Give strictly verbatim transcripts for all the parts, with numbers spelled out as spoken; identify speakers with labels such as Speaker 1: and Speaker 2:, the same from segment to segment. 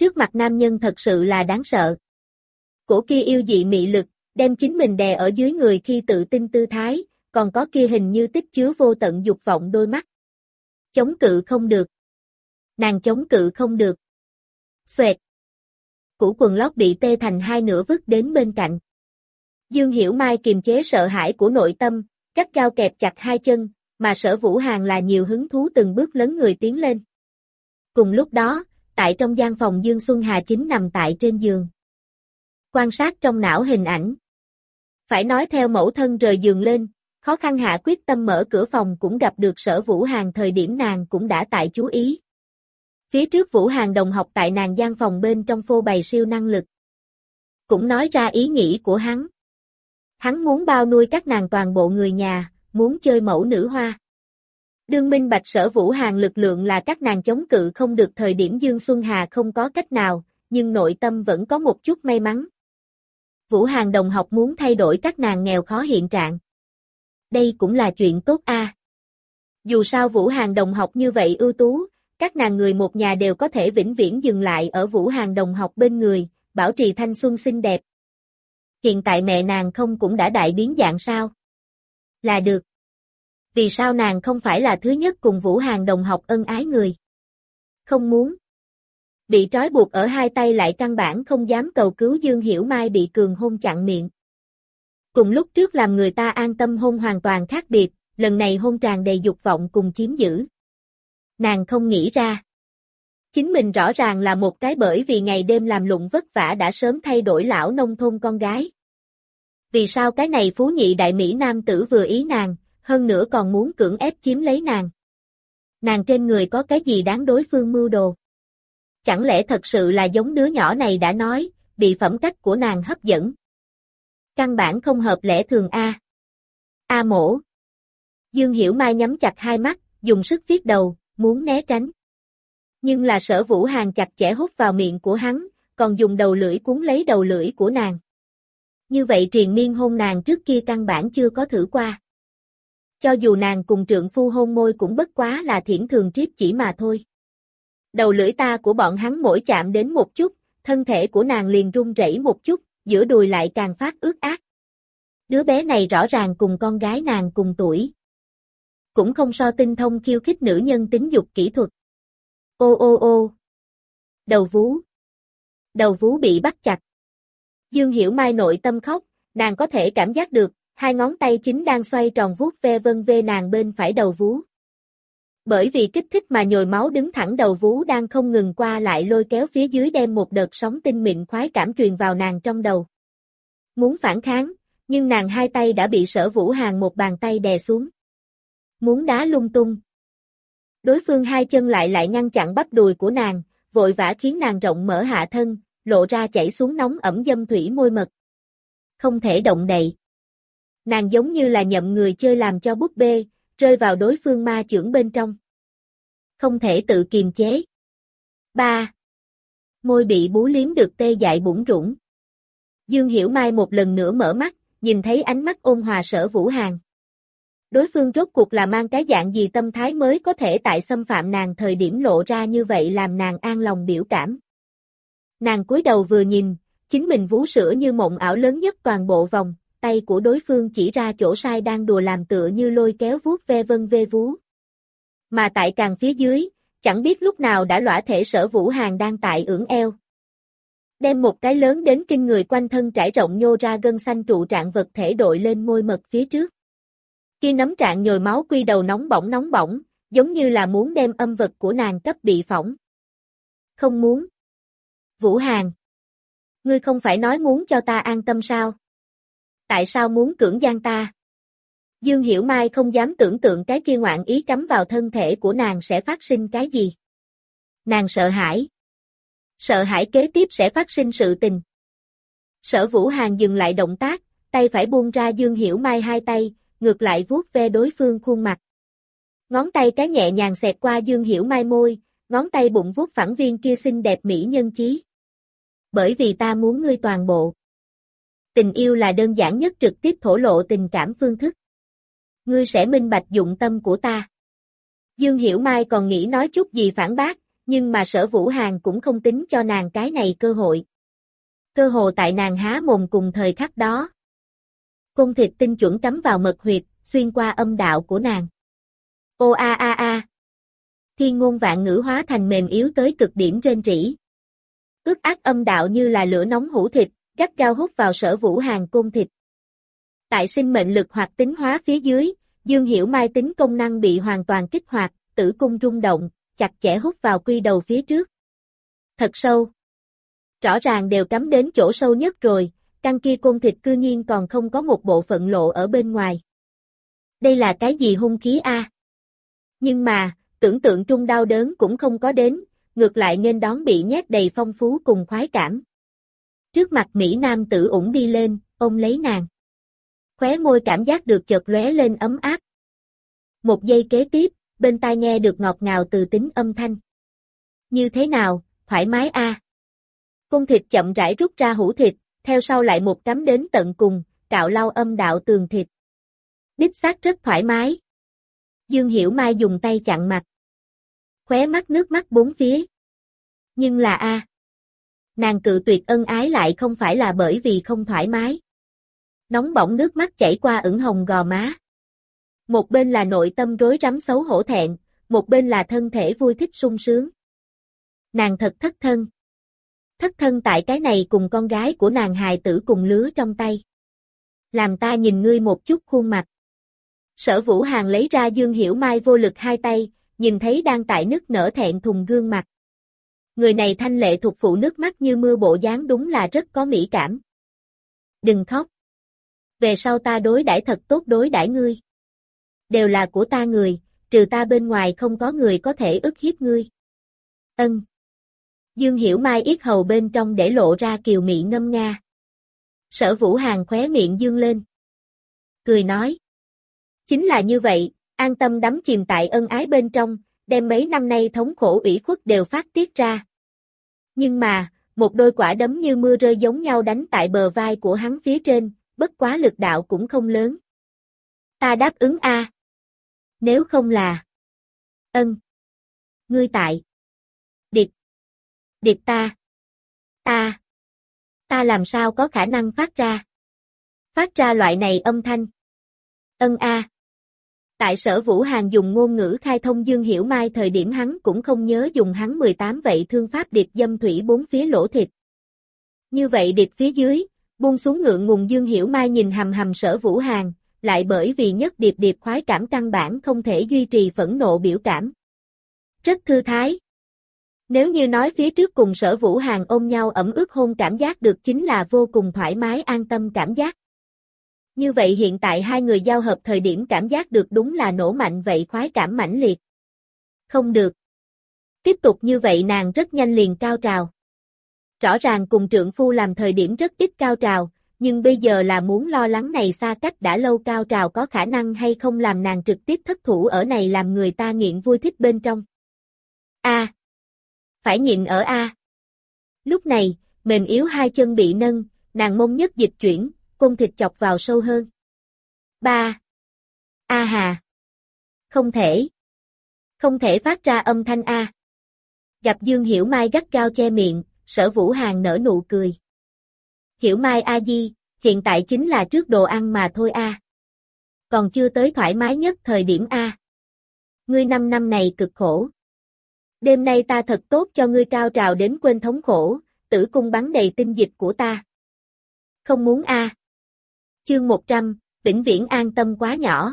Speaker 1: trước mặt nam nhân thật sự là đáng sợ. Cổ kia yêu dị mị lực, đem chính mình đè ở dưới người khi tự tin tư thái, còn có kia hình như tích chứa vô tận dục vọng đôi mắt. Chống cự không được. Nàng chống cự không được. Xoẹt. Củ quần lót bị tê thành hai nửa vứt đến bên cạnh. Dương Hiểu Mai kiềm chế sợ hãi của nội tâm, gắt gao kẹp chặt hai chân, mà Sở Vũ Hàn là nhiều hứng thú từng bước lấn người tiến lên. Cùng lúc đó, tại trong gian phòng Dương Xuân Hà chính nằm tại trên giường. Quan sát trong não hình ảnh. Phải nói theo mẫu thân rời giường lên, khó khăn hạ quyết tâm mở cửa phòng cũng gặp được Sở Vũ Hàn thời điểm nàng cũng đã tại chú ý. Phía trước Vũ Hàn đồng học tại nàng gian phòng bên trong phô bày siêu năng lực. Cũng nói ra ý nghĩ của hắn. Hắn muốn bao nuôi các nàng toàn bộ người nhà, muốn chơi mẫu nữ hoa. Đương minh bạch Sở Vũ Hàn lực lượng là các nàng chống cự không được thời điểm Dương Xuân Hà không có cách nào, nhưng nội tâm vẫn có một chút may mắn. Vũ Hàn đồng học muốn thay đổi các nàng nghèo khó hiện trạng. Đây cũng là chuyện tốt a. À. Dù sao Vũ Hàn đồng học như vậy ưu tú, các nàng người một nhà đều có thể vĩnh viễn dừng lại ở Vũ Hàn đồng học bên người, bảo trì thanh xuân xinh đẹp. Hiện tại mẹ nàng không cũng đã đại biến dạng sao? Là được. Vì sao nàng không phải là thứ nhất cùng Vũ Hàn đồng học ân ái người? Không muốn. Bị trói buộc ở hai tay lại căn bản không dám cầu cứu Dương Hiểu Mai bị cường hôn chặn miệng. Cùng lúc trước làm người ta an tâm hôn hoàn toàn khác biệt, lần này hôn tràn đầy dục vọng cùng chiếm giữ. Nàng không nghĩ ra. Chính mình rõ ràng là một cái bởi vì ngày đêm làm lụng vất vả đã sớm thay đổi lão nông thôn con gái. Vì sao cái này phú nhị đại Mỹ nam tử vừa ý nàng, hơn nữa còn muốn cưỡng ép chiếm lấy nàng? Nàng trên người có cái gì đáng đối phương mưu đồ? Chẳng lẽ thật sự là giống đứa nhỏ này đã nói, bị phẩm cách của nàng hấp dẫn? Căn bản không hợp lẽ thường a. A mổ. Dương Hiểu Mai nhắm chặt hai mắt, dùng sức viết đầu, muốn né tránh. Nhưng là Sở Vũ Hàn chặt chẽ hút vào miệng của hắn, còn dùng đầu lưỡi cuốn lấy đầu lưỡi của nàng. Như vậy triền miên hôn nàng trước kia căn bản chưa có thử qua. Cho dù nàng cùng trượng phu hôn môi cũng bất quá là thiển thường triếp chỉ mà thôi. Đầu lưỡi ta của bọn hắn mỗi chạm đến một chút, thân thể của nàng liền run rẩy một chút, giữa đùi lại càng phát ướt át. Đứa bé này rõ ràng cùng con gái nàng cùng tuổi. Cũng không so tinh thông khiêu khích nữ nhân tính dục kỹ thuật. Ô ô ô. Đầu vú. Đầu vú bị bắt chặt. Dương Hiểu Mai nội tâm khóc, nàng có thể cảm giác được, hai ngón tay chính đang xoay tròn vuốt ve vân ve nàng bên phải đầu vú. Bởi vì kích thích mà nhồi máu đứng thẳng đầu vú đang không ngừng qua lại lôi kéo phía dưới đem một đợt sóng tinh mịn khoái cảm truyền vào nàng trong đầu. Muốn phản kháng, nhưng nàng hai tay đã bị Sở Vũ Hàn một bàn tay đè xuống. Muốn đá lung tung. Đối phương hai chân lại lại ngăn chặn bắp đùi của nàng, vội vã khiến nàng rộng mở hạ thân, lộ ra chảy xuống nóng ẩm dâm thủy môi mật. Không thể động đậy. Nàng giống như là nhậm người chơi làm cho búp bê, rơi vào đối phương ma chưởng bên trong. Không thể tự kiềm chế. ba. Môi bị bú liếm được tê dại bủn rủn. Dương Hiểu Mai một lần nữa mở mắt, nhìn thấy ánh mắt ôn hòa Sở Vũ Hàn. Đối phương rốt cuộc là mang cái dạng gì tâm thái mới có thể tại xâm phạm nàng thời điểm lộ ra như vậy làm nàng an lòng biểu cảm. Nàng cúi đầu vừa nhìn, chính mình vú sữa như mộng ảo lớn nhất toàn bộ vòng, tay của đối phương chỉ ra chỗ sai đang đùa làm tựa như lôi kéo vuốt ve vân ve vú. Mà tại càng phía dưới, chẳng biết lúc nào đã lõa thể Sở Vũ Hàn đang tại ưỡn eo. Đem một cái lớn đến kinh người quanh thân trải rộng nhô ra gân xanh trụ trạng vật thể đội lên môi mật phía trước. Kia nấm trạng nhồi máu quy đầu nóng bỏng nóng bỏng, giống như là muốn đem âm vật của nàng cấp bị phỏng. Không muốn. Vũ Hàn. Ngươi không phải nói muốn cho ta an tâm sao? Tại sao muốn cưỡng gian ta? Dương Hiểu Mai không dám tưởng tượng cái kia ngoạn ý cắm vào thân thể của nàng sẽ phát sinh cái gì. Nàng sợ hãi. Sợ hãi kế tiếp sẽ phát sinh sự tình. Sở Vũ Hàn dừng lại động tác, tay phải buông ra Dương Hiểu Mai hai tay, ngược lại vuốt ve đối phương khuôn mặt. Ngón tay cái nhẹ nhàng xẹt qua Dương Hiểu Mai môi, ngón tay bụng vuốt phẳng viên kia xinh đẹp mỹ nhân chí. Bởi vì ta muốn ngươi toàn bộ. Tình yêu là đơn giản nhất trực tiếp thổ lộ tình cảm phương thức. Ngươi sẽ minh bạch dụng tâm của ta. Dương Hiểu Mai còn nghĩ nói chút gì phản bác, Nhưng mà Sở Vũ Hàn cũng không tính cho nàng cái này cơ hội. Cơ hồ tại nàng há mồm cùng thời khắc đó. Côn thịt tinh chuẩn cắm vào mật huyệt, xuyên qua âm đạo của nàng. Ô a a a. Thiên ngôn vạn ngữ hóa thành mềm yếu tới cực điểm rên rỉ. Ước ác âm đạo như là lửa nóng hủ thịt, gắt gao hút vào Sở Vũ Hàn côn thịt. Tại sinh mệnh lực hoặc tính hóa phía dưới, Dương Hiểu Mai tính công năng bị hoàn toàn kích hoạt, tử cung rung động, chặt chẽ hút vào quy đầu phía trước. Thật sâu. Rõ ràng đều cắm đến chỗ sâu nhất rồi, căn kia côn thịt cư nhiên còn không có một bộ phận lộ ở bên ngoài. Đây là cái gì hung khí a? Nhưng mà, tưởng tượng trung đau đớn cũng không có đến, ngược lại nghênh đón bị nhét đầy phong phú cùng khoái cảm. Trước mặt Mỹ Nam tử ủng đi lên, ôm lấy nàng. Khóe môi cảm giác được chợt lóe lên ấm áp. Một giây kế tiếp, bên tai nghe được ngọt ngào từ tính âm thanh. Như thế nào, thoải mái a? À? Côn thịt chậm rãi rút ra hũ thịt, theo sau lại một cắm đến tận cùng, cạo lau âm đạo tường thịt. Đích xác rất thoải mái. Dương Hiểu Mai dùng tay chặn mặt. Khóe mắt nước mắt bốn phía. Nhưng là a, à. Nàng cự tuyệt ân ái lại không phải là bởi vì không thoải mái. Nóng bỏng nước mắt chảy qua ửng hồng gò má. Một bên là nội tâm rối rắm xấu hổ thẹn, một bên là thân thể vui thích sung sướng. Nàng thật thất thân. Thất thân tại cái này cùng con gái của nàng hài tử cùng lứa trong tay. Làm ta nhìn ngươi một chút khuôn mặt. Sở Vũ Hàn lấy ra Dương Hiểu Mai vô lực hai tay, nhìn thấy đang tại nức nở thẹn thùng gương mặt. Người này thanh lệ thuộc phụ nước mắt như mưa bộ dáng đúng là rất có mỹ cảm. Đừng khóc. Về sau ta đối đãi thật tốt đối đãi ngươi. Đều là của ta người, trừ ta bên ngoài không có người có thể ức hiếp ngươi. Ân. Dương Hiểu Mai yết hầu bên trong để lộ ra kiều mị ngâm nga. Sở Vũ Hàn khóe miệng dương lên. Cười nói. Chính là như vậy, an tâm đắm chìm tại ân ái bên trong, đem mấy năm nay thống khổ ủy khuất đều phát tiết ra. Nhưng mà, một đôi quả đấm như mưa rơi giống nhau đánh tại bờ vai của hắn phía trên, bất quá lực đạo cũng không lớn. Ta đáp ứng a. À. Nếu không là. Ân. Ngươi tại. Điệt. Điệt ta. Ta. Ta làm sao có khả năng phát ra. Phát ra loại này âm thanh. Ân a. À. Tại Sở Vũ Hàn dùng ngôn ngữ khai thông Dương Hiểu Mai thời điểm hắn cũng không nhớ dùng hắn mười tám vậy thương pháp điệp dâm thủy bốn phía lỗ thịt. Như vậy điệp phía dưới, buông xuống ngượng ngùng Dương Hiểu Mai nhìn hầm hầm Sở Vũ Hàn, lại bởi vì nhất điệp điệp khoái cảm căn bản không thể duy trì phẫn nộ biểu cảm. Rất thư thái. Nếu như nói phía trước cùng Sở Vũ Hàn ôm nhau ẩm ướt hôn cảm giác được chính là vô cùng thoải mái an tâm cảm giác. Như vậy hiện tại hai người giao hợp thời điểm cảm giác được đúng là nổ mạnh vậy khoái cảm mãnh liệt. Không được. Tiếp tục như vậy nàng rất nhanh liền cao trào. Rõ ràng cùng trượng phu làm thời điểm rất ít cao trào, nhưng bây giờ là muốn lo lắng này xa cách đã lâu cao trào có khả năng hay không làm nàng trực tiếp thất thủ ở này làm người ta nghiện vui thích bên trong. A. À. Phải nhịn ở A. À. Lúc này, mềm yếu hai chân bị nâng, nàng mông nhất dịch chuyển, côn thịt chọc vào sâu hơn. Ba. A hà. Không thể. Không thể phát ra âm thanh A. Gặp Dương Hiểu Mai gắt gao che miệng, Sở Vũ Hàn nở nụ cười. Hiểu Mai a di, hiện tại chính là trước đồ ăn mà thôi a. Còn chưa tới thoải mái nhất thời điểm a. Ngươi năm năm này cực khổ. Đêm nay ta thật tốt cho ngươi cao trào đến quên thống khổ, tử cung bắn đầy tinh dịch của ta. Không muốn a. Chương một trăm, vĩnh viễn an tâm quá nhỏ.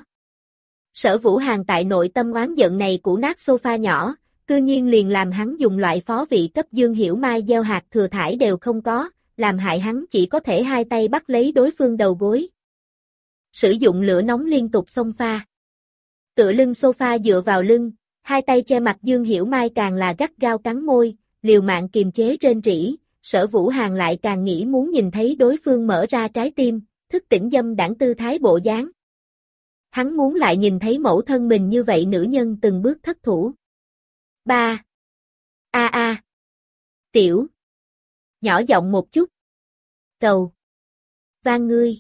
Speaker 1: Sở Vũ Hàn tại nội tâm oán giận này củ nát sofa nhỏ, cư nhiên liền làm hắn dùng loại phó vị cấp Dương Hiểu Mai gieo hạt thừa thải đều không có, làm hại hắn chỉ có thể hai tay bắt lấy đối phương đầu gối. Sử dụng lửa nóng liên tục xông pha. Tựa lưng sofa dựa vào lưng, hai tay che mặt Dương Hiểu Mai càng là gắt gao cắn môi, liều mạng kiềm chế rên rỉ, Sở Vũ Hàn lại càng nghĩ muốn nhìn thấy đối phương mở ra trái tim, thức tỉnh dâm đãng tư thái bộ dáng. Hắn muốn lại nhìn thấy mẫu thân mình như vậy nữ nhân từng bước thất thủ. Ba. A a. Tiểu. Nhỏ giọng một chút. Cầu. Van ngươi.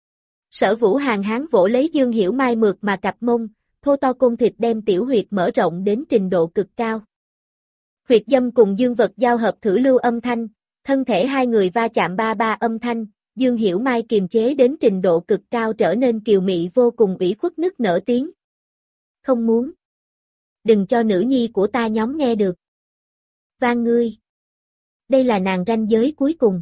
Speaker 1: Sở Vũ Hàn hán vỗ lấy Dương Hiểu Mai mượt mà cặp mông, thô to côn thịt đem tiểu huyệt mở rộng đến trình độ cực cao. Huyệt dâm cùng dương vật giao hợp thử lưu âm thanh, thân thể hai người va chạm ba ba âm thanh, Dương Hiểu Mai kiềm chế đến trình độ cực cao trở nên kiều mị vô cùng ủy khuất nức nở tiếng. Không muốn. Đừng cho nữ nhi của ta nhóm nghe được. Van ngươi. Đây là nàng ranh giới cuối cùng.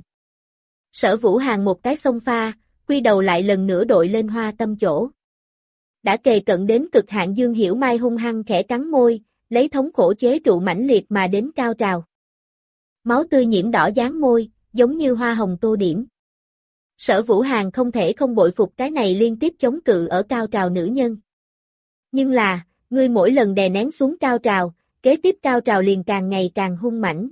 Speaker 1: Sở Vũ Hàn một cái xông pha, quy đầu lại lần nữa đội lên hoa tâm chỗ. Đã kề cận đến cực hạn Dương Hiểu Mai hung hăng khẽ cắn môi, lấy thống khổ chế trụ mãnh liệt mà đến cao trào. Máu tươi nhiễm đỏ dáng môi, giống như hoa hồng tô điểm. Sở Vũ Hàn không thể không bội phục cái này liên tiếp chống cự ở cao trào nữ nhân. Nhưng là, ngươi mỗi lần đè nén xuống cao trào, kế tiếp cao trào liền càng ngày càng hung mãnh.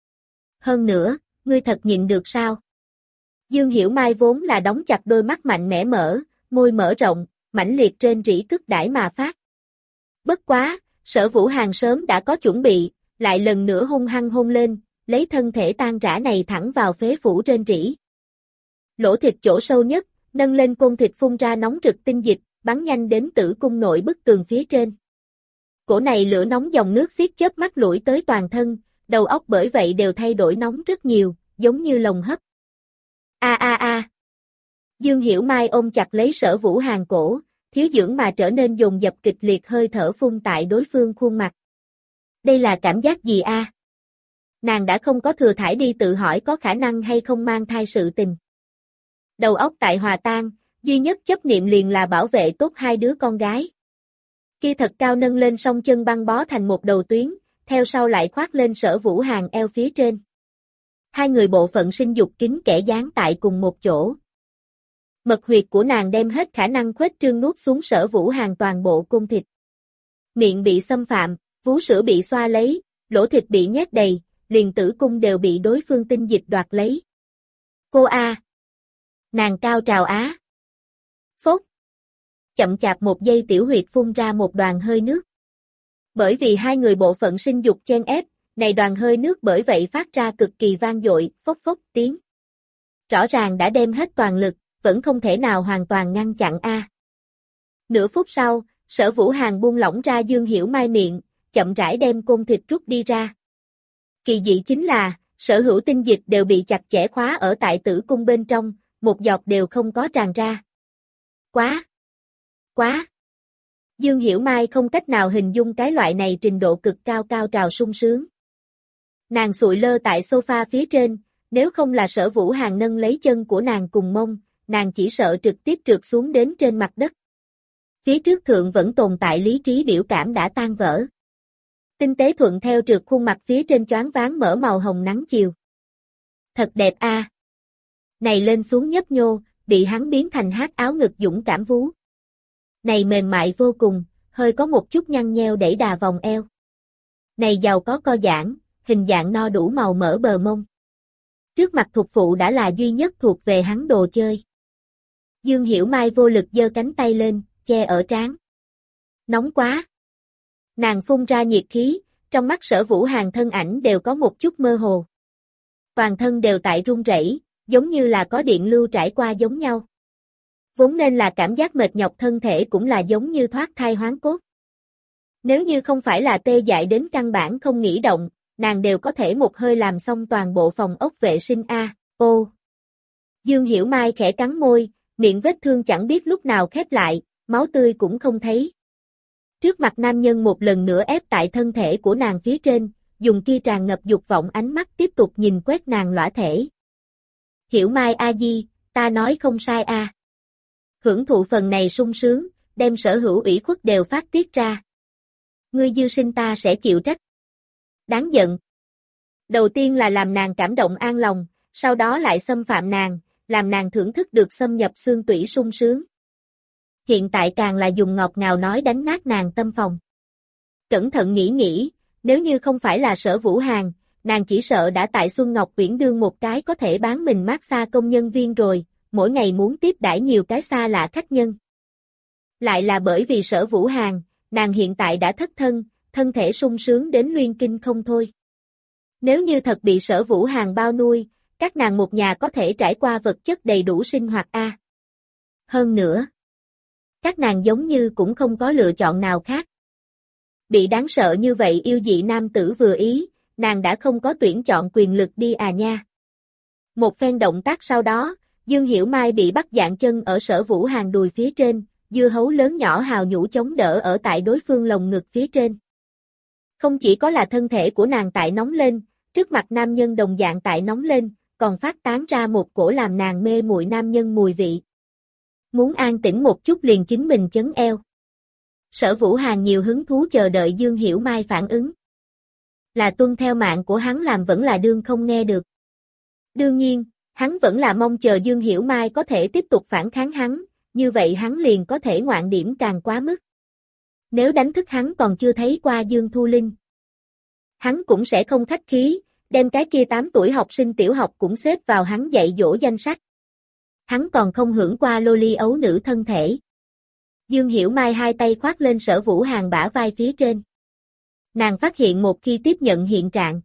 Speaker 1: Hơn nữa, ngươi thật nhịn được sao? Dương Hiểu Mai vốn là đóng chặt đôi mắt mạnh mẽ mở, môi mở rộng, mãnh liệt trên rỉ cứt đãi mà phát. Bất quá, Sở Vũ Hàn sớm đã có chuẩn bị, lại lần nữa hung hăng hôn lên, lấy thân thể tan rã này thẳng vào phế phủ trên rỉ. Lỗ thịt chỗ sâu nhất, nâng lên côn thịt phun ra nóng rực tinh dịch, bắn nhanh đến tử cung nội bức tường phía trên. Cổ này lửa nóng dòng nước xiết chớp mắt lủi tới toàn thân, đầu óc bởi vậy đều thay đổi nóng rất nhiều, giống như lồng hấp. A a a. Dương Hiểu Mai ôm chặt lấy Sở Vũ Hàn cổ, thiếu dưỡng mà trở nên dồn dập kịch liệt hơi thở phun tại đối phương khuôn mặt. Đây là cảm giác gì a? À? Nàng đã không có thừa thải đi tự hỏi có khả năng hay không mang thai sự tình. Đầu óc tại hòa tan, duy nhất chấp niệm liền là bảo vệ tốt hai đứa con gái. Kia thật cao nâng lên song chân băng bó thành một đầu tuyến, theo sau lại khoác lên Sở Vũ Hàn eo phía trên. Hai người bộ phận sinh dục kín kẽ dán tại cùng một chỗ. Mật huyệt của nàng đem hết khả năng khuếch trương nuốt xuống Sở Vũ Hàn toàn bộ cung thịt. Miệng bị xâm phạm, vú sữa bị xoa lấy, lỗ thịt bị nhét đầy, liền tử cung đều bị đối phương tinh dịch đoạt lấy. Cô A. Nàng cao trào á. Phốt. Chậm chạp một giây tiểu huyệt phun ra một đoàn hơi nước. Bởi vì hai người bộ phận sinh dục chen ép, này đoàn hơi nước bởi vậy phát ra cực kỳ vang dội, phốc phốc tiếng. Rõ ràng đã đem hết toàn lực, vẫn không thể nào hoàn toàn ngăn chặn A. Nửa phút sau, Sở Vũ Hàn buông lỏng ra Dương Hiểu Mai miệng, chậm rãi đem côn thịt rút đi ra. Kỳ dị chính là, sở hữu tinh dịch đều bị chặt chẽ khóa ở tại tử cung bên trong, một giọt đều không có tràn ra. Quá! Quá! Dương Hiểu Mai không cách nào hình dung cái loại này trình độ cực cao cao trào sung sướng. Nàng sụi lơ tại sofa phía trên, nếu không là Sở Vũ Hàn nâng lấy chân của nàng cùng mông, nàng chỉ sợ trực tiếp trượt xuống đến trên mặt đất. Phía trước thượng vẫn tồn tại lý trí biểu cảm đã tan vỡ. Tinh tế thuận theo trượt khuôn mặt phía trên choáng váng mở màu hồng nắng chiều. Thật đẹp a. À. Này lên xuống nhấp nhô, bị hắn biến thành hát áo ngực dũng cảm vú. Này mềm mại vô cùng, hơi có một chút nhăn nheo đẩy đà vòng eo. Này giàu có co giãn, hình dạng no đủ màu mỡ bờ mông. Trước mặt thuộc phụ đã là duy nhất thuộc về hắn đồ chơi. Dương Hiểu Mai vô lực giơ cánh tay lên, che ở trán. Nóng quá. Nàng phun ra nhiệt khí, trong mắt Sở Vũ Hàn thân ảnh đều có một chút mơ hồ. Toàn thân đều tại run rẩy, giống như là có điện lưu trải qua giống nhau. Vốn nên là cảm giác mệt nhọc thân thể cũng là giống như thoát thai hoán cốt. Nếu như không phải là tê dại đến căn bản không nghĩ động, nàng đều có thể một hơi làm xong toàn bộ phòng ốc vệ sinh a. Ô. Dương Hiểu Mai khẽ cắn môi, miệng vết thương chẳng biết lúc nào khép lại, máu tươi cũng không thấy. Trước mặt nam nhân một lần nữa ép tại thân thể của nàng phía trên, dùng kia tràn ngập dục vọng ánh mắt tiếp tục nhìn quét nàng lõa thể. Hiểu Mai a di, ta nói không sai a. À. Hưởng thụ phần này sung sướng, đem sở hữu ủy khuất đều phát tiết ra. Ngươi dư sinh ta sẽ chịu trách. Đáng giận. Đầu tiên là làm nàng cảm động an lòng, sau đó lại xâm phạm nàng, làm nàng thưởng thức được xâm nhập xương tủy sung sướng. Hiện tại càng là dùng ngọt ngào nói đánh nát nàng tâm phòng. Cẩn thận nghĩ nghĩ, nếu như không phải là Sở Vũ Hàn, nàng chỉ sợ đã tại Xuân Ngọc Uyển đương một cái có thể bán mình massage công nhân viên rồi, mỗi ngày muốn tiếp đãi nhiều cái xa lạ khách nhân. Lại là bởi vì Sở Vũ Hàn, nàng hiện tại đã thất thân, thân thể sung sướng đến luyên kinh không thôi. Nếu như thật bị Sở Vũ Hàn bao nuôi, các nàng một nhà có thể trải qua vật chất đầy đủ sinh hoạt a. Hơn nữa, các nàng giống như cũng không có lựa chọn nào khác. Bị đáng sợ như vậy yêu dị nam tử vừa ý, nàng đã không có tuyển chọn quyền lực đi à nha. Một phen động tác sau đó, Dương Hiểu Mai bị bắt dạng chân ở Sở Vũ Hàn đùi phía trên, dưa hấu lớn nhỏ hào nhũ chống đỡ ở tại đối phương lồng ngực phía trên. Không chỉ có là thân thể của nàng tại nóng lên, trước mặt nam nhân đồng dạng tại nóng lên, còn phát tán ra một cổ làm nàng mê muội nam nhân mùi vị. Muốn an tĩnh một chút liền chính mình chấn eo. Sở Vũ Hàn nhiều hứng thú chờ đợi Dương Hiểu Mai phản ứng. Là tuân theo mạng của hắn làm vẫn là đương không nghe được. Đương nhiên, hắn vẫn là mong chờ Dương Hiểu Mai có thể tiếp tục phản kháng hắn, như vậy hắn liền có thể ngoạn điểm càng quá mức. Nếu đánh thức hắn còn chưa thấy qua Dương Thu Linh, hắn cũng sẽ không khách khí, đem cái kia tám tuổi học sinh tiểu học cũng xếp vào hắn dạy dỗ danh sách. Hắn còn không hưởng qua loli ấu nữ thân thể. Dương Hiểu Mai hai tay khoác lên Sở Vũ Hàn bả vai phía trên. Nàng phát hiện một khi tiếp nhận hiện trạng,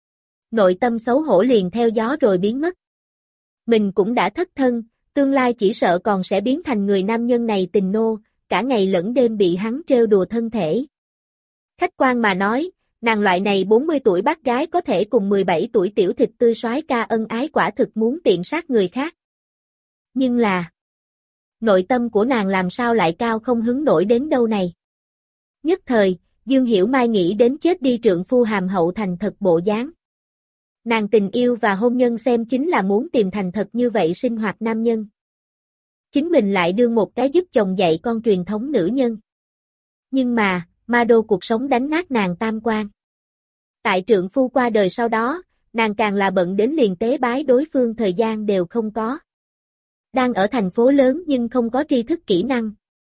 Speaker 1: nội tâm xấu hổ liền theo gió rồi biến mất. Mình cũng đã thất thân, tương lai chỉ sợ còn sẽ biến thành người nam nhân này tình nô, cả ngày lẫn đêm bị hắn trêu đùa thân thể. Khách quan mà nói, nàng loại này bốn mươi tuổi bác gái có thể cùng mười bảy tuổi tiểu thịt tươi soái ca ân ái quả thực muốn tiện sát người khác. Nhưng là, nội tâm của nàng làm sao lại cao không hứng nổi đến đâu này. Nhất thời, Dương Hiểu Mai nghĩ đến chết đi trượng phu hàm hậu thành thật bộ dáng. Nàng tình yêu và hôn nhân xem chính là muốn tìm thành thật như vậy sinh hoạt nam nhân. Chính mình lại đương một cái giúp chồng dạy con truyền thống nữ nhân. Nhưng mà, ma đô cuộc sống đánh nát nàng tam quan. Tại trượng phu qua đời sau đó, nàng càng là bận đến liền tế bái đối phương thời gian đều không có. Đang ở thành phố lớn nhưng không có tri thức kỹ năng.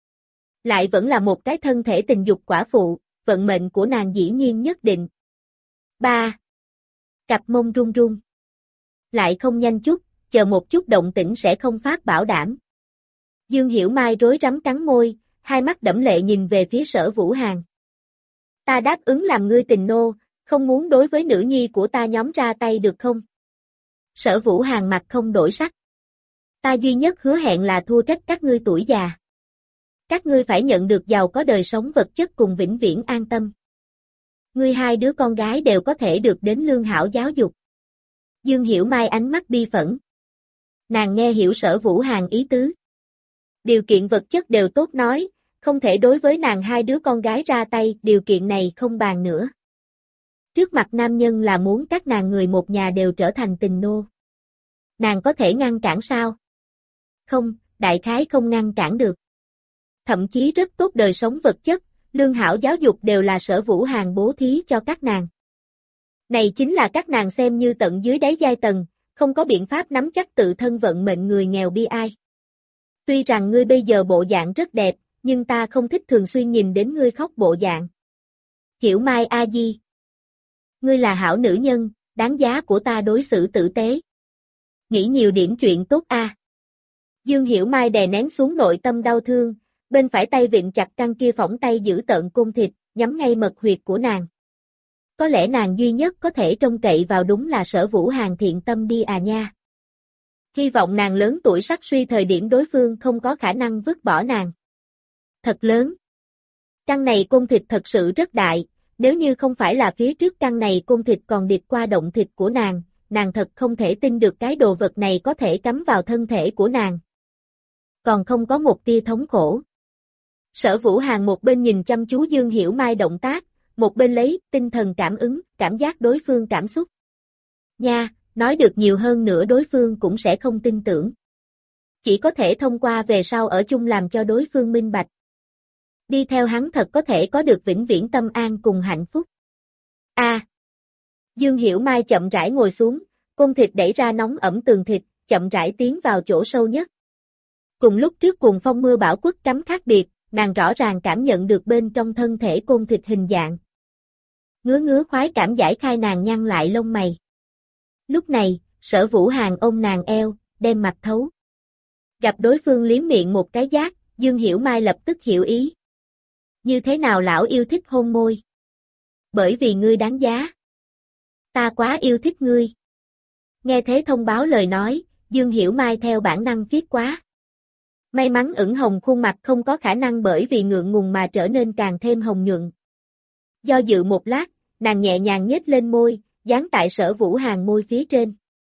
Speaker 1: Lại vẫn là một cái thân thể tình dục quả phụ, vận mệnh của nàng dĩ nhiên nhất định. ba. Cặp mông run run. Lại không nhanh chút, chờ một chút động tĩnh sẽ không phát bảo đảm. Dương Hiểu Mai rối rắm cắn môi, hai mắt đẫm lệ nhìn về phía Sở Vũ Hàn. Ta đáp ứng làm ngươi tình nô, không muốn đối với nữ nhi của ta nhóm ra tay được không? Sở Vũ Hàn mặt không đổi sắc. Ta duy nhất hứa hẹn là thua trách các ngươi tuổi già. Các ngươi phải nhận được giàu có đời sống vật chất cùng vĩnh viễn an tâm. Ngươi hai đứa con gái đều có thể được đến lương hảo giáo dục. Dương Hiểu Mai ánh mắt bi phẫn. Nàng nghe hiểu Sở Vũ Hàn ý tứ. Điều kiện vật chất đều tốt nói, không thể đối với nàng hai đứa con gái ra tay, điều kiện này không bàn nữa. Trước mặt nam nhân là muốn các nàng người một nhà đều trở thành tình nô. Nàng có thể ngăn cản sao? Không, đại khái không ngăn cản được. Thậm chí rất tốt đời sống vật chất, lương hảo giáo dục đều là Sở Vũ Hàn bố thí cho các nàng. Này chính là các nàng xem như tận dưới đáy giai tầng, không có biện pháp nắm chắc tự thân vận mệnh người nghèo bi ai. Tuy rằng ngươi bây giờ bộ dạng rất đẹp, nhưng ta không thích thường xuyên nhìn đến ngươi khóc bộ dạng. Hiểu Mai a di. Ngươi là hảo nữ nhân, đáng giá của ta đối xử tử tế. Nghĩ nhiều điểm chuyện tốt a. À. Dương Hiểu Mai đè nén xuống nội tâm đau thương, bên phải tay vịn chặt căng kia phỏng tay giữ tợn côn thịt, nhắm ngay mật huyệt của nàng. Có lẽ nàng duy nhất có thể trông cậy vào đúng là Sở Vũ Hàn thiện tâm đi à nha. Hy vọng nàng lớn tuổi sắc suy thời điểm đối phương không có khả năng vứt bỏ nàng. Thật lớn. Căn này côn thịt thật sự rất đại, nếu như không phải là phía trước căn này côn thịt còn điệp qua động thịt của nàng, nàng thật không thể tin được cái đồ vật này có thể cắm vào thân thể của nàng. Còn không có một tia thống khổ. Sở Vũ Hàn một bên nhìn chăm chú Dương Hiểu Mai động tác, một bên lấy tinh thần cảm ứng, cảm giác đối phương cảm xúc. Nha, nói được nhiều hơn nữa đối phương cũng sẽ không tin tưởng. Chỉ có thể thông qua về sau ở chung làm cho đối phương minh bạch. Đi theo hắn thật có thể có được vĩnh viễn tâm an cùng hạnh phúc. A. À, Dương Hiểu Mai chậm rãi ngồi xuống, côn thịt đẩy ra nóng ẩm tường thịt, chậm rãi tiến vào chỗ sâu nhất. Cùng lúc trước cùng phong mưa bão quất cắm khác biệt, nàng rõ ràng cảm nhận được bên trong thân thể côn thịt hình dạng. Ngứa ngứa khoái cảm giải khai nàng nhăn lại lông mày. Lúc này, Sở Vũ Hàn ôm nàng eo, đem mặt thấu. Gặp đối phương liếm miệng một cái giác, Dương Hiểu Mai lập tức hiểu ý. Như thế nào lão yêu thích hôn môi? Bởi vì ngươi đáng giá. Ta quá yêu thích ngươi. Nghe thế thông báo lời nói, Dương Hiểu Mai theo bản năng viết quá. May mắn ửng hồng khuôn mặt không có khả năng bởi vì ngượng ngùng mà trở nên càng thêm hồng nhuận. Do dự một lát, nàng nhẹ nhàng nhếch lên môi, dán tại Sở Vũ Hàn môi phía trên.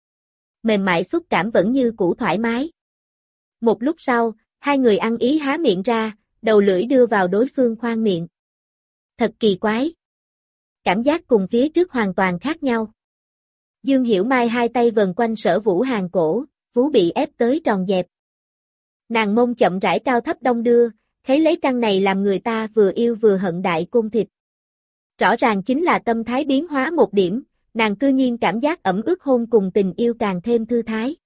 Speaker 1: Mềm mại xúc cảm vẫn như cũ thoải mái. Một lúc sau, hai người ăn ý há miệng ra, đầu lưỡi đưa vào đối phương khoang miệng. Thật kỳ quái. Cảm giác cùng phía trước hoàn toàn khác nhau. Dương Hiểu Mai hai tay vần quanh Sở Vũ Hàn cổ, vú bị ép tới tròn dẹp. Nàng mông chậm rãi cao thấp đong đưa, thấy lấy căn này làm người ta vừa yêu vừa hận đại côn thịt. Rõ ràng chính là tâm thái biến hóa một điểm, nàng cư nhiên cảm giác ẩm ướt hôn cùng tình yêu càng thêm thư thái.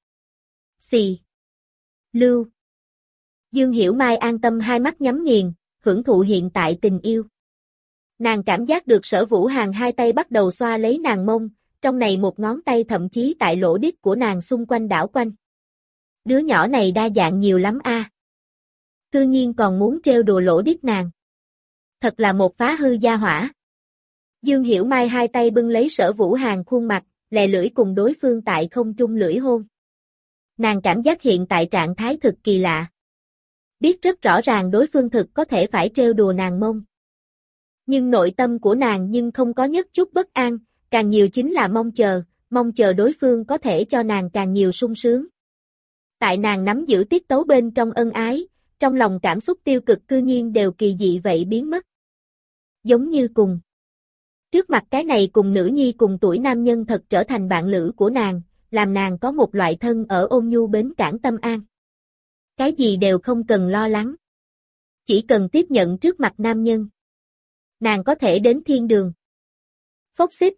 Speaker 1: Xì. Lưu. Dương Hiểu Mai an tâm hai mắt nhắm nghiền, hưởng thụ hiện tại tình yêu. Nàng cảm giác được Sở Vũ Hàn hai tay bắt đầu xoa lấy nàng mông, trong này một ngón tay thậm chí tại lỗ đít của nàng xung quanh đảo quanh. Đứa nhỏ này đa dạng nhiều lắm a. À. Cư nhiên còn muốn trêu đùa lỗ đít nàng. Thật là một phá hư gia hỏa. Dương Hiểu Mai hai tay bưng lấy Sở Vũ Hàn khuôn mặt, lè lưỡi cùng đối phương tại không trung lưỡi hôn. Nàng cảm giác hiện tại trạng thái thực kỳ lạ. Biết rất rõ ràng đối phương thực có thể phải trêu đùa nàng mông. Nhưng nội tâm của nàng nhưng không có nhất chút bất an, càng nhiều chính là mong chờ, mong chờ đối phương có thể cho nàng càng nhiều sung sướng. Tại nàng nắm giữ tiết tấu bên trong ân ái, trong lòng cảm xúc tiêu cực cư nhiên đều kỳ dị vậy biến mất. Giống như cùng. Trước mặt cái này cùng nữ nhi cùng tuổi nam nhân thật trở thành bạn lữ của nàng, làm nàng có một loại thân ở ôn nhu bến cảng tâm an. Cái gì đều không cần lo lắng. Chỉ cần tiếp nhận trước mặt nam nhân. Nàng có thể đến thiên đường. Phốc xích.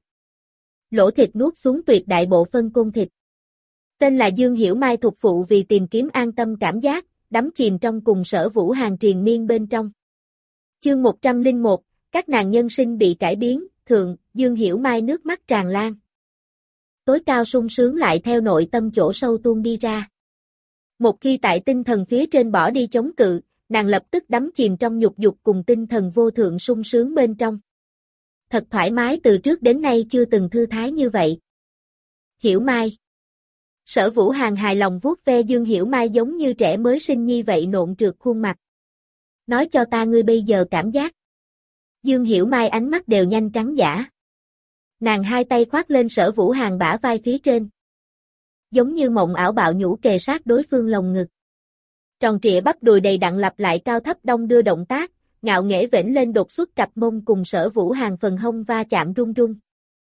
Speaker 1: Lỗ thịt nuốt xuống tuyệt đại bộ phân côn thịt. Tên là Dương Hiểu Mai thuộc phụ vì tìm kiếm an tâm cảm giác, đắm chìm trong cùng Sở Vũ Hàn triền miên bên trong. Chương một trăm lẻ một, các nàng nhân sinh bị cải biến, thượng, Dương Hiểu Mai nước mắt tràn lan. Tối cao sung sướng lại theo nội tâm chỗ sâu tuôn đi ra. Một khi tại tinh thần phía trên bỏ đi chống cự, nàng lập tức đắm chìm trong nhục dục cùng tinh thần vô thượng sung sướng bên trong. Thật thoải mái, từ trước đến nay chưa từng thư thái như vậy. Hiểu Mai. Sở Vũ Hàn hài lòng vuốt ve Dương Hiểu Mai giống như trẻ mới sinh nhi vậy nộn trượt khuôn mặt. Nói cho ta ngươi bây giờ cảm giác. Dương Hiểu Mai ánh mắt đều nhanh trắng dã. Nàng hai tay khoác lên Sở Vũ Hàn bả vai phía trên. Giống như mộng ảo bạo nhũ kề sát đối phương lồng ngực. Tròn trịa bắp đùi đầy đặn lặp lại cao thấp đong đưa động tác, ngạo nghễ vểnh lên đột xuất cặp mông cùng Sở Vũ Hàn phần hông va chạm rung rung.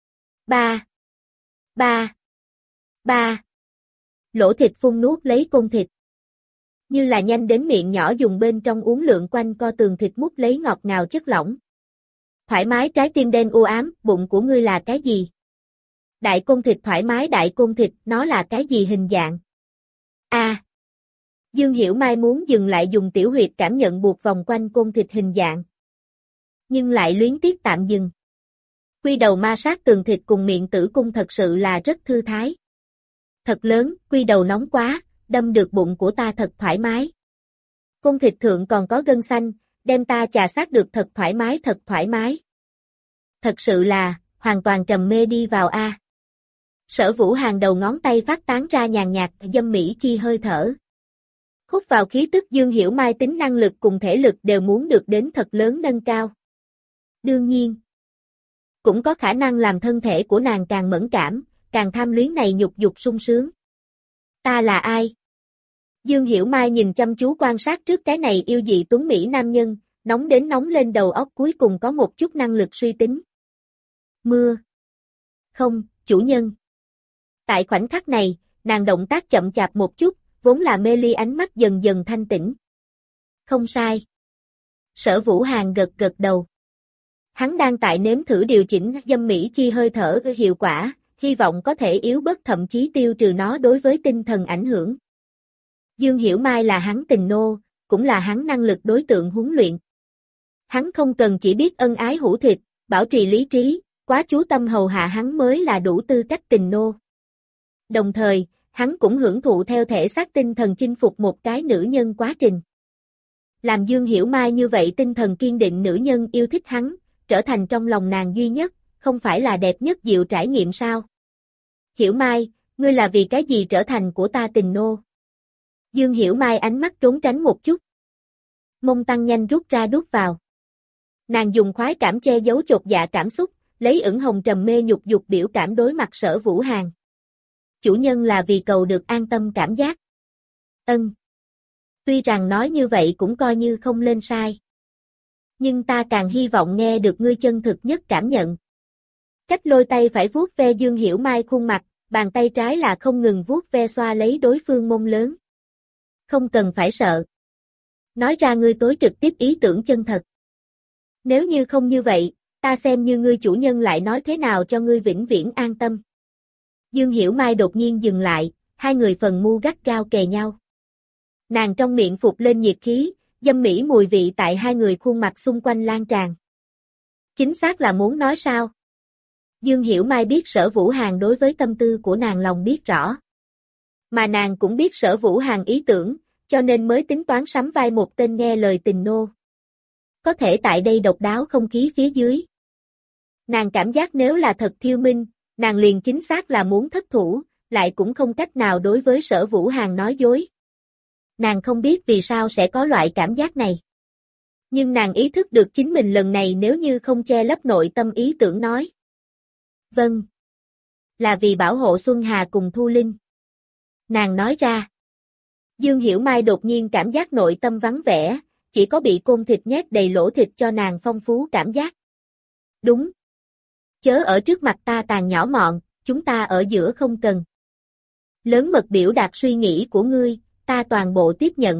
Speaker 1: Ba. Ba. Ba. Lỗ thịt phun nuốt lấy côn thịt. Như là nhanh đến miệng nhỏ dùng bên trong uốn lượn quanh co tường thịt mút lấy ngọt ngào chất lỏng. Thoải mái trái tim đen u ám, bụng của ngươi là cái gì? Đại côn thịt thoải mái đại côn thịt, nó là cái gì hình dạng? A. À. Dương Hiểu Mai muốn dừng lại dùng tiểu huyệt cảm nhận buộc vòng quanh côn thịt hình dạng. Nhưng lại luyến tiếc tạm dừng. Quy đầu ma sát tường thịt cùng miệng tử cung thật sự là rất thư thái. Thật lớn, quy đầu nóng quá, đâm được bụng của ta thật thoải mái. Côn thịt thượng còn có gân xanh, đem ta chà sát được thật thoải mái thật thoải mái. Thật sự là, hoàn toàn trầm mê đi vào a. Sở Vũ Hàn đầu ngón tay phát tán ra nhàn nhạt dâm mỹ chi hơi thở. Hút vào khí tức Dương Hiểu Mai tính năng lực cùng thể lực đều muốn được đến thật lớn nâng cao. Đương nhiên, cũng có khả năng làm thân thể của nàng càng mẫn cảm, càng tham luyến này nhục dục sung sướng. Ta là ai? Dương Hiểu Mai nhìn chăm chú quan sát trước cái này yêu dị tuấn mỹ nam nhân, nóng đến nóng lên đầu óc cuối cùng có một chút năng lực suy tính. Mưa. Không, chủ nhân. Tại khoảnh khắc này, nàng động tác chậm chạp một chút, vốn là mê ly ánh mắt dần dần thanh tĩnh. Không sai. Sở Vũ Hàn gật gật đầu. Hắn đang tại nếm thử điều chỉnh dâm mỹ chi hơi thở hiệu quả, hy vọng có thể yếu bớt thậm chí tiêu trừ nó đối với tinh thần ảnh hưởng. Dương Hiểu Mai là hắn tình nô, cũng là hắn năng lực đối tượng huấn luyện. Hắn không cần chỉ biết ân ái hữu thịt, bảo trì lý trí, quá chú tâm hầu hạ hắn mới là đủ tư cách tình nô. Đồng thời, hắn cũng hưởng thụ theo thể xác tinh thần chinh phục một cái nữ nhân quá trình. Làm Dương Hiểu Mai như vậy tinh thần kiên định nữ nhân yêu thích hắn, trở thành trong lòng nàng duy nhất, không phải là đẹp nhất diệu trải nghiệm sao? Hiểu Mai, ngươi là vì cái gì trở thành của ta tình nô? Dương Hiểu Mai ánh mắt trốn tránh một chút. Mông tăng nhanh rút ra đút vào. Nàng dùng khoái cảm che giấu chột dạ cảm xúc, lấy ửng hồng trầm mê nhục dục biểu cảm đối mặt Sở Vũ Hàn. Chủ nhân là vì cầu được an tâm cảm giác. Ân. Tuy rằng nói như vậy cũng coi như không lên sai. Nhưng ta càng hy vọng nghe được ngươi chân thực nhất cảm nhận. Cách lôi tay phải vuốt ve Dương Hiểu Mai khuôn mặt, bàn tay trái là không ngừng vuốt ve xoa lấy đối phương mông lớn. Không cần phải sợ. Nói ra ngươi tối trực tiếp ý tưởng chân thật. Nếu như không như vậy, ta xem như ngươi chủ nhân lại nói thế nào cho ngươi vĩnh viễn an tâm. Dương Hiểu Mai đột nhiên dừng lại, hai người phần mu gắt gao kề nhau. Nàng trong miệng phục lên nhiệt khí, dâm mỹ mùi vị tại hai người khuôn mặt xung quanh lan tràn. Chính xác là muốn nói sao? Dương Hiểu Mai biết Sở Vũ Hàn đối với tâm tư của nàng lòng biết rõ. Mà nàng cũng biết Sở Vũ Hàn ý tưởng, cho nên mới tính toán sắm vai một tên nghe lời tình nô. Có thể tại đây độc đáo không khí phía dưới. Nàng cảm giác nếu là thật Thiêu Minh, nàng liền chính xác là muốn thất thủ, lại cũng không cách nào đối với Sở Vũ Hàn nói dối. Nàng không biết vì sao sẽ có loại cảm giác này. Nhưng nàng ý thức được chính mình lần này nếu như không che lấp nội tâm ý tưởng nói. Vâng. Là vì bảo hộ Xuân Hà cùng Thu Linh. Nàng nói ra. Dương Hiểu Mai đột nhiên cảm giác nội tâm vắng vẻ, chỉ có bị côn thịt nhét đầy lỗ thịt cho nàng phong phú cảm giác. Đúng. Chớ ở trước mặt ta tàn nhỏ mọn, chúng ta ở giữa không cần. Lớn mật biểu đạt suy nghĩ của ngươi, ta toàn bộ tiếp nhận.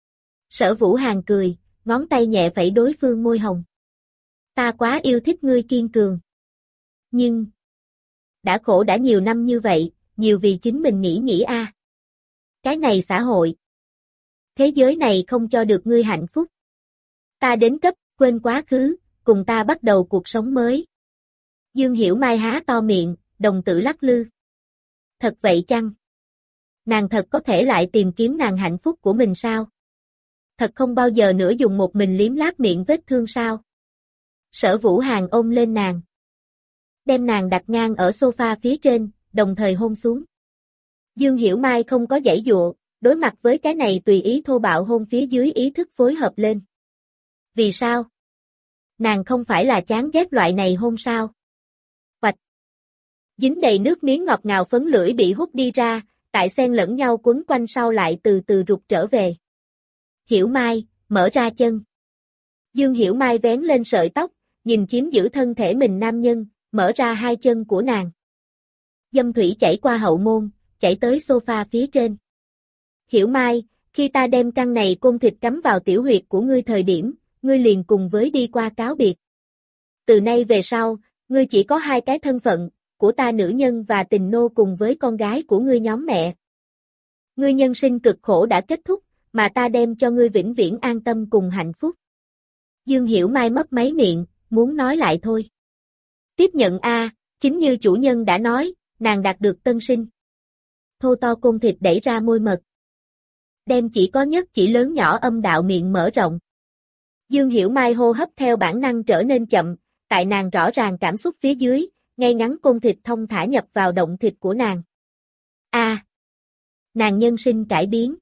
Speaker 1: Sở Vũ Hàn cười, ngón tay nhẹ phẩy đối phương môi hồng. Ta quá yêu thích ngươi kiên cường. Nhưng, đã khổ đã nhiều năm như vậy, nhiều vì chính mình nghĩ nghĩ a. À. Cái này xã hội. Thế giới này không cho được ngươi hạnh phúc. Ta đến cấp, quên quá khứ, cùng ta bắt đầu cuộc sống mới. Dương Hiểu Mai há to miệng, đồng tử lắc lư. Thật vậy chăng? Nàng thật có thể lại tìm kiếm nàng hạnh phúc của mình sao? Thật không bao giờ nữa dùng một mình liếm láp miệng vết thương sao? Sở Vũ Hàn ôm lên nàng. Đem nàng đặt ngang ở sofa phía trên, đồng thời hôn xuống. Dương Hiểu Mai không có giãy giụa, đối mặt với cái này tùy ý thô bạo hôn phía dưới ý thức phối hợp lên. Vì sao? Nàng không phải là chán ghét loại này hôn sao? Hoạch. Dính đầy nước miếng ngọt ngào phấn lưỡi bị hút đi ra, tại xen lẫn nhau quấn quanh sau lại từ từ rụt trở về. Hiểu Mai, mở ra chân. Dương Hiểu Mai vén lên sợi tóc, nhìn chiếm giữ thân thể mình nam nhân, mở ra hai chân của nàng. Dâm thủy chảy qua hậu môn, chảy tới sofa phía trên. Hiểu Mai, khi ta đem căn này côn thịt cắm vào tiểu huyệt của ngươi thời điểm, ngươi liền cùng với đi qua cáo biệt. Từ nay về sau, ngươi chỉ có hai cái thân phận, của ta nữ nhân và tình nô cùng với con gái của ngươi nhóm mẹ. Ngươi nhân sinh cực khổ đã kết thúc, mà ta đem cho ngươi vĩnh viễn an tâm cùng hạnh phúc. Dương Hiểu Mai mấp máy miệng, muốn nói lại thôi. Tiếp nhận a, chính như chủ nhân đã nói, nàng đạt được tân sinh. Thô to côn thịt đẩy ra môi mật. Đem chỉ có nhất chỉ lớn nhỏ âm đạo miệng mở rộng. Dương Hiểu Mai hô hấp theo bản năng trở nên chậm, tại nàng rõ ràng cảm xúc phía dưới, ngay ngắn côn thịt thông thả nhập vào động thịt của nàng. A. À, nàng nhân sinh cải biến.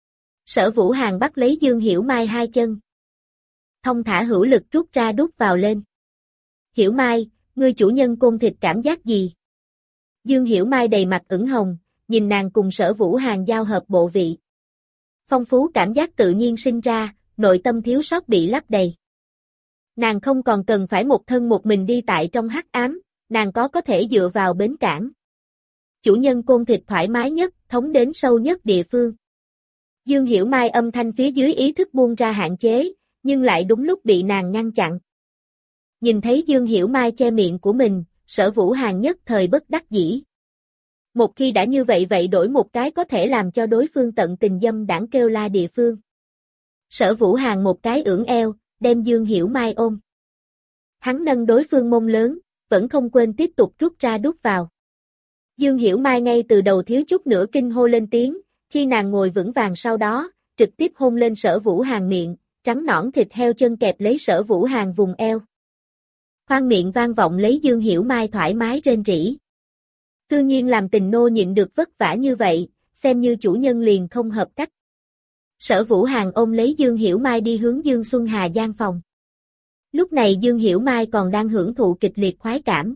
Speaker 1: Sở Vũ Hàn bắt lấy Dương Hiểu Mai hai chân. Thông thả hữu lực rút ra đút vào lên. Hiểu Mai, ngươi chủ nhân côn thịt cảm giác gì? Dương Hiểu Mai đầy mặt ửng hồng, nhìn nàng cùng Sở Vũ Hàn giao hợp bộ vị. Phong phú cảm giác tự nhiên sinh ra, nội tâm thiếu sót bị lấp đầy. Nàng không còn cần phải một thân một mình đi tại trong hắc ám, nàng có có thể dựa vào bến cảng. Chủ nhân côn thịt thoải mái nhất, thống đến sâu nhất địa phương. Dương Hiểu Mai âm thanh phía dưới ý thức buông ra hạn chế, nhưng lại đúng lúc bị nàng ngăn chặn. Nhìn thấy Dương Hiểu Mai che miệng của mình, Sở Vũ Hàn nhất thời bất đắc dĩ. Một khi đã như vậy vậy đổi một cái có thể làm cho đối phương tận tình dâm đãng kêu la địa phương. Sở Vũ Hàn một cái ưỡn eo, đem Dương Hiểu Mai ôm. Hắn nâng đối phương mông lớn, vẫn không quên tiếp tục rút ra đút vào. Dương Hiểu Mai ngay từ đầu thiếu chút nữa kinh hô lên tiếng, khi nàng ngồi vững vàng sau đó, trực tiếp hôn lên Sở Vũ Hàn miệng, trắng nõn thịt heo chân kẹp lấy Sở Vũ Hàn vùng eo. Khoang miệng vang vọng lấy Dương Hiểu Mai thoải mái rên rỉ. Tự nhiên làm tình nô nhịn được vất vả như vậy, xem như chủ nhân liền không hợp cách. Sở Vũ Hàn ôm lấy Dương Hiểu Mai đi hướng Dương Xuân Hà gian phòng. Lúc này Dương Hiểu Mai còn đang hưởng thụ kịch liệt khoái cảm.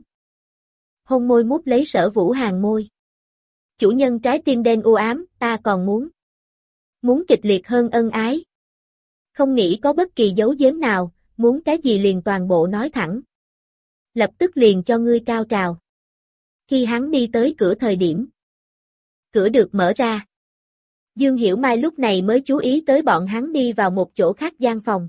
Speaker 1: Hôn môi mút lấy Sở Vũ Hàn môi. Chủ nhân trái tim đen u ám, ta còn muốn. Muốn kịch liệt hơn ân ái. Không nghĩ có bất kỳ dấu giếm nào, muốn cái gì liền toàn bộ nói thẳng. Lập tức liền cho ngươi cao trào. Khi hắn đi tới cửa thời điểm, cửa được mở ra. Dương Hiểu Mai lúc này mới chú ý tới bọn hắn đi vào một chỗ khác gian phòng.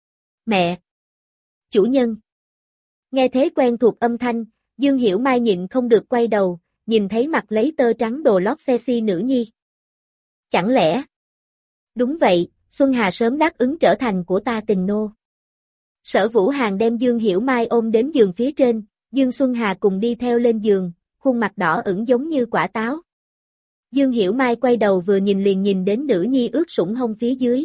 Speaker 1: Mẹ! Chủ nhân! Nghe thế quen thuộc âm thanh, Dương Hiểu Mai nhịn không được quay đầu, nhìn thấy mặt lấy tơ trắng đồ lót sexy nữ nhi. Chẳng lẽ? Đúng vậy, Xuân Hà sớm đáp ứng trở thành của ta tình nô. Sở Vũ Hàn đem Dương Hiểu Mai ôm đến giường phía trên, Dương Xuân Hà cùng đi theo lên giường, khuôn mặt đỏ ửng giống như quả táo. Dương Hiểu Mai quay đầu vừa nhìn liền nhìn đến nữ nhi ướt sũng hông phía dưới.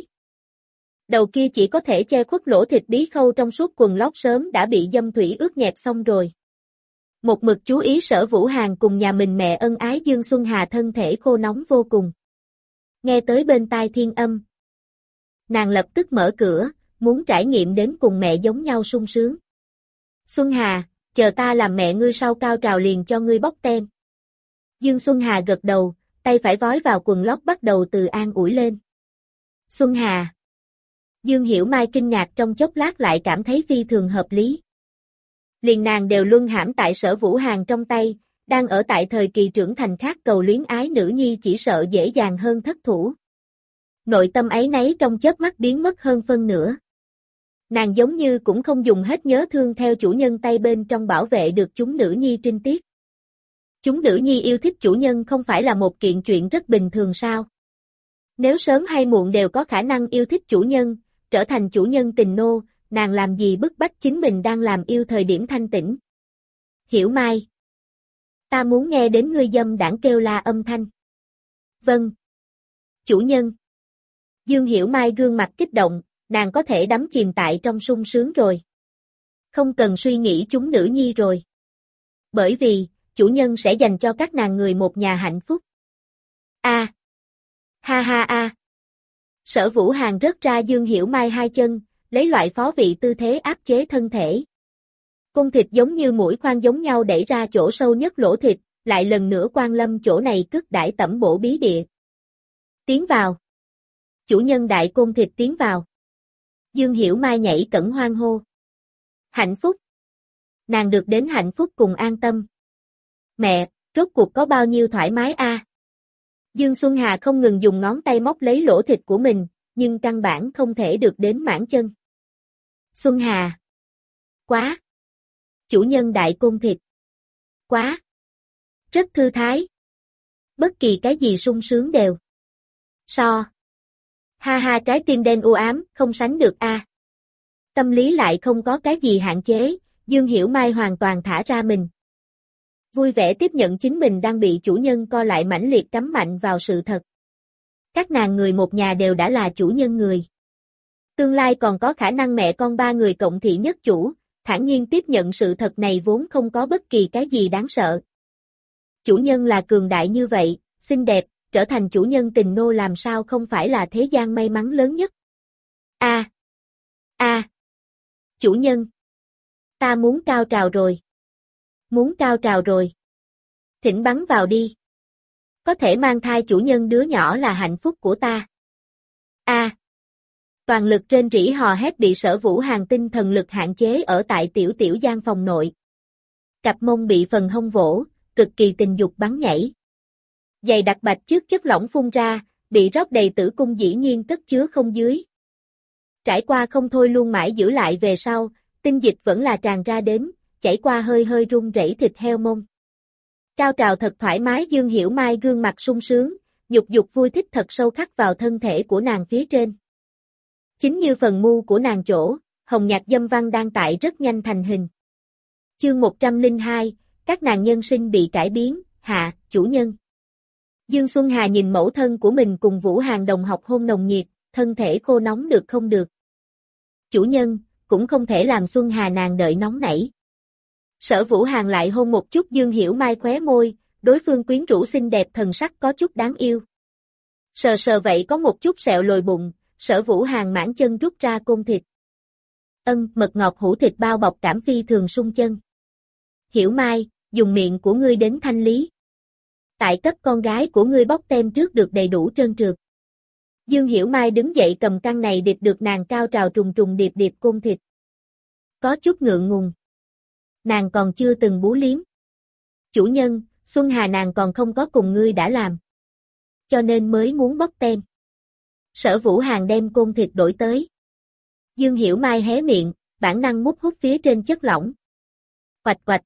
Speaker 1: Đầu kia chỉ có thể che khuất lỗ thịt bí khâu trong suốt quần lót sớm đã bị dâm thủy ướt nhẹp xong rồi. Một mực chú ý Sở Vũ Hàn cùng nhà mình mẹ ân ái Dương Xuân Hà thân thể khô nóng vô cùng. Nghe tới bên tai thiên âm. Nàng lập tức mở cửa, muốn trải nghiệm đến cùng mẹ giống nhau sung sướng. Xuân Hà, chờ ta làm mẹ ngươi sau cao trào liền cho ngươi bóc tem. Dương Xuân Hà gật đầu, tay phải vói vào quần lót bắt đầu từ an ủi lên. Xuân Hà. Dương Hiểu Mai kinh ngạc trong chốc lát lại cảm thấy phi thường hợp lý. Liền nàng đều luân hãm tại Sở Vũ Hàn trong tay, đang ở tại thời kỳ trưởng thành khác cầu luyến ái nữ nhi chỉ sợ dễ dàng hơn thất thủ. Nội tâm ấy nấy trong chớp mắt biến mất hơn phân nửa. Nàng giống như cũng không dùng hết nhớ thương theo chủ nhân tay bên trong bảo vệ được chúng nữ nhi trinh tiết. Chúng nữ nhi yêu thích chủ nhân không phải là một kiện chuyện rất bình thường sao? Nếu sớm hay muộn đều có khả năng yêu thích chủ nhân, trở thành chủ nhân tình nô, nàng làm gì bức bách chính mình đang làm yêu thời điểm thanh tĩnh. Hiểu Mai. Ta muốn nghe đến ngươi dâm đảng kêu la âm thanh. Vâng. Chủ nhân. Dương Hiểu Mai gương mặt kích động, nàng có thể đắm chìm tại trong sung sướng rồi. Không cần suy nghĩ chúng nữ nhi rồi. Bởi vì, chủ nhân sẽ dành cho các nàng người một nhà hạnh phúc. A. À. Ha ha a. Sở Vũ Hàn rớt ra Dương Hiểu Mai hai chân, lấy loại phó vị tư thế áp chế thân thể. Cung thịt giống như mũi khoan giống nhau đẩy ra chỗ sâu nhất lỗ thịt, lại lần nữa quan lâm chỗ này cất đãi tẩm bổ bí địa. Tiến vào. Chủ nhân đại côn thịt tiến vào. Dương Hiểu Mai nhảy cẩn hoan hô. Hạnh phúc. Nàng được đến hạnh phúc cùng an tâm. Mẹ, rốt cuộc có bao nhiêu thoải mái a? À? Dương Xuân Hà không ngừng dùng ngón tay móc lấy lỗ thịt của mình, nhưng căn bản không thể được đến mãn chân. Xuân Hà. Quá. Chủ nhân đại côn thịt. Quá. Rất thư thái. Bất kỳ cái gì sung sướng đều. So. Ha ha trái tim đen u ám, không sánh được a. À. Tâm lý lại không có cái gì hạn chế, Dương Hiểu Mai hoàn toàn thả ra mình. Vui vẻ tiếp nhận chính mình đang bị chủ nhân co lại mãnh liệt cắm mạnh vào sự thật. Các nàng người một nhà đều đã là chủ nhân người. Tương lai còn có khả năng mẹ con ba người cộng thị nhất chủ, thản nhiên tiếp nhận sự thật này vốn không có bất kỳ cái gì đáng sợ. Chủ nhân là cường đại như vậy, xinh đẹp, trở thành chủ nhân tình nô làm sao không phải là thế gian may mắn lớn nhất. A. A. À. Chủ nhân. Ta muốn cao trào rồi. Muốn cao trào rồi. Thỉnh bắn vào đi. Có thể mang thai chủ nhân đứa nhỏ là hạnh phúc của ta. A. À. Toàn lực trên rỉ hò hét bị Sở Vũ Hàn tinh thần lực hạn chế ở tại tiểu tiểu gian phòng nội. Cặp mông bị phần hông vỗ, cực kỳ tình dục bắn nhảy. Giày đặc bạch trước chất lỏng phun ra, bị rót đầy tử cung dĩ nhiên cất chứa không dưới. Trải qua không thôi luôn mãi giữ lại về sau, tinh dịch vẫn là tràn ra đến, chảy qua hơi hơi rung rẩy thịt heo mông. Cao trào thật thoải mái Dương Hiểu Mai gương mặt sung sướng, dục dục vui thích thật sâu khắc vào thân thể của nàng phía trên. Chính như phần mu của nàng chỗ, hồng nhạt dâm văn đang tại rất nhanh thành hình. Chương một trăm lẻ hai, các nàng nhân sinh bị cải biến, hạ, chủ nhân. Dương Xuân Hà nhìn mẫu thân của mình cùng Vũ Hàn đồng học hôn nồng nhiệt, thân thể khô nóng được không được. Chủ nhân, cũng không thể làm Xuân Hà nàng đợi nóng nảy. Sở Vũ Hàn lại hôn một chút Dương Hiểu Mai khóe môi, đối phương quyến rũ xinh đẹp thần sắc có chút đáng yêu. Sờ sờ vậy có một chút sẹo lồi bụng, Sở Vũ Hàn mãn chân rút ra côn thịt. Ân, mật ngọt hũ thịt bao bọc cảm phi thường sung chân. Hiểu Mai, dùng miệng của ngươi đến thanh lý. Tại cấp con gái của ngươi bóc tem trước được đầy đủ trơn trượt. Dương Hiểu Mai đứng dậy cầm căn này điệp được nàng cao trào trùng trùng điệp điệp côn thịt. Có chút ngượng ngùng. Nàng còn chưa từng bú liếm. Chủ nhân, Xuân Hà nàng còn không có cùng ngươi đã làm. Cho nên mới muốn bóc tem. Sở Vũ Hàn đem côn thịt đổi tới. Dương Hiểu Mai hé miệng, bản năng mút hút phía trên chất lỏng. Oạch oạch.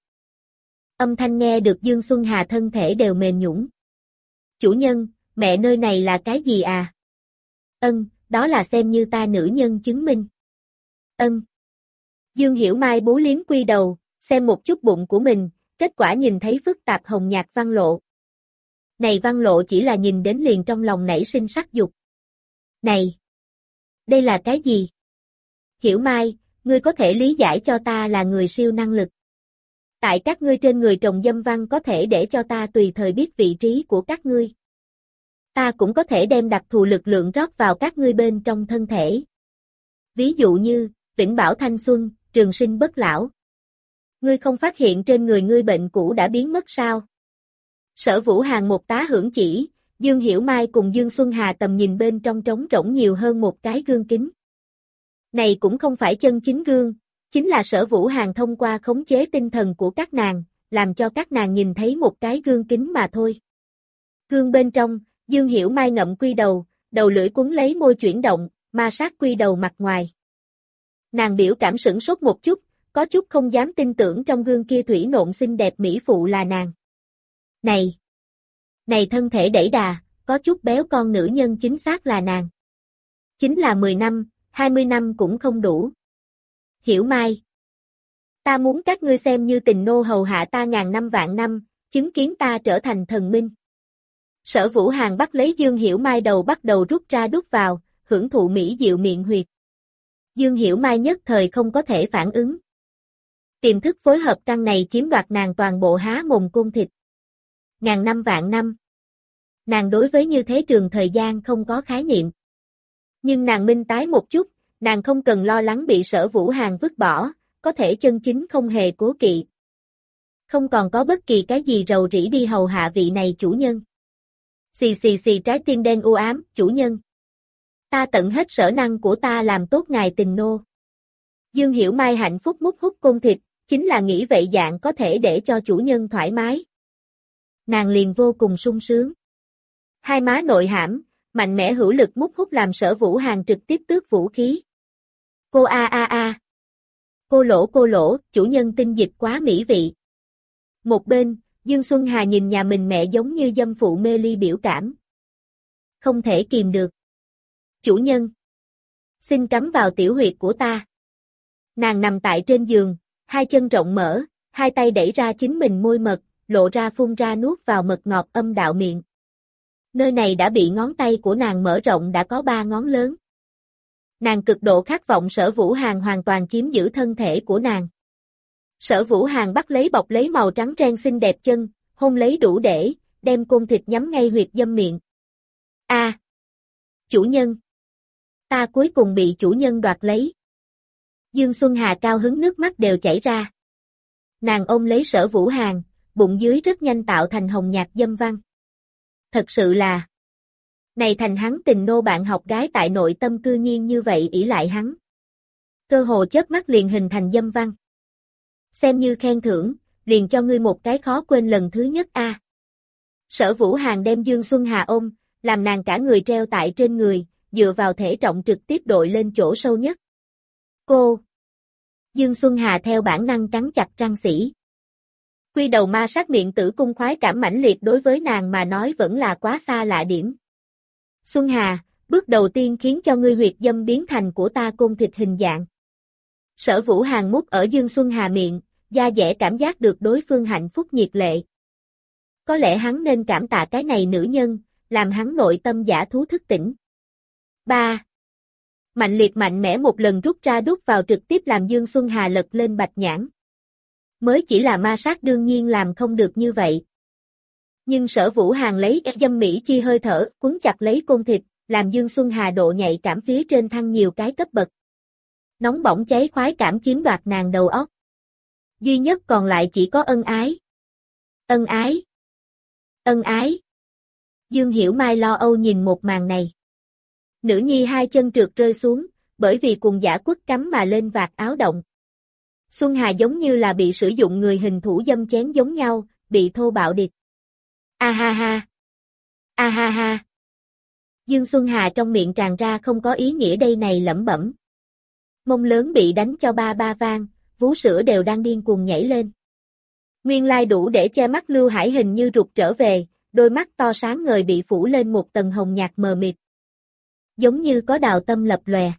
Speaker 1: Âm thanh nghe được Dương Xuân Hà thân thể đều mềm nhũn. Chủ nhân, mẹ nơi này là cái gì à? Ân, đó là xem như ta nữ nhân chứng minh. Ân. Dương Hiểu Mai bú liếm quy đầu, xem một chút bụng của mình, kết quả nhìn thấy phức tạp hồng nhạt văn lộ. Này văn lộ chỉ là nhìn đến liền trong lòng nảy sinh sắc dục. Này! Đây là cái gì? Hiểu Mai, ngươi có thể lý giải cho ta là người siêu năng lực. Tại các ngươi trên người trồng dâm văn có thể để cho ta tùy thời biết vị trí của các ngươi. Ta cũng có thể đem đặc thù lực lượng rót vào các ngươi bên trong thân thể. Ví dụ như, vĩnh bảo thanh xuân, trường sinh bất lão. Ngươi không phát hiện trên người ngươi bệnh cũ đã biến mất sao? Sở Vũ Hàn một tá hưởng chỉ, Dương Hiểu Mai cùng Dương Xuân Hà tầm nhìn bên trong trống rỗng nhiều hơn một cái gương kính. Này cũng không phải chân chính gương, chính là Sở Vũ Hàn thông qua khống chế tinh thần của các nàng, làm cho các nàng nhìn thấy một cái gương kính mà thôi. Gương bên trong, Dương Hiểu Mai ngậm quy đầu, đầu lưỡi cuốn lấy môi chuyển động, ma sát quy đầu mặt ngoài. Nàng biểu cảm sửng sốt một chút, có chút không dám tin tưởng trong gương kia thủy nộn xinh đẹp mỹ phụ là nàng. Này! Này thân thể đẩy đà, có chút béo con nữ nhân chính xác là nàng. Chính là mười năm, hai mươi năm cũng không đủ. Hiểu Mai! Ta muốn các ngươi xem như tình nô hầu hạ ta ngàn năm vạn năm, chứng kiến ta trở thành thần minh. Sở Vũ Hàn bắt lấy Dương Hiểu Mai đầu bắt đầu rút ra đút vào, hưởng thụ mỹ diệu miệng huyệt. Dương Hiểu Mai nhất thời không có thể phản ứng. Tiềm thức phối hợp căn này chiếm đoạt nàng toàn bộ há mồm côn thịt. Ngàn năm vạn năm. Nàng đối với như thế trường thời gian không có khái niệm. Nhưng nàng minh tái một chút, nàng không cần lo lắng bị Sở Vũ Hàn vứt bỏ, có thể chân chính không hề cố kỵ. Không còn có bất kỳ cái gì rầu rĩ đi hầu hạ vị này chủ nhân. Xì xì xì trái tim đen u ám, chủ nhân. Ta tận hết sở năng của ta làm tốt ngài tình nô. Dương Hiểu Mai hạnh phúc mút hút côn thịt, chính là nghĩ vậy dạng có thể để cho chủ nhân thoải mái. Nàng liền vô cùng sung sướng. Hai má nội hãm, mạnh mẽ hữu lực mút hút làm Sở Vũ Hàn trực tiếp tước vũ khí. Cô a a a. Cô lỗ cô lỗ, chủ nhân tinh dịch quá mỹ vị. Một bên, Dương Xuân Hà nhìn nhà mình mẹ giống như dâm phụ mê ly biểu cảm. Không thể kìm được. Chủ nhân. Xin cắm vào tiểu huyệt của ta. Nàng nằm tại trên giường, hai chân rộng mở, hai tay đẩy ra chính mình môi mật, lộ ra phun ra nuốt vào mật ngọt âm đạo miệng. Nơi này đã bị ngón tay của nàng mở rộng đã có ba ngón lớn. Nàng cực độ khát vọng Sở Vũ Hàn hoàn toàn chiếm giữ thân thể của nàng. Sở Vũ Hàn bắt lấy bọc lấy màu trắng ren xinh đẹp chân, hôn lấy đủ để, đem côn thịt nhắm ngay huyệt dâm miệng. A, à, chủ nhân! Ta cuối cùng bị chủ nhân đoạt lấy. Dương Xuân Hà cao hứng nước mắt đều chảy ra. Nàng ôm lấy Sở Vũ Hàn, bụng dưới rất nhanh tạo thành hồng nhạt dâm văn. Thật sự là, này thành hắn tình nô bạn học gái tại nội tâm cư nhiên như vậy ỷ lại hắn. Cơ hồ chớp mắt liền hình thành dâm văn. Xem như khen thưởng, liền cho ngươi một cái khó quên lần thứ nhất a. À. Sở Vũ Hàn đem Dương Xuân Hà ôm, làm nàng cả người treo tại trên người, dựa vào thể trọng trực tiếp đội lên chỗ sâu nhất. Cô! Dương Xuân Hà theo bản năng cắn chặt răng sĩ. Quy đầu ma sát miệng tử cung khoái cảm mãnh liệt đối với nàng mà nói vẫn là quá xa lạ điểm. Xuân Hà, bước đầu tiên khiến cho ngươi huyệt dâm biến thành của ta côn thịt hình dạng. Sở Vũ Hàn mút ở Dương Xuân Hà miệng, da dẻ cảm giác được đối phương hạnh phúc nhiệt lệ. Có lẽ hắn nên cảm tạ cái này nữ nhân, làm hắn nội tâm giả thú thức tỉnh. ba. Mạnh liệt mạnh mẽ một lần rút ra đút vào trực tiếp làm Dương Xuân Hà lật lên bạch nhãn. Mới chỉ là ma sát đương nhiên làm không được như vậy. Nhưng Sở Vũ Hàn lấy dâm mỹ chi hơi thở, quấn chặt lấy côn thịt, làm Dương Xuân Hà độ nhạy cảm phía trên thăng nhiều cái cấp bậc. Nóng bỏng cháy khoái cảm chiếm đoạt nàng đầu óc. Duy nhất còn lại chỉ có ân ái. Ân ái. Ân ái. Dương Hiểu Mai lo âu nhìn một màn này. Nữ nhi hai chân trượt rơi xuống, bởi vì cùng giả quất cắm mà lên vạt áo động. Xuân Hà giống như là bị sử dụng người hình thủ dâm chén giống nhau, bị thô bạo địch. A ha ha. A ha ha. Dương Xuân Hà trong miệng tràn ra không có ý nghĩa đây này lẩm bẩm. Mông lớn bị đánh cho ba ba vang, vú sữa đều đang điên cuồng nhảy lên. Nguyên lai đủ để che mắt Lưu Hải hình như rụt trở về, đôi mắt to sáng ngời bị phủ lên một tầng hồng nhạt mờ mịt. Giống như có đào tâm lập lòe.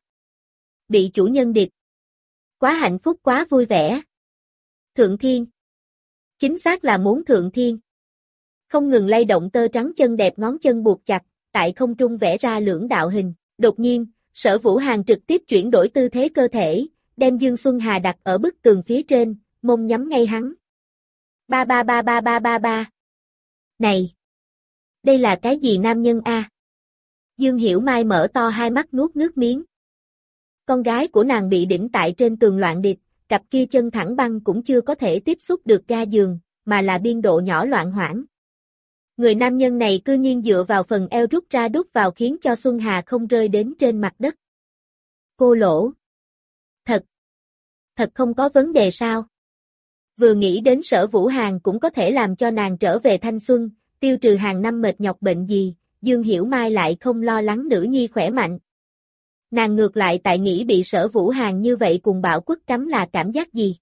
Speaker 1: Bị chủ nhân địch. Quá hạnh phúc quá vui vẻ. Thượng thiên. Chính xác là muốn thượng thiên. Không ngừng lay động tơ trắng chân đẹp ngón chân buộc chặt, tại không trung vẽ ra lưỡng đạo hình. Đột nhiên, Sở Vũ Hàn trực tiếp chuyển đổi tư thế cơ thể, đem Dương Xuân Hà đặt ở bức tường phía trên, mông nhắm ngay hắn. Ba ba ba ba ba ba ba. Này! Đây là cái gì nam nhân a? Dương Hiểu Mai mở to hai mắt nuốt nước miếng. Con gái của nàng bị đỉnh tại trên tường loạn địch, cặp kia chân thẳng băng cũng chưa có thể tiếp xúc được ga giường, mà là biên độ nhỏ loạn hoảng. Người nam nhân này cư nhiên dựa vào phần eo rút ra đút vào khiến cho Xuân Hà không rơi đến trên mặt đất. Cô lỗ. Thật. Thật không có vấn đề sao? Vừa nghĩ đến Sở Vũ Hàn cũng có thể làm cho nàng trở về thanh xuân, tiêu trừ hàng năm mệt nhọc bệnh gì, Dương Hiểu Mai lại không lo lắng nữ nhi khỏe mạnh. Nàng ngược lại tại nghĩ bị Sở Vũ Hàn như vậy cùng bạo quất cắm là cảm giác gì.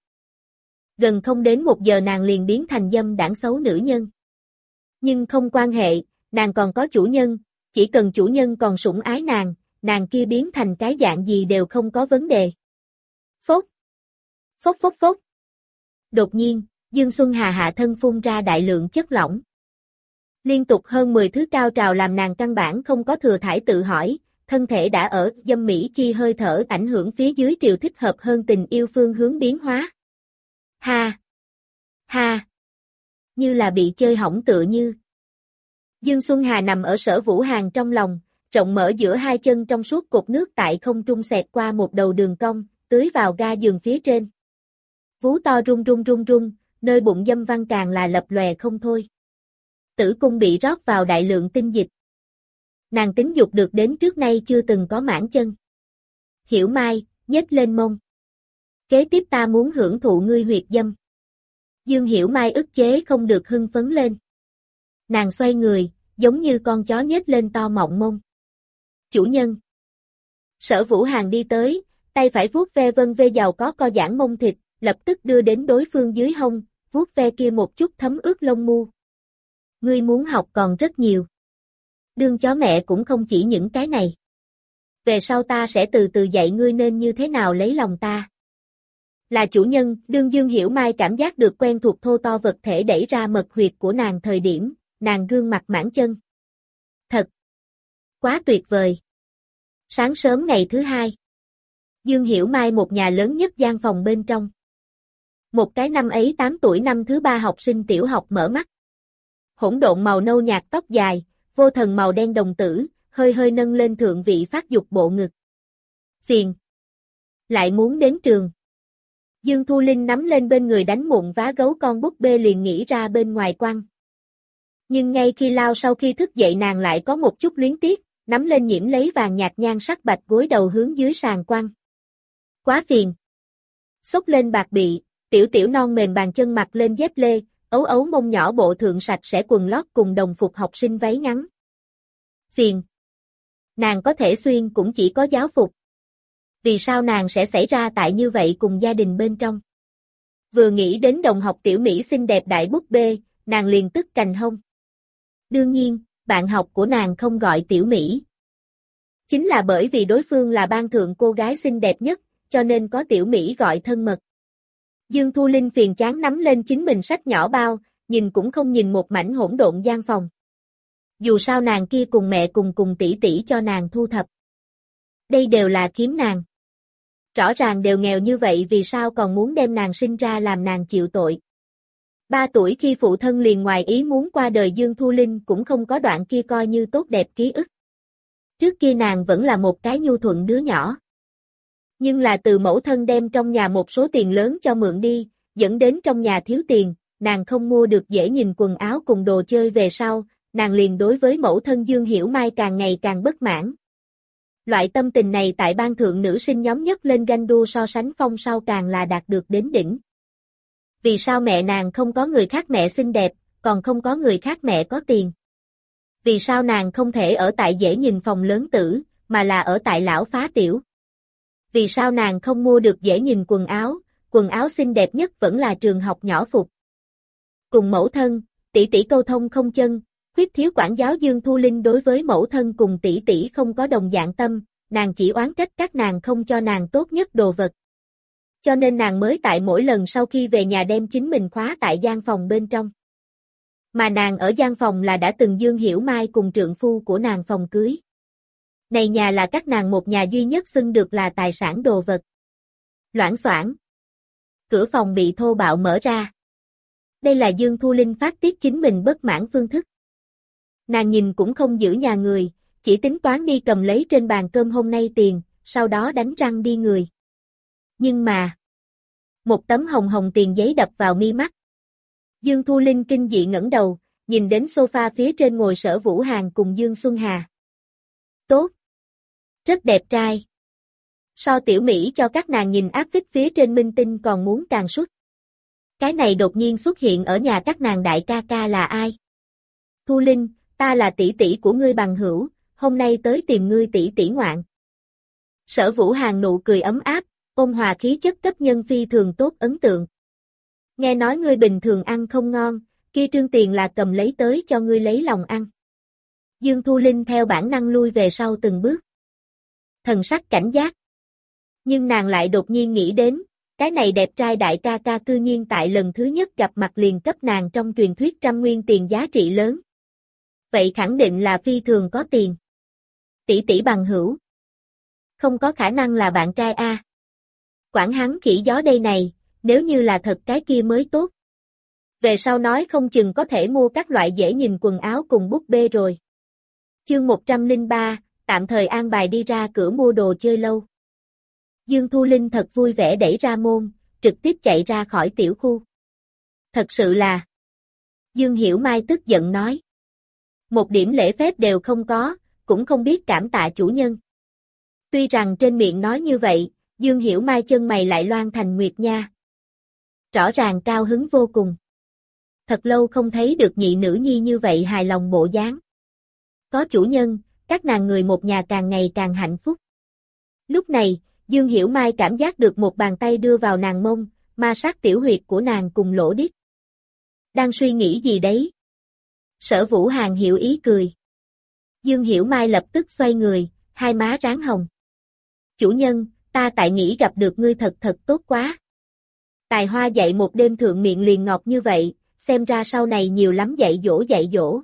Speaker 1: Gần không đến một giờ nàng liền biến thành dâm đảng xấu nữ nhân. Nhưng không quan hệ, nàng còn có chủ nhân, chỉ cần chủ nhân còn sủng ái nàng, nàng kia biến thành cái dạng gì đều không có vấn đề. Phốt. Phốt phốt phốt. Đột nhiên, Dương Xuân Hà hạ thân phun ra đại lượng chất lỏng. Liên tục hơn mười thứ cao trào làm nàng căn bản không có thừa thải tự hỏi, thân thể đã ở dâm mỹ chi hơi thở ảnh hưởng phía dưới triều thích hợp hơn tình yêu phương hướng biến hóa. Ha! Ha! Như là bị chơi hỏng tựa như. Dương Xuân Hà nằm ở Sở Vũ Hàn trong lòng, rộng mở giữa hai chân trong suốt cột nước tại không trung xẹt qua một đầu đường cong, tưới vào ga giường phía trên. Vú to rung rung rung rung, nơi bụng dâm văn càng là lập lòe không thôi. Tử cung bị rót vào đại lượng tinh dịch. Nàng tính dục được đến trước nay chưa từng có mãn chân. Hiểu Mai, nhếch lên mông. Kế tiếp ta muốn hưởng thụ ngươi huyệt dâm. Dương Hiểu Mai ức chế không được hưng phấn lên. Nàng xoay người, giống như con chó nhếch lên to mọng mông. Chủ nhân. Sở Vũ Hàn đi tới, tay phải vuốt ve vân ve giàu có co giãn mông thịt, lập tức đưa đến đối phương dưới hông, vuốt ve kia một chút thấm ướt lông mu. Ngươi muốn học còn rất nhiều. Đương chó mẹ cũng không chỉ những cái này. Về sau ta sẽ từ từ dạy ngươi nên như thế nào lấy lòng ta. Là chủ nhân, đương Dương Hiểu Mai cảm giác được quen thuộc thô to vật thể đẩy ra mật huyệt của nàng thời điểm, nàng gương mặt mãn chân. Thật! Quá tuyệt vời! Sáng sớm ngày thứ hai. Dương Hiểu Mai một nhà lớn nhất gian phòng bên trong. Một cái năm ấy tám tuổi năm thứ ba học sinh tiểu học mở mắt. Hỗn độn màu nâu nhạt tóc dài, vô thần màu đen đồng tử, hơi hơi nâng lên thượng vị phát dục bộ ngực. Phiền! Lại muốn đến trường. Dương Thu Linh nắm lên bên người đánh mụn vá gấu con búp bê liền nghĩ ra bên ngoài quăng. Nhưng ngay khi lao sau khi thức dậy nàng lại có một chút luyến tiếc, nắm lên nhiễm lấy vàng nhạt nhan sắc bạch gối đầu hướng dưới sàn quăng. Quá phiền. Xốc lên bạc bị, tiểu tiểu non mềm bàn chân mặc lên dép lê, ấu ấu mông nhỏ bộ thượng sạch sẽ quần lót cùng đồng phục học sinh váy ngắn. Phiền. Nàng có thể xuyên cũng chỉ có giáo phục. Vì sao nàng sẽ xảy ra tại như vậy cùng gia đình bên trong? Vừa nghĩ đến đồng học tiểu Mỹ xinh đẹp đại búp bê, nàng liền tức cành hông. Đương nhiên, bạn học của nàng không gọi tiểu Mỹ. Chính là bởi vì đối phương là ban thượng cô gái xinh đẹp nhất, cho nên có tiểu Mỹ gọi thân mật. Dương Thu Linh phiền chán nắm lên chính mình sách nhỏ bao, nhìn cũng không nhìn một mảnh hỗn độn gian phòng. Dù sao nàng kia cùng mẹ cùng cùng tỷ tỷ cho nàng thu thập. Đây đều là kiếm nàng. Rõ ràng đều nghèo như vậy vì sao còn muốn đem nàng sinh ra làm nàng chịu tội. Ba tuổi khi phụ thân liền ngoài ý muốn qua đời Dương Thu Linh cũng không có đoạn kia coi như tốt đẹp ký ức. Trước kia nàng vẫn là một cái nhu thuận đứa nhỏ. Nhưng là từ mẫu thân đem trong nhà một số tiền lớn cho mượn đi, dẫn đến trong nhà thiếu tiền, nàng không mua được dễ nhìn quần áo cùng đồ chơi về sau, nàng liền đối với mẫu thân Dương Hiểu Mai càng ngày càng bất mãn. Loại tâm tình này tại ban thượng nữ sinh nhóm nhất lên ganh đua so sánh phong sau càng là đạt được đến đỉnh. Vì sao mẹ nàng không có người khác mẹ xinh đẹp, còn không có người khác mẹ có tiền? Vì sao nàng không thể ở tại dễ nhìn phòng lớn tử, mà là ở tại lão phá tiểu? Vì sao nàng không mua được dễ nhìn quần áo, quần áo xinh đẹp nhất vẫn là trường học nhỏ phục? Cùng mẫu thân, tỷ tỷ câu thông không chân, khuyết thiếu quản giáo Dương Thu Linh đối với mẫu thân cùng tỷ tỷ không có đồng dạng tâm, nàng chỉ oán trách các nàng không cho nàng tốt nhất đồ vật. Cho nên nàng mới tại mỗi lần sau khi về nhà đem chính mình khóa tại gian phòng bên trong. Mà nàng ở gian phòng là đã từng Dương Hiểu Mai cùng trượng phu của nàng phòng cưới. Này nhà là các nàng một nhà duy nhất xưng được là tài sản đồ vật. Loảng xoảng. Cửa phòng bị thô bạo mở ra. Đây là Dương Thu Linh phát tiết chính mình bất mãn phương thức. Nàng nhìn cũng không giữ nhà người, chỉ tính toán đi cầm lấy trên bàn cơm hôm nay tiền, sau đó đánh răng đi người. Nhưng mà, một tấm hồng hồng tiền giấy đập vào mi mắt. Dương Thu Linh kinh dị ngẩng đầu, nhìn đến sofa phía trên ngồi Sở Vũ Hàn cùng Dương Xuân Hà. Tốt. Rất đẹp trai. So tiểu Mỹ cho các nàng nhìn áp phích phía trên minh tinh còn muốn càng xuất. Cái này đột nhiên xuất hiện ở nhà các nàng đại ca ca là ai? Thu Linh, ta là tỷ tỷ của ngươi bằng hữu, hôm nay tới tìm ngươi tỷ tỷ ngoạn. Sở Vũ Hàn nụ cười ấm áp, ôn hòa khí chất cấp nhân phi thường tốt ấn tượng. Nghe nói ngươi bình thường ăn không ngon, kia trương tiền là cầm lấy tới cho ngươi lấy lòng ăn. Dương Thu Linh theo bản năng lui về sau từng bước. Thần sắc cảnh giác. Nhưng nàng lại đột nhiên nghĩ đến, cái này đẹp trai đại ca ca cư nhiên tại lần thứ nhất gặp mặt liền cấp nàng trong truyền thuyết trăm nguyên tiền giá trị lớn. Vậy khẳng định là phi thường có tiền. Tỷ tỷ bằng hữu. Không có khả năng là bạn trai a. Quản hắn khỉ gió đây này, nếu như là thật cái kia mới tốt. Về sau nói không chừng có thể mua các loại dễ nhìn quần áo cùng búp bê rồi. Chương một trăm lẻ ba, tạm thời an bài đi ra cửa mua đồ chơi lâu. Dương Thu Linh thật vui vẻ đẩy ra môn, trực tiếp chạy ra khỏi tiểu khu. Thật sự là. Dương Hiểu Mai tức giận nói. Một điểm lễ phép đều không có, cũng không biết cảm tạ chủ nhân. Tuy rằng trên miệng nói như vậy, Dương Hiểu Mai chân mày lại loan thành nguyệt nha. Rõ ràng cao hứng vô cùng. Thật lâu không thấy được nhị nữ nhi như vậy hài lòng bộ dáng. Có chủ nhân, các nàng người một nhà càng ngày càng hạnh phúc. Lúc này, Dương Hiểu Mai cảm giác được một bàn tay đưa vào nàng mông, ma sát tiểu huyệt của nàng cùng lỗ đít. Đang suy nghĩ gì đấy? Sở Vũ Hàn hiểu ý cười. Dương Hiểu Mai lập tức xoay người, hai má ráng hồng. Chủ nhân, ta tại nghĩ gặp được ngươi thật thật tốt quá. Tài hoa dạy một đêm thượng miệng liền ngọt như vậy, xem ra sau này nhiều lắm dạy dỗ dạy dỗ.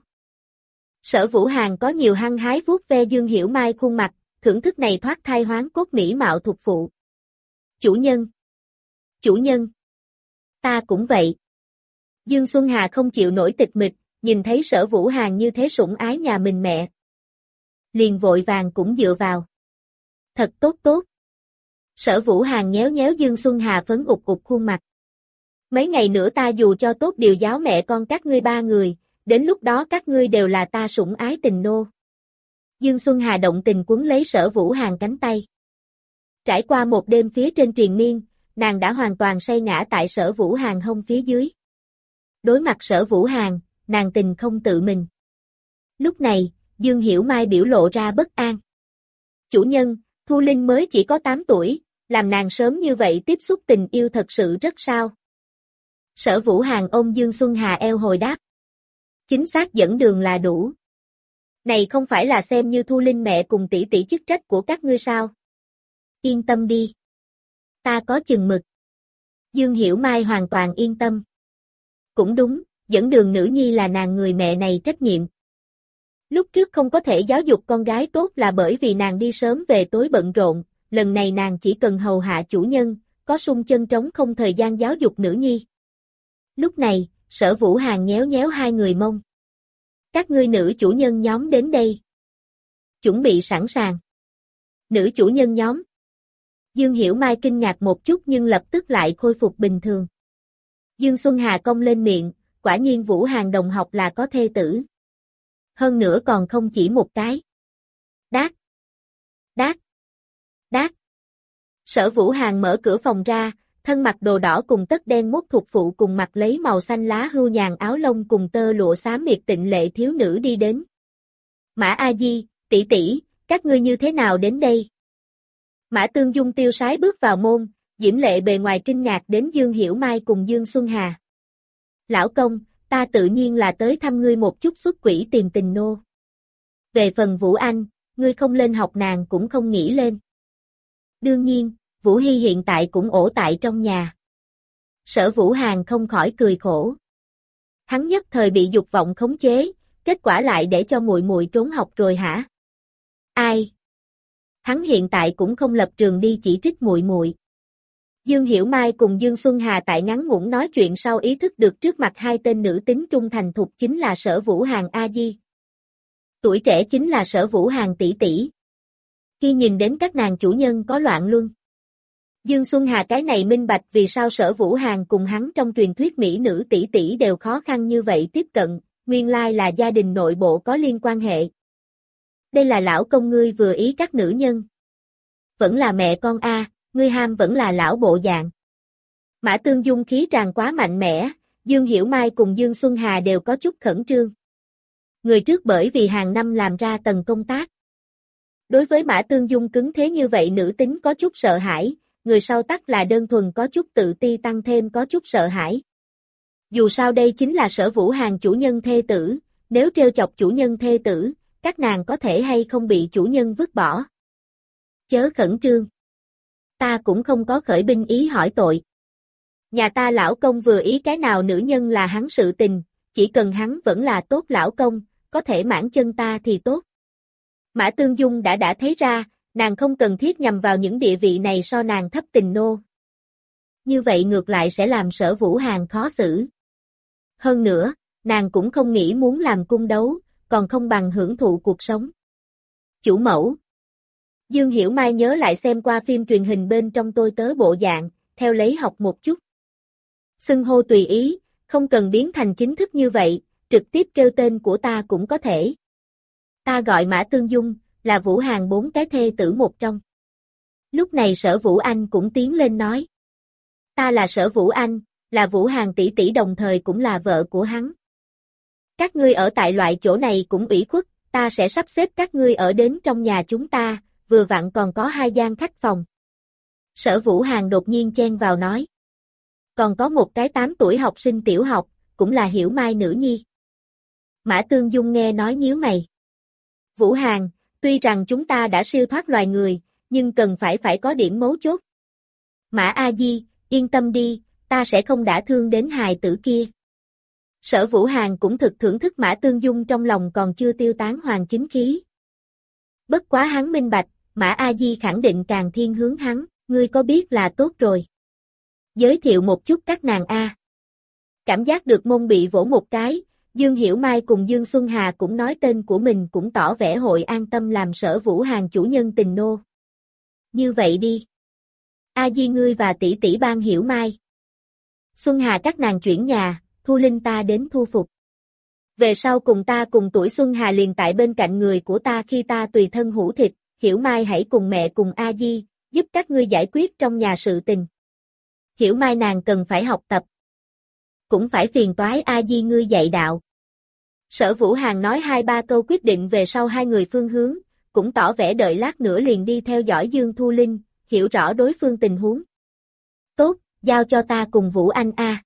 Speaker 1: Sở Vũ Hàn có nhiều hăng hái vuốt ve Dương Hiểu Mai khuôn mặt, thưởng thức này thoát thai hoán cốt mỹ mạo thuộc phụ. Chủ nhân. Chủ nhân. Ta cũng vậy. Dương Xuân Hà không chịu nổi tịch mịch, nhìn thấy Sở Vũ Hàn như thế sủng ái nhà mình mẹ. Liền vội vàng cũng dựa vào. Thật tốt tốt. Sở Vũ Hàn nhéo nhéo Dương Xuân Hà phấn ụt ụt khuôn mặt. Mấy ngày nữa ta dù cho tốt điều giáo mẹ con các ngươi ba người, đến lúc đó các ngươi đều là ta sủng ái tình nô. Dương Xuân Hà động tình quấn lấy Sở Vũ Hàn cánh tay. Trải qua một đêm phía trên triền miên, nàng đã hoàn toàn say ngã tại Sở Vũ Hàn hông phía dưới. Đối mặt Sở Vũ Hàn, nàng tình không tự mình. Lúc này, Dương Hiểu Mai biểu lộ ra bất an. Chủ nhân, Thu Linh mới chỉ có tám tuổi, làm nàng sớm như vậy tiếp xúc tình yêu thật sự rất sao. Sở Vũ Hàn ôm Dương Xuân Hà eo hồi đáp. Chính xác dẫn đường là đủ. Này không phải là xem như Thu Linh mẹ cùng tỷ tỷ chức trách của các ngươi sao? Yên tâm đi. Ta có chừng mực. Dương Hiểu Mai hoàn toàn yên tâm. Cũng đúng, dẫn đường nữ nhi là nàng người mẹ này trách nhiệm. Lúc trước không có thể giáo dục con gái tốt là bởi vì nàng đi sớm về tối bận rộn, lần này nàng chỉ cần hầu hạ chủ nhân, có sung chân trống không thời gian giáo dục nữ nhi. Lúc này, Sở Vũ Hàn nhéo nhéo hai người mông. Các ngươi nữ chủ nhân nhóm đến đây. Chuẩn bị sẵn sàng. Nữ chủ nhân nhóm. Dương Hiểu Mai kinh ngạc một chút nhưng lập tức lại khôi phục bình thường. Dương Xuân Hà cong lên miệng, quả nhiên Vũ Hàn đồng học là có thê tử. Hơn nữa còn không chỉ một cái. Đát. Đát. Đát. Sở Vũ Hàn mở cửa phòng ra, thân mặc đồ đỏ cùng tất đen mốt thuộc phụ cùng mặc lấy màu xanh lá hưu nhàn áo lông cùng tơ lụa xám miệt tịnh lệ thiếu nữ đi đến. Mã A Di, tỷ tỷ, các ngươi như thế nào đến đây? Mã Tương Dung tiêu sái bước vào môn, diễm lệ bề ngoài kinh ngạc đến Dương Hiểu Mai cùng Dương Xuân Hà. Lão công, ta tự nhiên là tới thăm ngươi một chút xuất quỷ tìm tình nô. Về phần Vũ Anh, ngươi không lên học nàng cũng không nghĩ lên. Đương nhiên, Vũ Hy hiện tại cũng ổ tại trong nhà. Sở Vũ Hàn không khỏi cười khổ. Hắn nhất thời bị dục vọng khống chế, kết quả lại để cho muội muội trốn học rồi hả? Ai? Hắn hiện tại cũng không lập trường đi chỉ trích muội muội. Dương Hiểu Mai cùng Dương Xuân Hà tại ngắn ngủn nói chuyện sau ý thức được trước mặt hai tên nữ tính trung thành thục chính là Sở Vũ Hàn A Di. Tuổi trẻ chính là Sở Vũ Hàn tỷ tỷ. Khi nhìn đến các nàng chủ nhân có loạn luân. Dương Xuân Hà cái này minh bạch vì sao Sở Vũ Hàn cùng hắn trong truyền thuyết mỹ nữ tỷ tỷ đều khó khăn như vậy tiếp cận, nguyên lai là gia đình nội bộ có liên quan hệ. Đây là lão công ngươi vừa ý các nữ nhân. Vẫn là mẹ con a, ngươi ham vẫn là lão bộ dạng. Mã Tương Dung khí tràn quá mạnh mẽ, Dương Hiểu Mai cùng Dương Xuân Hà đều có chút khẩn trương. Người trước bởi vì hàng năm làm ra tầng công tác. Đối với Mã Tương Dung cứng thế như vậy nữ tính có chút sợ hãi, người sau tắc là đơn thuần có chút tự ti tăng thêm có chút sợ hãi. Dù sao đây chính là Sở Vũ Hàn chủ nhân thê tử, nếu trêu chọc chủ nhân thê tử, các nàng có thể hay không bị chủ nhân vứt bỏ. Chớ khẩn trương. Ta cũng không có khởi binh ý hỏi tội. Nhà ta lão công vừa ý cái nào nữ nhân là hắn sự tình, chỉ cần hắn vẫn là tốt lão công, có thể mãn chân ta thì tốt. Mã Tương Dung đã đã thấy ra, nàng không cần thiết nhằm vào những địa vị này so nàng thấp tình nô. Như vậy ngược lại sẽ làm Sở Vũ Hàn khó xử. Hơn nữa, nàng cũng không nghĩ muốn làm cung đấu, còn không bằng hưởng thụ cuộc sống. Chủ mẫu. Dương Hiểu Mai nhớ lại xem qua phim truyền hình bên trong tôi tớ bộ dạng, theo lấy học một chút. Xưng hô tùy ý, không cần biến thành chính thức như vậy, trực tiếp kêu tên của ta cũng có thể. Ta gọi Mã Tương Dung, là Vũ Hàn bốn cái thê tử một trong. Lúc này Sở Vũ Anh cũng tiến lên nói. Ta là Sở Vũ Anh, là Vũ Hàn tỷ tỷ đồng thời cũng là vợ của hắn. Các ngươi ở tại loại chỗ này cũng ủy khuất, ta sẽ sắp xếp các ngươi ở đến trong nhà chúng ta, vừa vặn còn có hai gian khách phòng. Sở Vũ Hàn đột nhiên chen vào nói. Còn có một cái tám tuổi học sinh tiểu học, cũng là Hiểu Mai nữ nhi. Mã Tương Dung nghe nói nhíu mày. Vũ Hàn, tuy rằng chúng ta đã siêu thoát loài người, nhưng cần phải phải có điểm mấu chốt. Mã A Di, yên tâm đi, ta sẽ không đả thương đến hài tử kia. Sở Vũ Hàn cũng thực thưởng thức Mã Tương Dung trong lòng còn chưa tiêu tán hoàng chính khí. Bất quá hắn minh bạch, Mã A Di khẳng định càng thiên hướng hắn, ngươi có biết là tốt rồi. Giới thiệu một chút các nàng A. Cảm giác được mông bị vỗ một cái, Dương Hiểu Mai cùng Dương Xuân Hà cũng nói tên của mình cũng tỏ vẻ hội an tâm làm Sở Vũ Hàn chủ nhân tình nô. Như vậy đi. A Di ngươi và tỷ tỷ ban Hiểu Mai. Xuân Hà các nàng chuyển nhà, Thu Linh ta đến thu phục. Về sau cùng ta cùng tuổi Xuân Hà liền tại bên cạnh người của ta khi ta tùy thân hữu thịt, Hiểu Mai hãy cùng mẹ cùng A Di, giúp các ngươi giải quyết trong nhà sự tình. Hiểu Mai nàng cần phải học tập. Cũng phải phiền toái A Di ngươi dạy đạo. Sở Vũ Hàn nói hai ba câu quyết định về sau hai người phương hướng, cũng tỏ vẻ đợi lát nữa liền đi theo dõi Dương Thu Linh, hiểu rõ đối phương tình huống. Tốt, giao cho ta cùng Vũ Anh A.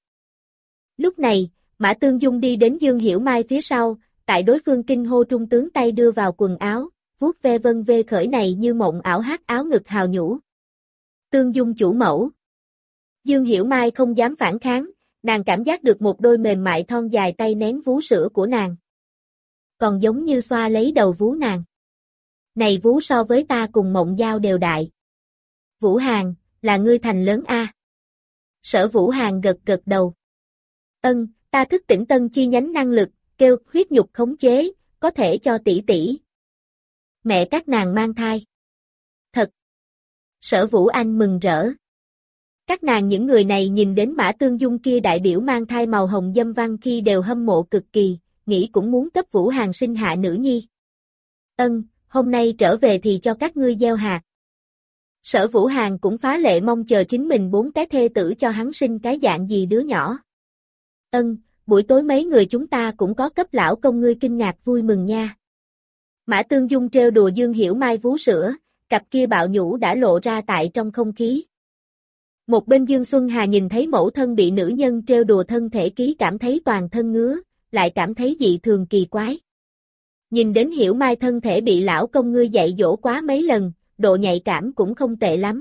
Speaker 1: Lúc này, Mã Tương Dung đi đến Dương Hiểu Mai phía sau, tại đối phương kinh hô trung tướng tay đưa vào quần áo, vuốt ve vân vê khởi này như mộng ảo hát áo ngực hào nhũ. Tương Dung chủ mẫu. Dương Hiểu Mai không dám phản kháng, nàng cảm giác được một đôi mềm mại thon dài tay nén vú sữa của nàng. Còn giống như xoa lấy đầu vú nàng. Này vú so với ta cùng mộng giao đều đại. Vũ Hàn, là ngươi thành lớn A. Sở Vũ Hàn gật gật đầu. Ân, ta thức tỉnh tân chi nhánh năng lực, kêu huyết nhục khống chế, có thể cho tỷ tỷ. Mẹ các nàng mang thai. Thật. Sở Vũ Anh mừng rỡ. Các nàng những người này nhìn đến Mã Tương Dung kia đại biểu mang thai màu hồng dâm văn khi đều hâm mộ cực kỳ, nghĩ cũng muốn cấp Vũ Hàn sinh hạ nữ nhi. Ân, hôm nay trở về thì cho các ngươi gieo hạt. Sở Vũ Hàn cũng phá lệ mong chờ chính mình bốn cái thê tử cho hắn sinh cái dạng gì đứa nhỏ. Ân, buổi tối mấy người chúng ta cũng có cấp lão công ngươi kinh ngạc vui mừng nha. Mã Tương Dung trêu đùa Dương Hiểu Mai vú sữa, cặp kia bạo nhũ đã lộ ra tại trong không khí. Một bên Dương Xuân Hà nhìn thấy mẫu thân bị nữ nhân trêu đùa thân thể ký cảm thấy toàn thân ngứa, lại cảm thấy dị thường kỳ quái. Nhìn đến Hiểu Mai thân thể bị lão công ngươi dạy dỗ quá mấy lần, độ nhạy cảm cũng không tệ lắm.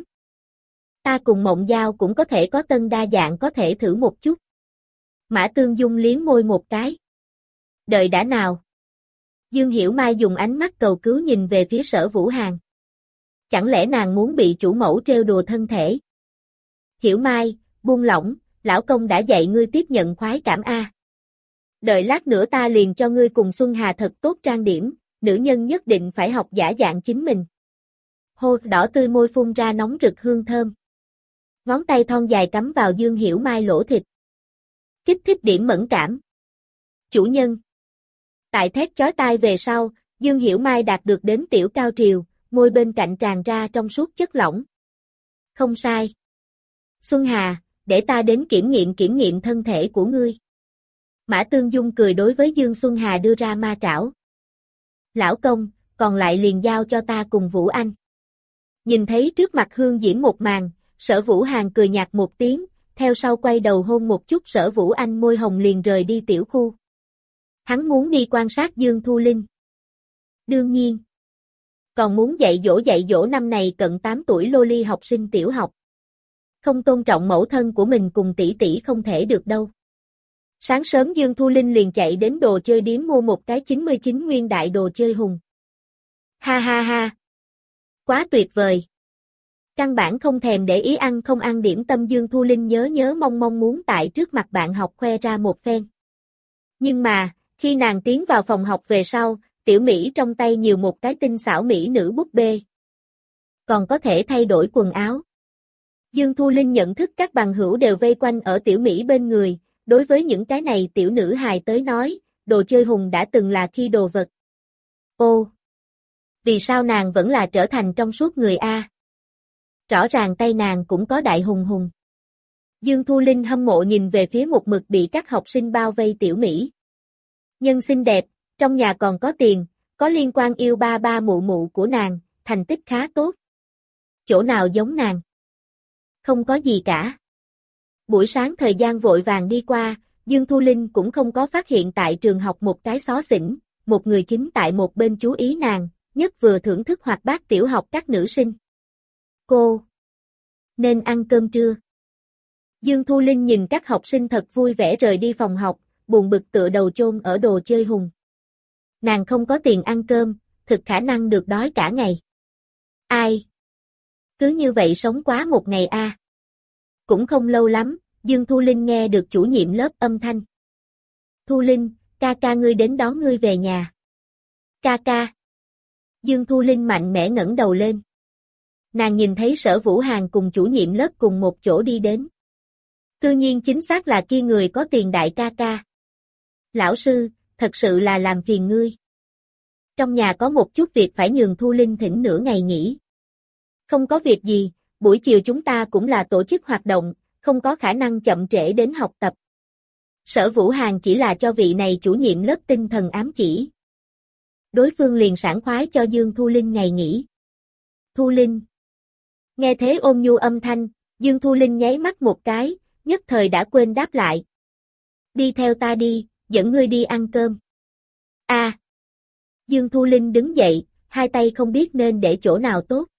Speaker 1: Ta cùng Mộng Giao cũng có thể có tân đa dạng có thể thử một chút. Mã Tương Dung liếm môi một cái. Đợi đã nào. Dương Hiểu Mai dùng ánh mắt cầu cứu nhìn về phía Sở Vũ Hàn. Chẳng lẽ nàng muốn bị chủ mẫu trêu đùa thân thể? Hiểu Mai, buông lỏng, lão công đã dạy ngươi tiếp nhận khoái cảm a. Đợi lát nữa ta liền cho ngươi cùng Xuân Hà thật tốt trang điểm, nữ nhân nhất định phải học giả dạng chính mình. Hô, đỏ tươi môi phun ra nóng rực hương thơm. Ngón tay thon dài cắm vào Dương Hiểu Mai lỗ thịt. Kích thích điểm mẫn cảm. Chủ nhân. Tại thét chói tai về sau, Dương Hiểu Mai đạt được đến tiểu cao triều, môi bên cạnh tràn ra trong suốt chất lỏng. Không sai. Xuân Hà, để ta đến kiểm nghiệm kiểm nghiệm thân thể của ngươi. Mã Tương Dung cười đối với Dương Xuân Hà đưa ra ma trảo. Lão công, còn lại liền giao cho ta cùng Vũ Anh. Nhìn thấy trước mặt hương diễm một màn, Sở Vũ Hàn cười nhạt một tiếng, theo sau quay đầu hôn một chút Sở Vũ Anh môi hồng liền rời đi tiểu khu. Hắn muốn đi quan sát Dương Thu Linh. Đương nhiên. Còn muốn dạy dỗ dạy dỗ năm này cận tám tuổi loli học sinh tiểu học. Không tôn trọng mẫu thân của mình cùng tỷ tỷ không thể được đâu. Sáng sớm Dương Thu Linh liền chạy đến đồ chơi điếm mua một cái chín mươi chín nguyên đại đồ chơi hùng. Ha ha ha. Quá tuyệt vời. Căn bản không thèm để ý ăn không ăn điểm tâm Dương Thu Linh nhớ nhớ mong mong muốn tại trước mặt bạn học khoe ra một phen. Nhưng mà, khi nàng tiến vào phòng học về sau, tiểu Mỹ trong tay nhiều một cái tinh xảo Mỹ nữ búp bê. Còn có thể thay đổi quần áo. Dương Thu Linh nhận thức các bằng hữu đều vây quanh ở tiểu Mỹ bên người, đối với những cái này tiểu nữ hài tới nói, đồ chơi hùng đã từng là khi đồ vật. Ô! Vì sao nàng vẫn là trở thành trong suốt người A? Rõ ràng tay nàng cũng có đại hùng hùng. Dương Thu Linh hâm mộ nhìn về phía một mực bị các học sinh bao vây tiểu Mỹ. Nhân xinh đẹp, trong nhà còn có tiền, có liên quan yêu ba ba mụ mụ của nàng, thành tích khá tốt. Chỗ nào giống nàng? Không có gì cả. Buổi sáng thời gian vội vàng đi qua, Dương Thu Linh cũng không có phát hiện tại trường học một cái xó xỉnh, một người chính tại một bên chú ý nàng, nhất vừa thưởng thức hoạt bát tiểu học các nữ sinh. Cô! Nên ăn cơm trưa. Dương Thu Linh nhìn các học sinh thật vui vẻ rời đi phòng học, buồn bực tựa đầu chôn ở đồ chơi hùng. Nàng không có tiền ăn cơm, thực khả năng được đói cả ngày. Ai? Cứ như vậy sống quá một ngày a. À. Cũng không lâu lắm, Dương Thu Linh nghe được chủ nhiệm lớp âm thanh. Thu Linh, ca ca ngươi đến đón ngươi về nhà. Ca ca. Dương Thu Linh mạnh mẽ ngẩng đầu lên. Nàng nhìn thấy Sở Vũ Hàn cùng chủ nhiệm lớp cùng một chỗ đi đến. Cư nhiên chính xác là kia người có tiền đại ca ca. Lão sư, thật sự là làm phiền ngươi. Trong nhà có một chút việc phải nhường Thu Linh thỉnh nửa ngày nghỉ. Không có việc gì, buổi chiều chúng ta cũng là tổ chức hoạt động, không có khả năng chậm trễ đến học tập. Sở Vũ Hàn chỉ là cho vị này chủ nhiệm lớp tinh thần ám chỉ. Đối phương liền sảng khoái cho Dương Thu Linh ngày nghỉ. Thu Linh. Nghe thế ôn nhu âm thanh, Dương Thu Linh nháy mắt một cái, nhất thời đã quên đáp lại. Đi theo ta đi, dẫn ngươi đi ăn cơm. A. À. Dương Thu Linh đứng dậy, hai tay không biết nên để chỗ nào tốt.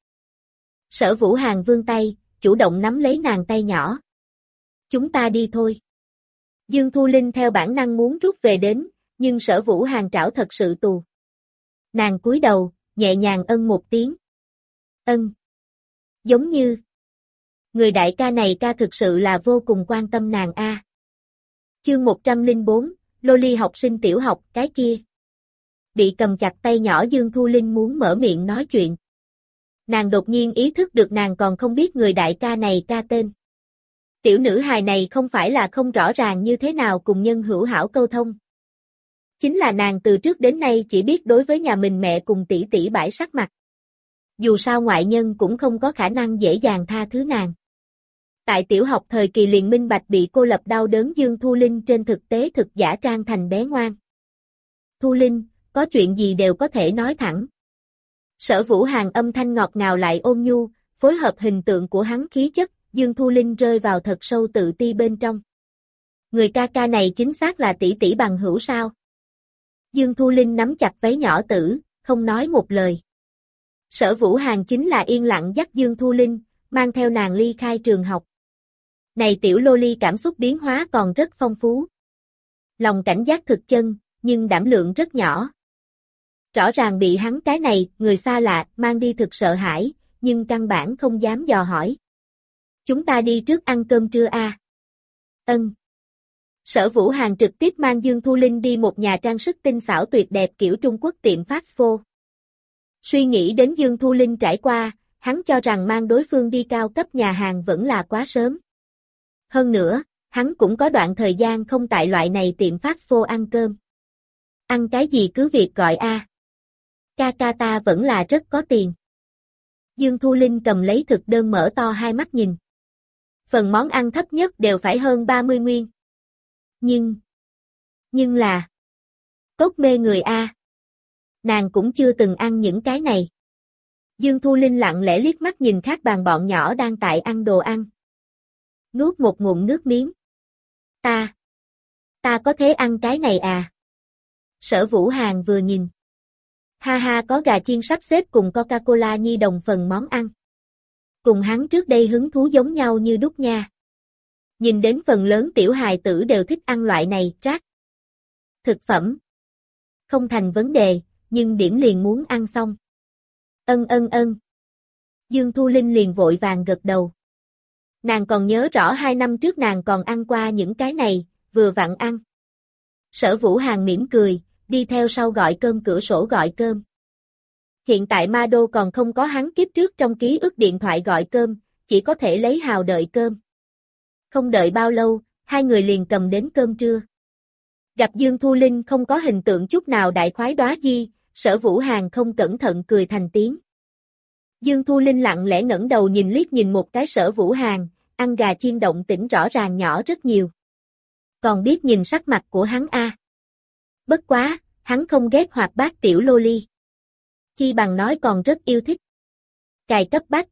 Speaker 1: Sở Vũ Hàn vươn tay, chủ động nắm lấy nàng tay nhỏ. Chúng ta đi thôi. Dương Thu Linh theo bản năng muốn rút về đến, nhưng Sở Vũ Hàn trảo thật sự tù. Nàng cúi đầu, nhẹ nhàng ân một tiếng. Ân. Giống như. Người đại ca này ca thực sự là vô cùng quan tâm nàng a. À. Chương một trăm lẻ bốn, Loli học sinh tiểu học, cái kia. Bị cầm chặt tay nhỏ Dương Thu Linh muốn mở miệng nói chuyện. Nàng đột nhiên ý thức được nàng còn không biết người đại ca này ca tên. Tiểu nữ hài này không phải là không rõ ràng như thế nào cùng nhân hữu hảo câu thông. Chính là nàng từ trước đến nay chỉ biết đối với nhà mình mẹ cùng tỷ tỷ bãi sắc mặt. Dù sao ngoại nhân cũng không có khả năng dễ dàng tha thứ nàng. Tại tiểu học thời kỳ liền minh bạch bị cô lập đau đớn Dương Thu Linh trên thực tế thực giả trang thành bé ngoan. Thu Linh, có chuyện gì đều có thể nói thẳng. Sở Vũ Hàn âm thanh ngọt ngào lại ôn nhu, phối hợp hình tượng của hắn khí chất, Dương Thu Linh rơi vào thật sâu tự ti bên trong. Người ca ca này chính xác là tỷ tỷ bằng hữu sao? Dương Thu Linh nắm chặt váy nhỏ tử, không nói một lời. Sở Vũ Hàn chính là yên lặng dắt Dương Thu Linh, mang theo nàng ly khai trường học. Này tiểu loli cảm xúc biến hóa còn rất phong phú. Lòng cảnh giác thực chân, nhưng đảm lượng rất nhỏ. Rõ ràng bị hắn cái này, người xa lạ, mang đi thực sợ hãi, nhưng căn bản không dám dò hỏi. Chúng ta đi trước ăn cơm trưa a. À? Ân. Sở Vũ Hàn trực tiếp mang Dương Thu Linh đi một nhà trang sức tinh xảo tuyệt đẹp kiểu Trung Quốc tiệm fast food. Suy nghĩ đến Dương Thu Linh trải qua, hắn cho rằng mang đối phương đi cao cấp nhà hàng vẫn là quá sớm. Hơn nữa, hắn cũng có đoạn thời gian không tại loại này tiệm fast food ăn cơm. Ăn cái gì cứ việc gọi a. À. Ca ca ta vẫn là rất có tiền. Dương Thu Linh cầm lấy thực đơn mở to hai mắt nhìn. Phần món ăn thấp nhất đều phải hơn ba mươi nguyên. Nhưng, nhưng là, cốt mê người a. Nàng cũng chưa từng ăn những cái này. Dương Thu Linh lặng lẽ liếc mắt nhìn khác bàn bọn nhỏ đang tại ăn đồ ăn. Nuốt một ngụm nước miếng. Ta, ta có thể ăn cái này à? Sở Vũ Hàn vừa nhìn. Ha ha, có gà chiên sắp xếp cùng Coca-Cola nhi đồng phần món ăn. Cùng hắn trước đây hứng thú giống nhau như đúc nha. Nhìn đến phần lớn tiểu hài tử đều thích ăn loại này, rác. Thực phẩm. Không thành vấn đề, nhưng điểm liền muốn ăn xong. Ân ân ân. Dương Thu Linh liền vội vàng gật đầu. Nàng còn nhớ rõ hai năm trước nàng còn ăn qua những cái này, vừa vặn ăn. Sở Vũ Hàn mỉm cười, đi theo sau gọi cơm cửa sổ gọi cơm. Hiện tại Ma Đô còn không có hắn kiếp trước trong ký ức điện thoại gọi cơm, chỉ có thể lấy hào đợi cơm. Không đợi bao lâu, hai người liền cầm đến cơm trưa. Gặp Dương Thu Linh không có hình tượng chút nào đại khoái đóa di, Sở Vũ Hàn không cẩn thận cười thành tiếng. Dương Thu Linh lặng lẽ ngẩng đầu nhìn liếc nhìn một cái Sở Vũ Hàn, ăn gà chiên động tĩnh rõ ràng nhỏ rất nhiều. Còn biết nhìn sắc mặt của hắn a. À. Bất quá, hắn không ghét hoạt bát tiểu loli. Chi bằng nói còn rất yêu thích. Cài cấp bách.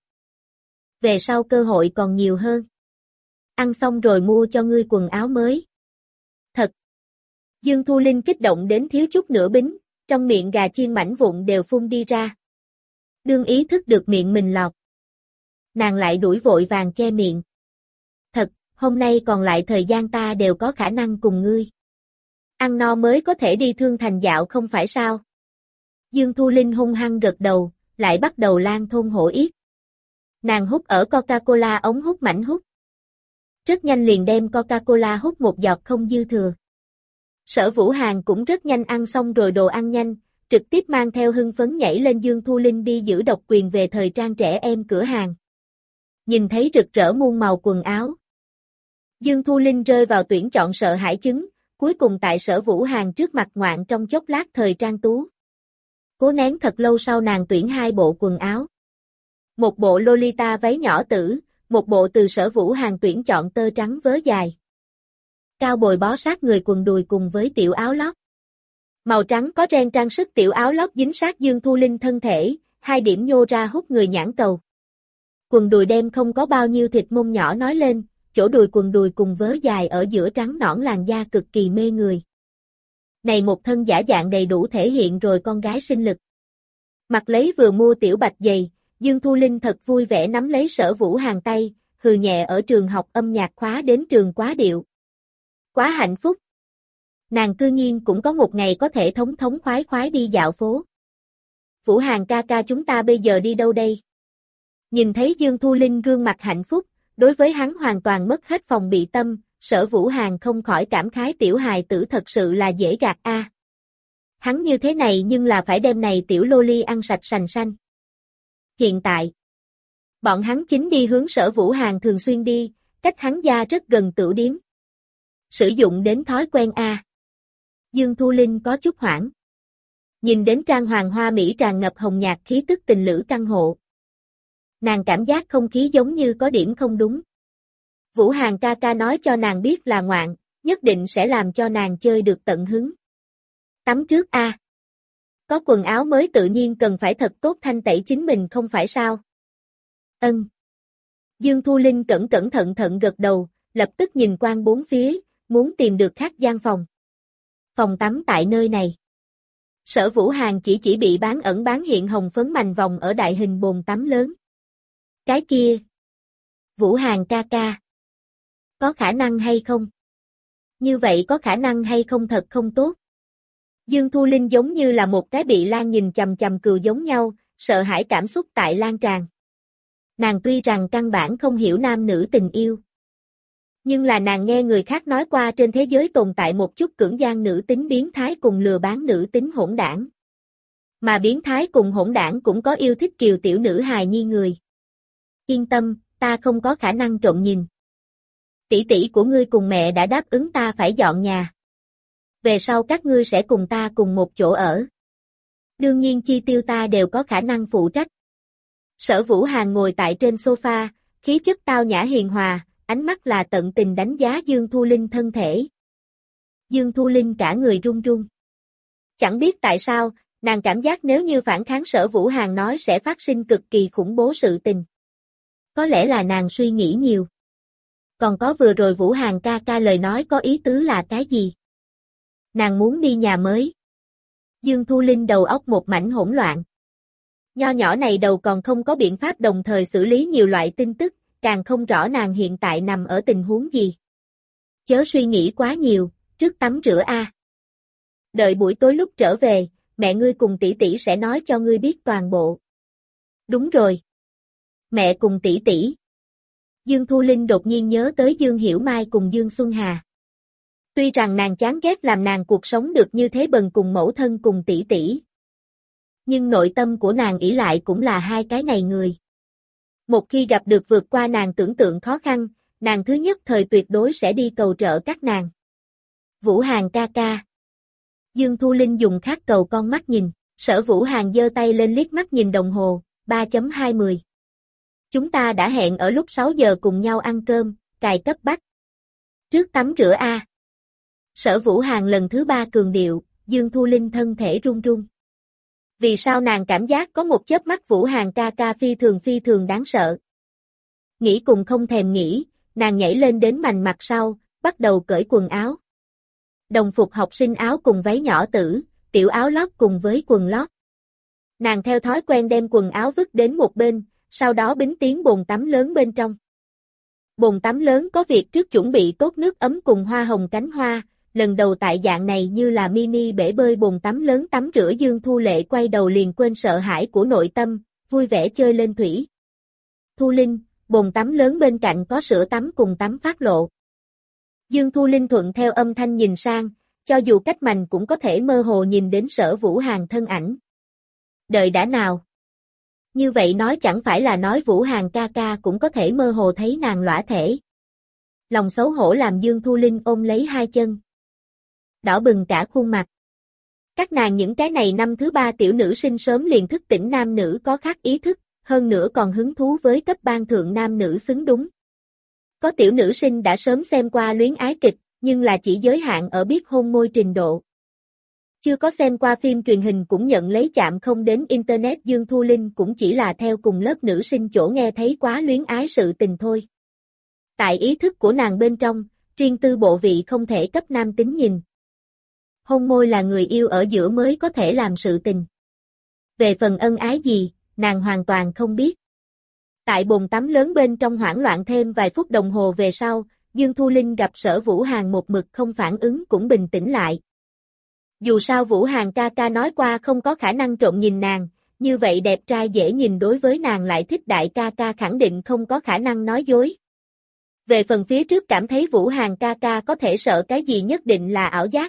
Speaker 1: Về sau cơ hội còn nhiều hơn. Ăn xong rồi mua cho ngươi quần áo mới. Thật. Dương Thu Linh kích động đến thiếu chút nữa bính, trong miệng gà chiên mảnh vụn đều phun đi ra. Đương ý thức được miệng mình lọt. Nàng lại đuổi vội vàng che miệng. Thật, hôm nay còn lại thời gian ta đều có khả năng cùng ngươi. Ăn no mới có thể đi thương thành dạo không phải sao? Dương Thu Linh hung hăng gật đầu, lại bắt đầu lan thôn hổ yết. Nàng hút ở Coca-Cola ống hút mảnh hút. Rất nhanh liền đem Coca-Cola hút một giọt không dư thừa. Sở Vũ Hàn cũng rất nhanh ăn xong rồi đồ ăn nhanh, trực tiếp mang theo hưng phấn nhảy lên Dương Thu Linh đi giữ độc quyền về thời trang trẻ em cửa hàng. Nhìn thấy rực rỡ muôn màu quần áo. Dương Thu Linh rơi vào tuyển chọn sợ hãi chứng, cuối cùng tại Sở Vũ Hàn trước mặt ngoạn trong chốc lát thời trang tú. Cố nén thật lâu sau nàng tuyển hai bộ quần áo. Một bộ Lolita váy nhỏ tử, một bộ từ Sở Vũ Hàn tuyển chọn tơ trắng vớ dài. Cao bồi bó sát người quần đùi cùng với tiểu áo lót. Màu trắng có ren trang sức tiểu áo lót dính sát Dương Thu Linh thân thể, hai điểm nhô ra hút người nhãn cầu. Quần đùi đem không có bao nhiêu thịt mông nhỏ nói lên, chỗ đùi quần đùi cùng vớ dài ở giữa trắng nõn làn da cực kỳ mê người. Này một thân giả dạng đầy đủ thể hiện rồi con gái sinh lực. Mặc lấy vừa mua tiểu bạch giày, Dương Thu Linh thật vui vẻ nắm lấy Sở Vũ Hàn tay, hừ nhẹ ở trường học âm nhạc khóa đến trường quá điệu. Quá hạnh phúc. Nàng cư nhiên cũng có một ngày có thể thống thống khoái khoái đi dạo phố. Vũ Hàn ca ca chúng ta bây giờ đi đâu đây? Nhìn thấy Dương Thu Linh gương mặt hạnh phúc, đối với hắn hoàn toàn mất hết phòng bị tâm, Sở Vũ Hàn không khỏi cảm khái tiểu hài tử thật sự là dễ gạt a. À. Hắn như thế này nhưng là phải đem này tiểu loli ăn sạch sành sanh. Hiện tại, bọn hắn chính đi hướng Sở Vũ Hàn thường xuyên đi, cách hắn gia rất gần tửu điếm. Sử dụng đến thói quen a. Dương Thu Linh có chút hoảng. Nhìn đến trang hoàng hoa mỹ tràn ngập hồng nhạt khí tức tình lữ căn hộ. Nàng cảm giác không khí giống như có điểm không đúng. Vũ Hàn ca ca nói cho nàng biết là ngoạn, nhất định sẽ làm cho nàng chơi được tận hứng. Tắm trước a. À. Có quần áo mới tự nhiên cần phải thật tốt thanh tẩy chính mình không phải sao? Ân. Dương Thu Linh cẩn cẩn thận thận gật đầu, lập tức nhìn quanh bốn phía, muốn tìm được khác gian phòng. Phòng tắm tại nơi này. Sở Vũ Hàn chỉ chỉ bị bán ẩn bán hiện hồng phấn mành vòng ở đại hình bồn tắm lớn. Cái kia. Vũ Hàn ca ca. Có khả năng hay không? Như vậy có khả năng hay không thật không tốt. Dương Thu Linh giống như là một cái bị lan nhìn chằm chằm cừu giống nhau, sợ hãi cảm xúc tại lan tràn. Nàng tuy rằng căn bản không hiểu nam nữ tình yêu. Nhưng là nàng nghe người khác nói qua trên thế giới tồn tại một chút cưỡng gian nữ tính biến thái cùng lừa bán nữ tính hỗn đảng. Mà biến thái cùng hỗn đảng cũng có yêu thích kiều tiểu nữ hài nhi người. Yên tâm, ta không có khả năng trộm nhìn. Tỷ tỷ của ngươi cùng mẹ đã đáp ứng ta phải dọn nhà. Về sau các ngươi sẽ cùng ta cùng một chỗ ở. Đương nhiên chi tiêu ta đều có khả năng phụ trách. Sở Vũ Hàn ngồi tại trên sofa, khí chất tao nhã hiền hòa, ánh mắt là tận tình đánh giá Dương Thu Linh thân thể. Dương Thu Linh cả người run run. Chẳng biết tại sao, nàng cảm giác nếu như phản kháng Sở Vũ Hàn nói sẽ phát sinh cực kỳ khủng bố sự tình. Có lẽ là nàng suy nghĩ nhiều. Còn có vừa rồi Vũ Hàn ca ca lời nói có ý tứ là cái gì? Nàng muốn đi nhà mới. Dương Thu Linh đầu óc một mảnh hỗn loạn. Nho nhỏ này đầu còn không có biện pháp đồng thời xử lý nhiều loại tin tức, càng không rõ nàng hiện tại nằm ở tình huống gì. Chớ suy nghĩ quá nhiều, trước tắm rửa a. Đợi buổi tối lúc trở về, mẹ ngươi cùng tỷ tỷ sẽ nói cho ngươi biết toàn bộ. Đúng rồi. Mẹ cùng tỷ tỷ. Dương Thu Linh đột nhiên nhớ tới Dương Hiểu Mai cùng Dương Xuân Hà. Tuy rằng nàng chán ghét làm nàng cuộc sống được như thế bần cùng mẫu thân cùng tỷ tỷ. Nhưng nội tâm của nàng ỷ lại cũng là hai cái này người. Một khi gặp được vượt qua nàng tưởng tượng khó khăn, nàng thứ nhất thời tuyệt đối sẽ đi cầu trợ các nàng. Vũ Hàn ca ca. Dương Thu Linh dùng khát cầu con mắt nhìn, Sở Vũ Hàn giơ tay lên liếc mắt nhìn đồng hồ, ba chấm hai mươi. Chúng ta đã hẹn ở lúc sáu giờ cùng nhau ăn cơm, cài cấp bách. Trước tắm rửa a. Sở Vũ Hàn lần thứ ba cường điệu, Dương Thu Linh thân thể run run. Vì sao nàng cảm giác có một chớp mắt Vũ Hàn ca ca phi thường phi thường đáng sợ. Nghĩ cùng không thèm nghĩ, nàng nhảy lên đến mành mặt sau, bắt đầu cởi quần áo. Đồng phục học sinh áo cùng váy nhỏ tử, tiểu áo lót cùng với quần lót. Nàng theo thói quen đem quần áo vứt đến một bên, sau đó bính tiến bồn tắm lớn bên trong. Bồn tắm lớn có việc trước chuẩn bị tốt nước ấm cùng hoa hồng cánh hoa, lần đầu tại dạng này như là mini bể bơi bồn tắm lớn tắm rửa. Dương Thu Lệ quay đầu liền quên sợ hãi của nội tâm, vui vẻ chơi lên thủy. Thu Linh, bồn tắm lớn bên cạnh có sữa tắm cùng tắm phát lộ. Dương Thu Linh thuận theo âm thanh nhìn sang, cho dù cách mành cũng có thể mơ hồ nhìn đến Sở Vũ Hàn thân ảnh. Đợi đã nào. Như vậy nói chẳng phải là nói Vũ Hàn ca ca cũng có thể mơ hồ thấy nàng lõa thể. Lòng xấu hổ làm Dương Thu Linh ôm lấy hai chân. Đỏ bừng cả khuôn mặt. Các nàng những cái này năm thứ ba tiểu nữ sinh sớm liền thức tỉnh nam nữ có khác ý thức, hơn nữa còn hứng thú với cấp ban thượng nam nữ xứng đúng. Có tiểu nữ sinh đã sớm xem qua luyến ái kịch, nhưng là chỉ giới hạn ở biết hôn môi trình độ. Chưa có xem qua phim truyền hình cũng nhận lấy chạm không đến internet. Dương Thu Linh cũng chỉ là theo cùng lớp nữ sinh chỗ nghe thấy quá luyến ái sự tình thôi. Tại ý thức của nàng bên trong, riêng tư bộ vị không thể cấp nam tính nhìn. Hôn môi là người yêu ở giữa mới có thể làm sự tình. Về phần ân ái gì, nàng hoàn toàn không biết. Tại bồn tắm lớn bên trong hoảng loạn thêm vài phút đồng hồ về sau, Dương Thu Linh gặp Sở Vũ Hàn một mực không phản ứng cũng bình tĩnh lại. Dù sao Vũ Hàn ca ca nói qua không có khả năng trộm nhìn nàng, như vậy đẹp trai dễ nhìn đối với nàng lại thích đại ca ca khẳng định không có khả năng nói dối. Về phần phía trước cảm thấy Vũ Hàn ca ca có thể sợ cái gì nhất định là ảo giác.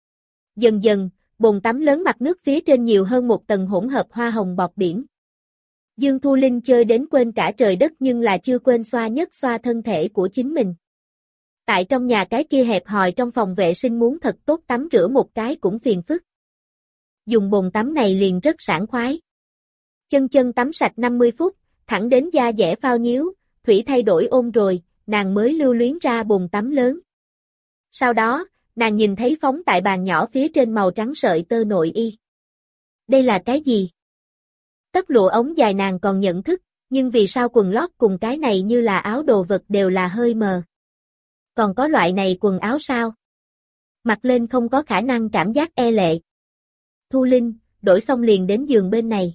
Speaker 1: Dần dần, bồn tắm lớn mặt nước phía trên nhiều hơn một tầng hỗn hợp hoa hồng bọt biển. Dương Thu Linh chơi đến quên cả trời đất nhưng là chưa quên xoa nhất xoa thân thể của chính mình. Tại trong nhà cái kia hẹp hòi trong phòng vệ sinh muốn thật tốt tắm rửa một cái cũng phiền phức. Dùng bồn tắm này liền rất sảng khoái. Chân chân tắm sạch năm mươi phút, thẳng đến da dẻ phao nhíu, thủy thay đổi ôn rồi, nàng mới lưu luyến ra bồn tắm lớn. Sau đó, nàng nhìn thấy phóng tại bàn nhỏ phía trên màu trắng sợi tơ nội y. Đây là cái gì? Tất lụa ống dài nàng còn nhận thức, nhưng vì sao quần lót cùng cái này như là áo đồ vật đều là hơi mờ. Còn có loại này quần áo sao? Mặc lên không có khả năng cảm giác e lệ. Thu Linh, đổi xong liền đến giường bên này.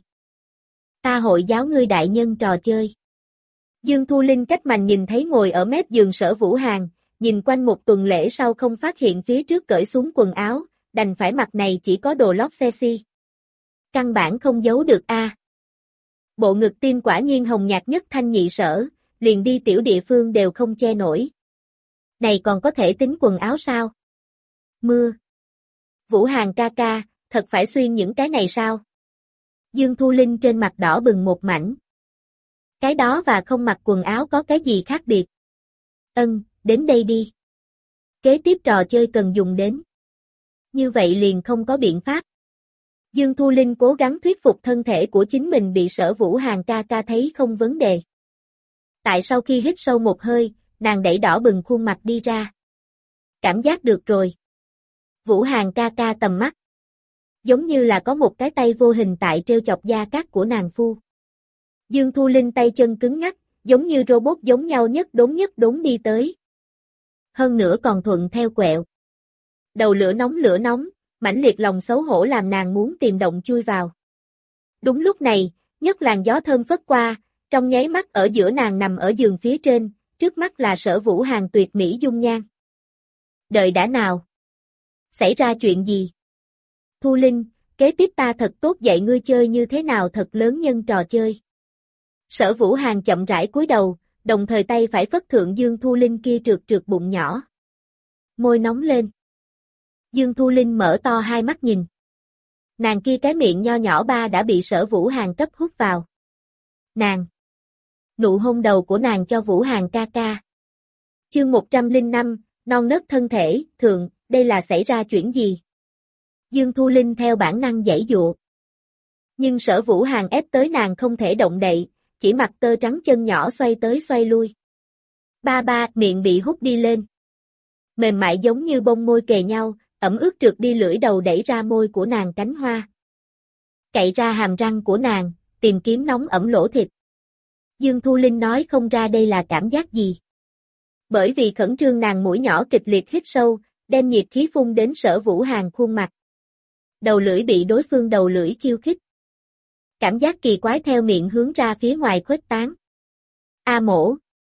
Speaker 1: Ta hội giáo ngươi đại nhân trò chơi. Dương Thu Linh cách mành nhìn thấy ngồi ở mép giường Sở Vũ Hàn, nhìn quanh một tuần lễ sau không phát hiện phía trước cởi xuống quần áo, đành phải mặc này chỉ có đồ lót sexy. Căn bản không giấu được a. À. Bộ ngực tim quả nhiên hồng nhạt nhất thanh nhị sở, liền đi tiểu địa phương đều không che nổi. Này còn có thể tính quần áo sao? Mưa. Vũ Hàn ca ca, thật phải xuyên những cái này sao? Dương Thu Linh trên mặt đỏ bừng một mảnh. Cái đó và không mặc quần áo có cái gì khác biệt? Ân, đến đây đi. Kế tiếp trò chơi cần dùng đến. Như vậy liền không có biện pháp. Dương Thu Linh cố gắng thuyết phục thân thể của chính mình bị Sở Vũ Hàn ca ca thấy không vấn đề. Tại sau khi hít sâu một hơi, nàng đẩy đỏ bừng khuôn mặt đi ra. Cảm giác được rồi. Vũ Hàn ca ca tầm mắt. Giống như là có một cái tay vô hình tại treo chọc da cát của nàng phu. Dương Thu Linh tay chân cứng ngắc, giống như robot giống nhau nhất đốn nhất đốn đi tới. Hơn nữa còn thuận theo quẹo. Đầu lửa nóng lửa nóng, mãnh liệt lòng xấu hổ làm nàng muốn tìm động chui vào. Đúng lúc này, nhất làn gió thơm phất qua, trong nháy mắt ở giữa nàng nằm ở giường phía trên, trước mắt là Sở Vũ Hàn tuyệt mỹ dung nhan. Đợi đã nào? Xảy ra chuyện gì? Thu Linh, kế tiếp ta thật tốt dạy ngươi chơi như thế nào thật lớn nhân trò chơi. Sở Vũ Hàn chậm rãi cúi đầu, đồng thời tay phải phất thượng Dương Thu Linh kia trượt trượt bụng nhỏ. Môi nóng lên. Dương Thu Linh mở to hai mắt nhìn. Nàng kia cái miệng nho nhỏ ba đã bị Sở Vũ Hàn cấp hút vào. Nàng. Nụ hôn đầu của nàng cho Vũ Hàn ca ca. Chương một trăm lẻ năm, non nớt thân thể, thượng, đây là xảy ra chuyện gì? Dương Thu Linh theo bản năng giãy giụa. Nhưng Sở Vũ Hàn ép tới nàng không thể động đậy, chỉ mặc tơ trắng chân nhỏ xoay tới xoay lui. Ba ba, miệng bị hút đi lên. Mềm mại giống như bông môi kề nhau, ẩm ướt trượt đi lưỡi đầu đẩy ra môi của nàng cánh hoa. Cậy ra hàm răng của nàng, tìm kiếm nóng ẩm lỗ thịt. Dương Thu Linh nói không ra đây là cảm giác gì. Bởi vì khẩn trương nàng mũi nhỏ kịch liệt hít sâu, đem nhiệt khí phun đến Sở Vũ Hàn khuôn mặt. Đầu lưỡi bị đối phương đầu lưỡi khiêu khích. Cảm giác kỳ quái theo miệng hướng ra phía ngoài khuếch tán. A mổ.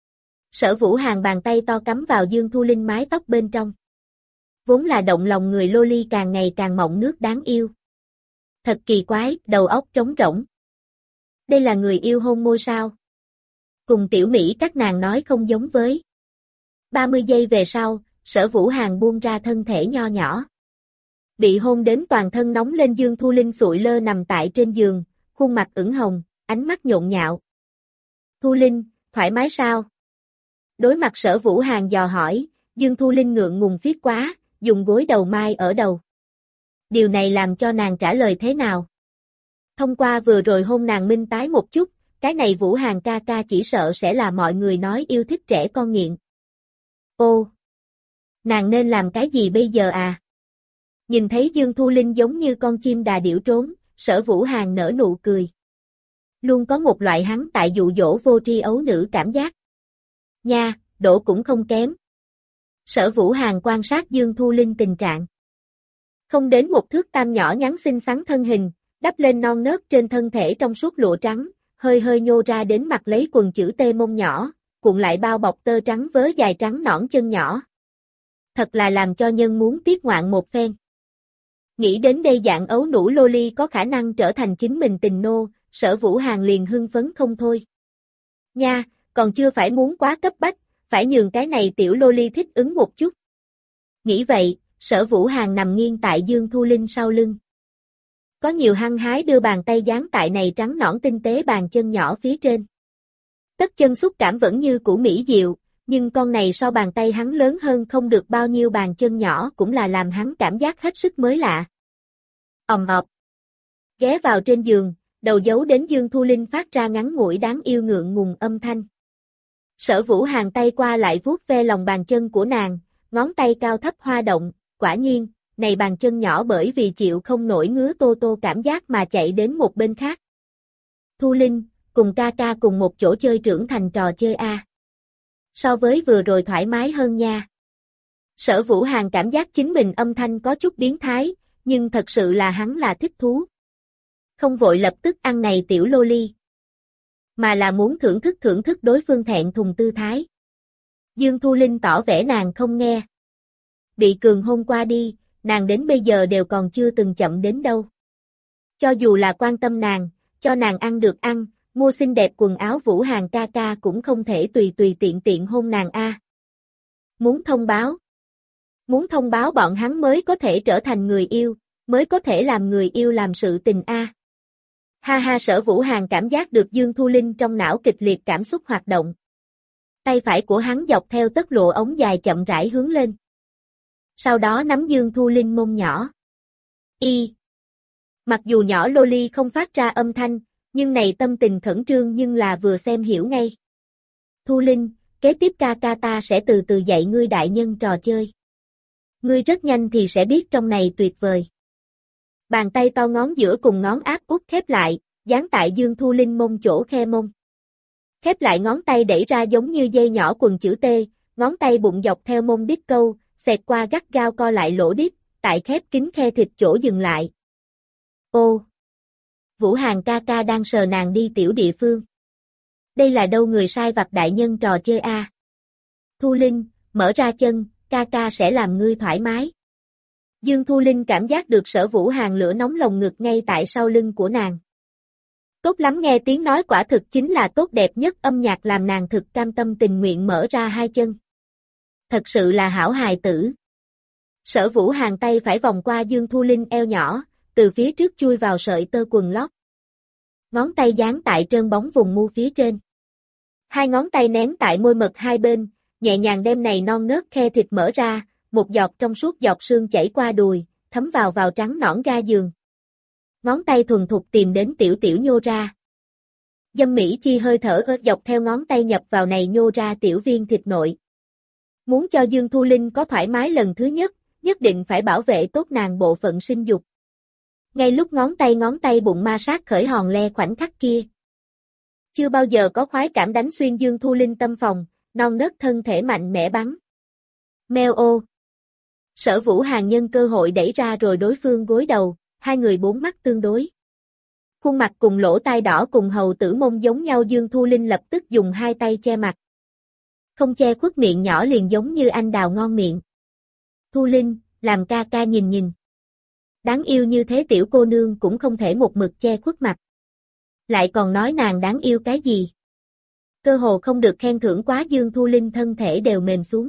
Speaker 1: Sở Vũ Hàn bàn tay to cắm vào Dương Thu Linh mái tóc bên trong. Vốn là động lòng người loli càng ngày càng mọng nước đáng yêu. Thật kỳ quái, đầu óc trống rỗng. Đây là người yêu hôn môi sao? Cùng tiểu Mỹ các nàng nói không giống với. ba mươi giây về sau, Sở Vũ Hàn buông ra thân thể nho nhỏ. Bị hôn đến toàn thân nóng lên Dương Thu Linh sụi lơ nằm tại trên giường, khuôn mặt ửng hồng, ánh mắt nhộn nhạo. Thu Linh, thoải mái sao? Đối mặt Sở Vũ Hàn dò hỏi, Dương Thu Linh ngượng ngùng phiết quá, dùng gối đầu mai ở đầu. Điều này làm cho nàng trả lời thế nào? Thông qua vừa rồi hôn nàng minh tái một chút, cái này Vũ Hàn ca ca chỉ sợ sẽ là mọi người nói yêu thích trẻ con nghiện. Ô! Nàng nên làm cái gì bây giờ à? Nhìn thấy Dương Thu Linh giống như con chim đà điểu trốn, Sở Vũ Hàn nở nụ cười. Luôn có một loại hắn tại dụ dỗ vô tri ấu nữ cảm giác. Nha, đổ cũng không kém. Sở Vũ Hàn quan sát Dương Thu Linh tình trạng. Không đến một thước tam nhỏ nhắn xinh xắn thân hình, đắp lên non nớt trên thân thể trong suốt lụa trắng, hơi hơi nhô ra đến mặt lấy quần chữ T mông nhỏ, cuộn lại bao bọc tơ trắng vớ dài trắng nõn chân nhỏ. Thật là làm cho nhân muốn tiếc ngoạn một phen. Nghĩ đến đây dạng ấu nũ loli có khả năng trở thành chính mình tình nô, Sở Vũ Hàn liền hưng phấn không thôi. Nha, còn chưa phải muốn quá cấp bách, phải nhường cái này tiểu loli thích ứng một chút. Nghĩ vậy, Sở Vũ Hàn nằm nghiêng tại Dương Thu Linh sau lưng. Có nhiều hăng hái đưa bàn tay dán tại này trắng nõn tinh tế bàn chân nhỏ phía trên. Tất chân xúc cảm vẫn như cũ mỹ diệu, nhưng con này so bàn tay hắn lớn hơn không được bao nhiêu, bàn chân nhỏ cũng là làm hắn cảm giác hết sức mới lạ. Ầm ầm. Ghé vào trên giường, đầu giấu đến Dương Thu Linh phát ra ngắn ngủi đáng yêu ngượng ngùng âm thanh. Sở Vũ Hàn tay qua lại vuốt ve lòng bàn chân của nàng, ngón tay cao thấp hoa động, quả nhiên, này bàn chân nhỏ bởi vì chịu không nổi ngứa tô tô cảm giác mà chạy đến một bên khác. Thu Linh, cùng ca ca cùng một chỗ chơi trưởng thành trò chơi a. So với vừa rồi thoải mái hơn nha. Sở Vũ Hàn cảm giác chính mình âm thanh có chút biến thái, nhưng thật sự là hắn là thích thú. Không vội lập tức ăn này tiểu lô ly, mà là muốn thưởng thức thưởng thức đối phương thẹn thùng tư thái. Dương Thu Linh tỏ vẻ nàng không nghe. Bị cường hôn qua đi, nàng đến bây giờ đều còn chưa từng chậm đến đâu. Cho dù là quan tâm nàng, cho nàng ăn được ăn, mua xinh đẹp quần áo Vũ Hàn ca ca cũng không thể tùy tùy tiện tiện hôn nàng a. Muốn thông báo. Muốn thông báo bọn hắn mới có thể trở thành người yêu, mới có thể làm người yêu làm sự tình a. Ha ha, Sở Vũ Hàn cảm giác được Dương Thu Linh trong não kịch liệt cảm xúc hoạt động. Tay phải của hắn dọc theo tất lộ ống dài chậm rãi hướng lên. Sau đó nắm Dương Thu Linh mông nhỏ. Y. Mặc dù nhỏ loli không phát ra âm thanh, nhưng này tâm tình khẩn trương nhưng là vừa xem hiểu ngay. Thu Linh, kế tiếp ca ca ta sẽ từ từ dạy ngươi đại nhân trò chơi. Ngươi rất nhanh thì sẽ biết trong này tuyệt vời. Bàn tay to ngón giữa cùng ngón áp út khép lại, dán tại Dương Thu Linh mông chỗ khe mông. Khép lại ngón tay đẩy ra giống như dây nhỏ quần chữ T, ngón tay bụng dọc theo mông đít câu, xẹt qua gắt gao co lại lỗ đít, tại khép kín khe thịt chỗ dừng lại. Ô! Vũ Hàn ca ca đang sờ nàng đi tiểu địa phương. Đây là đâu người sai vặt đại nhân trò chơi a. À? Thu Linh, mở ra chân, ca ca sẽ làm ngươi thoải mái. Dương Thu Linh cảm giác được Sở Vũ Hàn lửa nóng lồng ngực ngay tại sau lưng của nàng. Tốt lắm, nghe tiếng nói quả thực chính là tốt đẹp nhất âm nhạc làm nàng thực cam tâm tình nguyện mở ra hai chân. Thật sự là hảo hài tử. Sở Vũ Hàn tay phải vòng qua Dương Thu Linh eo nhỏ, từ phía trước chui vào sợi tơ quần lót. Ngón tay dán tại trơn bóng vùng mu phía trên. Hai ngón tay nén tại môi mật hai bên, nhẹ nhàng đem này non nớt khe thịt mở ra, một giọt trong suốt giọt sương chảy qua đùi, thấm vào vào trắng nõn ga giường. Ngón tay thuần thục tìm đến tiểu tiểu nhô ra. Dâm mỹ chi hơi thở ớt dọc theo ngón tay nhập vào này nhô ra tiểu viên thịt nội. Muốn cho Dương Thu Linh có thoải mái lần thứ nhất, nhất định phải bảo vệ tốt nàng bộ phận sinh dục. Ngay lúc ngón tay ngón tay bụng ma sát khởi hòn le khoảnh khắc kia. Chưa bao giờ có khoái cảm đánh xuyên Dương Thu Linh tâm phòng, non nớt thân thể mạnh mẽ bắn. Meo ô. Sở Vũ Hàn nhân cơ hội đẩy ra rồi đối phương gối đầu, hai người bốn mắt tương đối. Khuôn mặt cùng lỗ tai đỏ cùng hầu tử mông giống nhau, Dương Thu Linh lập tức dùng hai tay che mặt. Không che khuất miệng nhỏ liền giống như anh đào ngon miệng. Thu Linh, làm ca ca nhìn nhìn. Đáng yêu như thế tiểu cô nương cũng không thể một mực che khuất mặt. Lại còn nói nàng đáng yêu cái gì? Cơ hồ không được khen thưởng quá, Dương Thu Linh thân thể đều mềm xuống.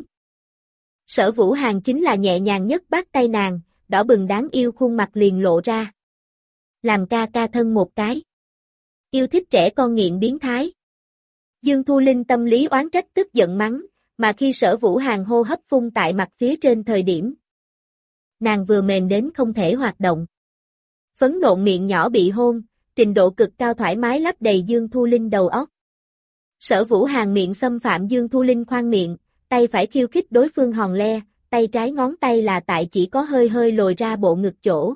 Speaker 1: Sở Vũ Hàn chính là nhẹ nhàng nhất bắt tay nàng, đỏ bừng đáng yêu khuôn mặt liền lộ ra. Làm ca ca thân một cái. Yêu thích trẻ con nghiện biến thái. Dương Thu Linh tâm lý oán trách tức giận mắng, mà khi Sở Vũ Hàn hô hấp phun tại mặt phía trên thời điểm. Nàng vừa mềm đến không thể hoạt động. Phấn nộn miệng nhỏ bị hôn, trình độ cực cao thoải mái lấp đầy Dương Thu Linh đầu óc. Sở Vũ Hàn miệng xâm phạm Dương Thu Linh khoang miệng, tay phải khiêu khích đối phương hòn le, tay trái ngón tay là tại chỉ có hơi hơi lồi ra bộ ngực chỗ.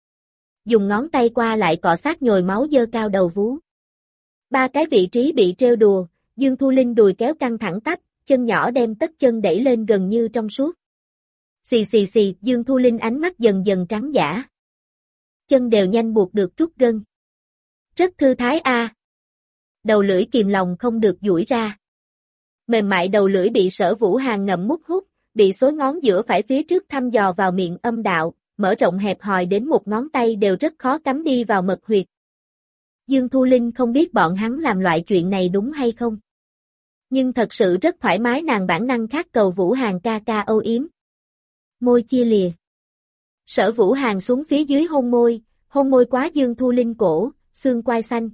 Speaker 1: Dùng ngón tay qua lại cọ sát nhồi máu dơ cao đầu vú. Ba cái vị trí bị trêu đùa, Dương Thu Linh đùi kéo căng thẳng tắp, chân nhỏ đem tất chân đẩy lên gần như trong suốt. Xì xì xì, Dương Thu Linh ánh mắt dần dần trắng dã. Chân đều nhanh buộc được rút gân. Rất thư thái a. À. Đầu lưỡi kìm lòng không được duỗi ra. Mềm mại đầu lưỡi bị Sở Vũ Hàn ngậm mút hút, bị xối ngón giữa phải phía trước thăm dò vào miệng âm đạo, mở rộng hẹp hòi đến một ngón tay đều rất khó cắm đi vào mật huyệt. Dương Thu Linh không biết bọn hắn làm loại chuyện này đúng hay không. Nhưng thật sự rất thoải mái, nàng bản năng khát cầu Vũ Hàn ca ca âu yếm. Môi chia lìa. Sở Vũ Hàn xuống phía dưới hôn môi, hôn môi quá Dương Thu Linh cổ, xương quai xanh.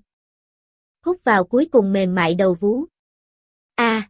Speaker 1: Hút vào cuối cùng mềm mại đầu vú. A.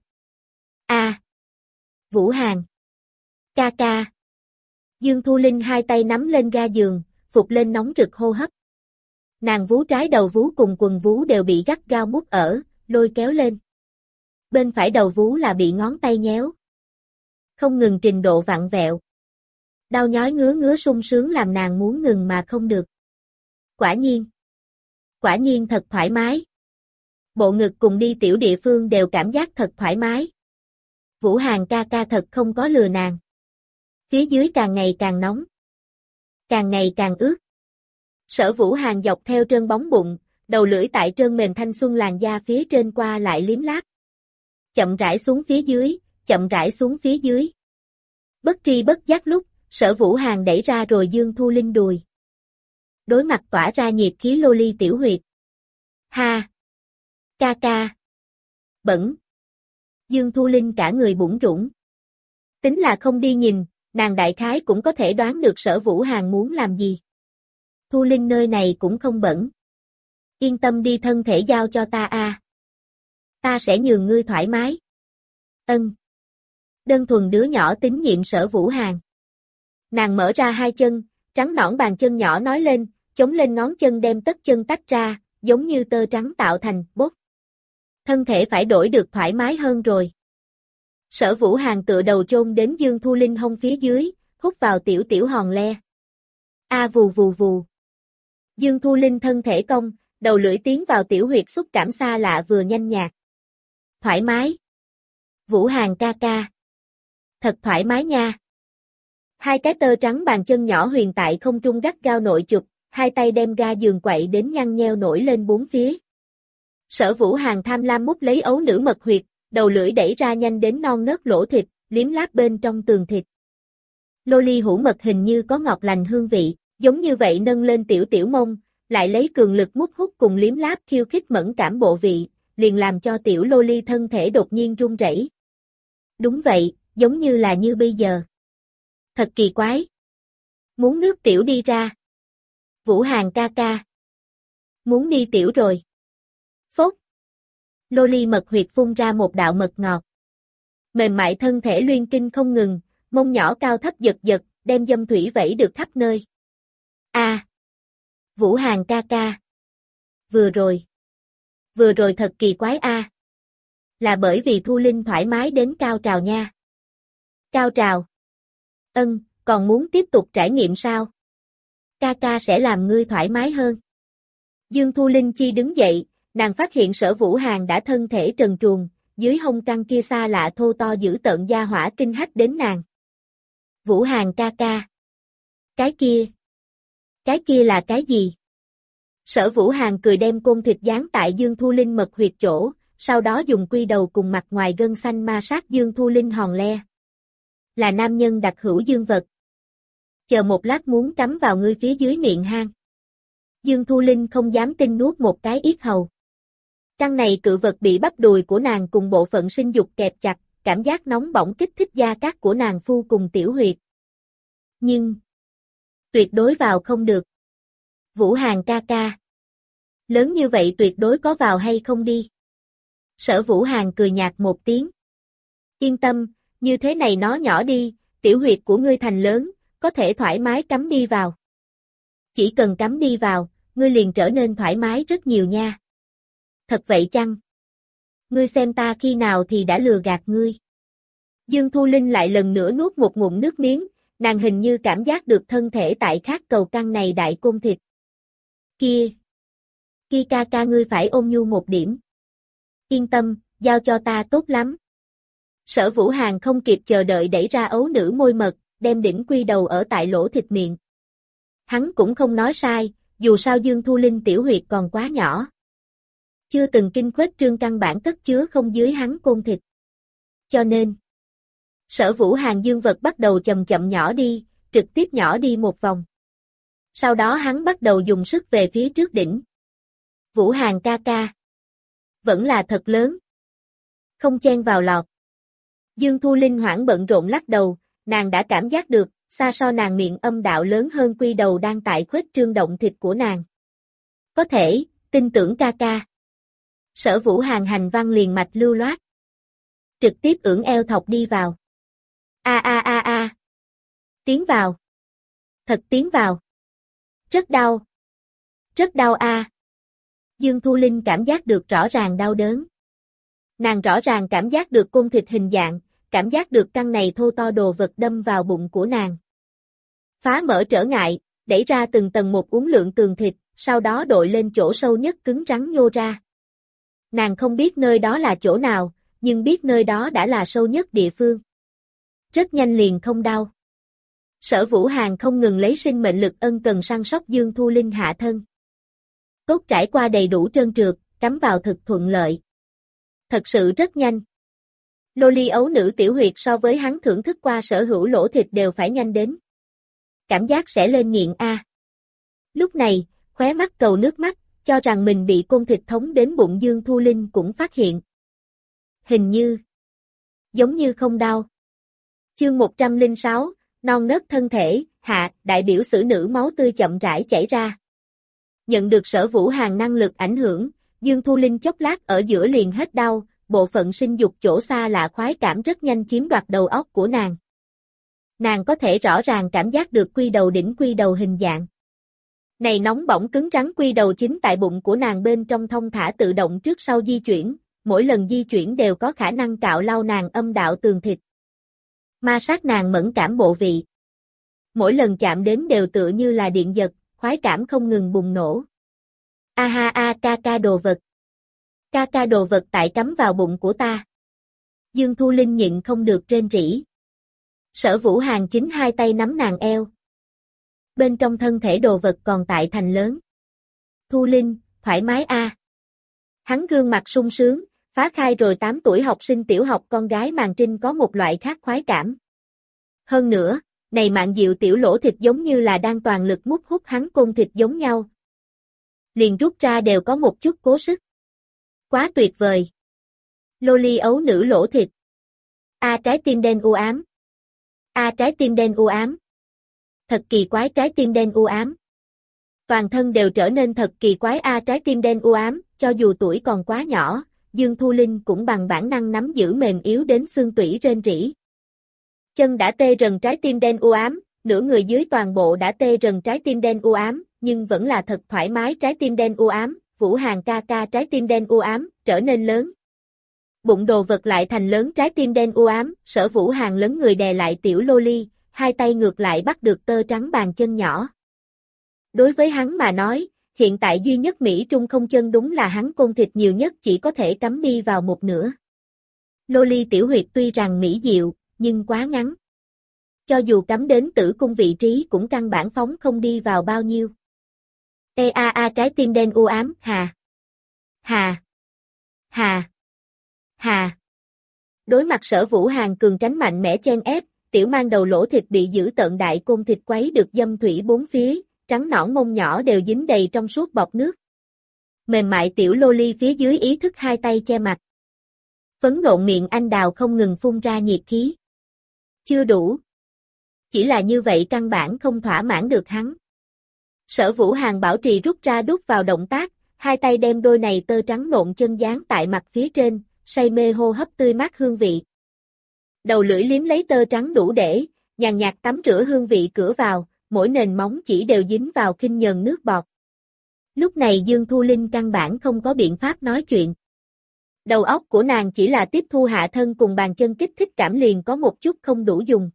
Speaker 1: A. Vũ Hàn. Ca ca. Dương Thu Linh hai tay nắm lên ga giường, phục lên nóng rực hô hấp. Nàng vú trái đầu vú cùng quần vú đều bị gắt gao mút ở, lôi kéo lên. Bên phải đầu vú là bị ngón tay nhéo. Không ngừng trình độ vặn vẹo. Đau nhói ngứa ngứa sung sướng làm nàng muốn ngừng mà không được. Quả nhiên. Quả nhiên thật thoải mái. Bộ ngực cùng đi tiểu địa phương đều cảm giác thật thoải mái. Vũ Hàn ca ca thật không có lừa nàng. Phía dưới càng ngày càng nóng. Càng ngày càng ướt. Sở Vũ Hàn dọc theo trơn bóng bụng, đầu lưỡi tại trơn mềm thanh xuân làn da phía trên qua lại liếm láp. Chậm rãi xuống phía dưới, chậm rãi xuống phía dưới. Bất tri bất giác lúc, Sở Vũ Hàn đẩy ra rồi Dương Thu Linh đùi. Đối mặt tỏa ra nhiệt khí lô ly tiểu huyệt. Ha! Ca ca! Bẩn! Dương Thu Linh cả người bủn rủn. Tính là không đi nhìn, nàng đại khái cũng có thể đoán được Sở Vũ Hàn muốn làm gì. Thu Linh nơi này cũng không bẩn. Yên tâm đi, thân thể giao cho ta a. Ta sẽ nhường ngươi thoải mái. Ân. Đơn thuần đứa nhỏ tín nhiệm Sở Vũ Hàn. Nàng mở ra hai chân, trắng nõn bàn chân nhỏ nói lên, chống lên ngón chân đem tất chân tách ra, giống như tơ trắng tạo thành, bốt. Thân thể phải đổi được thoải mái hơn rồi. Sở Vũ Hàn tựa đầu chôn đến Dương Thu Linh hông phía dưới, hút vào tiểu tiểu hòn le. A vù vù vù. Dương Thu Linh thân thể cong, đầu lưỡi tiến vào tiểu huyệt xúc cảm xa lạ vừa nhanh nhạt. Thoải mái. Vũ Hàn ca ca. Thật thoải mái nha. Hai cái tơ trắng bàn chân nhỏ huyền tại không trung gắt gao nội chụp, hai tay đem ga giường quậy đến nhăn nheo nổi lên bốn phía. Sở Vũ Hàn tham lam mút lấy ấu nữ mật huyệt, đầu lưỡi đẩy ra nhanh đến non nớt lỗ thịt, liếm láp bên trong tường thịt. Lô ly hũ mật hình như có ngọt lành hương vị, giống như vậy nâng lên tiểu tiểu mông, lại lấy cường lực mút hút cùng liếm láp khiêu khích mẫn cảm bộ vị, liền làm cho tiểu lô ly thân thể đột nhiên run rẩy. Đúng vậy, giống như là như bây giờ. Thật kỳ quái. Muốn nước tiểu đi ra. Vũ Hàn ca ca. Muốn đi tiểu rồi. Phốt. Lô ly mật huyệt phun ra một đạo mật ngọt. Mềm mại thân thể luyên kinh không ngừng, mông nhỏ cao thấp giật giật, đem dâm thủy vẩy được khắp nơi. A. À. Vũ Hàn ca ca. Vừa rồi. Vừa rồi thật kỳ quái a. À. Là bởi vì Thu Linh thoải mái đến cao trào nha. Cao trào. Ân, còn muốn tiếp tục trải nghiệm sao? Ca ca sẽ làm ngươi thoải mái hơn. Dương Thu Linh chi đứng dậy, nàng phát hiện Sở Vũ Hàn đã thân thể trần truồng, dưới hông căng kia xa lạ thô to dữ tợn da hỏa kinh hách đến nàng. Vũ Hàn ca ca. Cái kia. Cái kia là cái gì? Sở Vũ Hàn cười đem côn thịt dán tại Dương Thu Linh mật huyệt chỗ, sau đó dùng quy đầu cùng mặt ngoài gân xanh ma sát Dương Thu Linh hòn le. Là nam nhân đặc hữu dương vật. Chờ một lát muốn cắm vào ngươi phía dưới miệng hang. Dương Thu Linh không dám tin nuốt một cái yết hầu. Căn này cự vật bị bắp đùi của nàng cùng bộ phận sinh dục kẹp chặt, cảm giác nóng bỏng kích thích da cát của nàng phu cùng tiểu huyệt. Nhưng tuyệt đối vào không được. Vũ Hàn ca ca. Lớn như vậy tuyệt đối có vào hay không đi. Sở Vũ Hàn cười nhạt một tiếng. Yên tâm, như thế này nó nhỏ đi, tiểu huyệt của ngươi thành lớn, có thể thoải mái cắm đi vào. Chỉ cần cắm đi vào, ngươi liền trở nên thoải mái rất nhiều nha. Thật vậy chăng? Ngươi xem ta khi nào thì đã lừa gạt ngươi. Dương Thu Linh lại lần nữa nuốt một ngụm nước miếng, nàng hình như cảm giác được thân thể tại khát cầu căng này đại côn thịt. Kia! Kia ca ca ngươi phải ôn nhu một điểm. Yên tâm, giao cho ta tốt lắm. Sở Vũ Hàn không kịp chờ đợi đẩy ra ấu nữ môi mật, đem đỉnh quy đầu ở tại lỗ thịt miệng. Hắn cũng không nói sai, dù sao Dương Thu Linh tiểu huyệt còn quá nhỏ. Chưa từng kinh khuếch trương căn bản cất chứa không dưới hắn côn thịt. Cho nên, Sở Vũ Hàn dương vật bắt đầu chậm chậm nhỏ đi, trực tiếp nhỏ đi một vòng. Sau đó hắn bắt đầu dùng sức về phía trước đỉnh. Vũ Hàn ca ca. Vẫn là thật lớn. Không chen vào lọt. Dương Thu Linh hoảng bận rộn lắc đầu, nàng đã cảm giác được, xa so nàng miệng âm đạo lớn hơn quy đầu đang tại khuếch trương động thịt của nàng. Có thể, tin tưởng ca ca. Sở Vũ Hàn hành văn liền mạch lưu loát. Trực tiếp ưỡn eo thọc đi vào. A a a a. Tiến vào. Thật tiến vào. Rất đau. Rất đau a. Dương Thu Linh cảm giác được rõ ràng đau đớn. Nàng rõ ràng cảm giác được côn thịt hình dạng, cảm giác được căn này thô to đồ vật đâm vào bụng của nàng. Phá mở trở ngại, đẩy ra từng tầng một uốn lượn tường thịt, sau đó đội lên chỗ sâu nhất cứng rắn nhô ra. Nàng không biết nơi đó là chỗ nào, nhưng biết nơi đó đã là sâu nhất địa phương. Rất nhanh liền không đau. Sở Vũ Hàn không ngừng lấy sinh mệnh lực ân cần săn sóc Dương Thu Linh hạ thân. Cốt trải qua đầy đủ trơn trượt, cắm vào thực thuận lợi. Thật sự rất nhanh. Loli ấu nữ tiểu huyệt so với hắn thưởng thức qua sở hữu lỗ thịt đều phải nhanh đến. Cảm giác sẽ lên nghiện a. Lúc này, khóe mắt cầu nước mắt, cho rằng mình bị côn thịt thống đến bụng Dương Thu Linh cũng phát hiện. Hình như, giống như không đau. Chương một trăm lẻ sáu, non nớt thân thể, hạ, đại biểu sử nữ máu tươi chậm rãi chảy ra. Nhận được Sở Vũ Hàn năng lực ảnh hưởng, Dương Thu Linh chốc lát ở giữa liền hết đau, bộ phận sinh dục chỗ xa lạ khoái cảm rất nhanh chiếm đoạt đầu óc của nàng. Nàng có thể rõ ràng cảm giác được quy đầu đỉnh quy đầu hình dạng. Này nóng bỏng cứng rắn quy đầu chính tại bụng của nàng bên trong thông thả tự động trước sau di chuyển, mỗi lần di chuyển đều có khả năng cạo lau nàng âm đạo tường thịt. Ma sát nàng mẫn cảm bộ vị. Mỗi lần chạm đến đều tựa như là điện giật, khoái cảm không ngừng bùng nổ. A ha a ca ca đồ vật. Ca ca đồ vật tại cắm vào bụng của ta. Dương Thu Linh nhịn không được rên rỉ. Sở Vũ Hàn chính hai tay nắm nàng eo. Bên trong thân thể đồ vật còn tại thành lớn. Thu Linh, thoải mái a. Hắn gương mặt sung sướng, phá khai rồi tám tuổi học sinh tiểu học con gái màn trinh có một loại khác khoái cảm. Hơn nữa, này mạn diệu tiểu lỗ thịt giống như là đang toàn lực mút hút hắn côn thịt giống nhau. Liền rút ra đều có một chút cố sức. Quá tuyệt vời. Loli ấu nữ lỗ thịt. A trái tim đen u ám. A trái tim đen u ám. Thật kỳ quái trái tim đen u ám. Toàn thân đều trở nên thật kỳ quái A trái tim đen u ám, cho dù tuổi còn quá nhỏ, Dương Thu Linh cũng bằng bản năng nắm giữ mềm yếu đến xương tủy rên rỉ. Chân đã tê rần trái tim đen u ám, nửa người dưới toàn bộ đã tê rần trái tim đen u ám, nhưng vẫn là thật thoải mái trái tim đen u ám, Vũ Hàn ca ca trái tim đen u ám, trở nên lớn. Bụng đồ vật lại thành lớn trái tim đen u ám, Sở Vũ Hàn lớn người đè lại tiểu loli, hai tay ngược lại bắt được tơ trắng bàn chân nhỏ. Đối với hắn mà nói, hiện tại duy nhất Mỹ Trung không chân đúng là hắn côn thịt nhiều nhất chỉ có thể cắm đi vào một nửa. Loli tiểu huyệt tuy rằng mỹ diệu, nhưng quá ngắn. Cho dù cắm đến tử cung vị trí cũng căn bản phóng không đi vào bao nhiêu. Ê a a trái tim đen u ám, hà. Hà. Hà. Hà. Đối mặt Sở Vũ Hàn cường tránh mạnh mẽ chen ép, tiểu mang đầu lỗ thịt bị giữ tợn đại côn thịt quấy được dâm thủy bốn phía, trắng nõn mông nhỏ đều dính đầy trong suốt bọt nước. Mềm mại tiểu loli phía dưới ý thức hai tay che mặt. Phấn nộn miệng anh đào không ngừng phun ra nhiệt khí. Chưa đủ. Chỉ là như vậy căn bản không thỏa mãn được hắn. Sở Vũ Hàn bảo trì rút ra đút vào động tác, hai tay đem đôi này tơ trắng nộn chân dán tại mặt phía trên, say mê hô hấp tươi mát hương vị. Đầu lưỡi liếm lấy tơ trắng đủ để, nhàn nhạt tắm rửa hương vị cửa vào, mỗi nền móng chỉ đều dính vào khinh nhờn nước bọt. Lúc này Dương Thu Linh căn bản không có biện pháp nói chuyện. Đầu óc của nàng chỉ là tiếp thu hạ thân cùng bàn chân kích thích cảm liền có một chút không đủ dùng.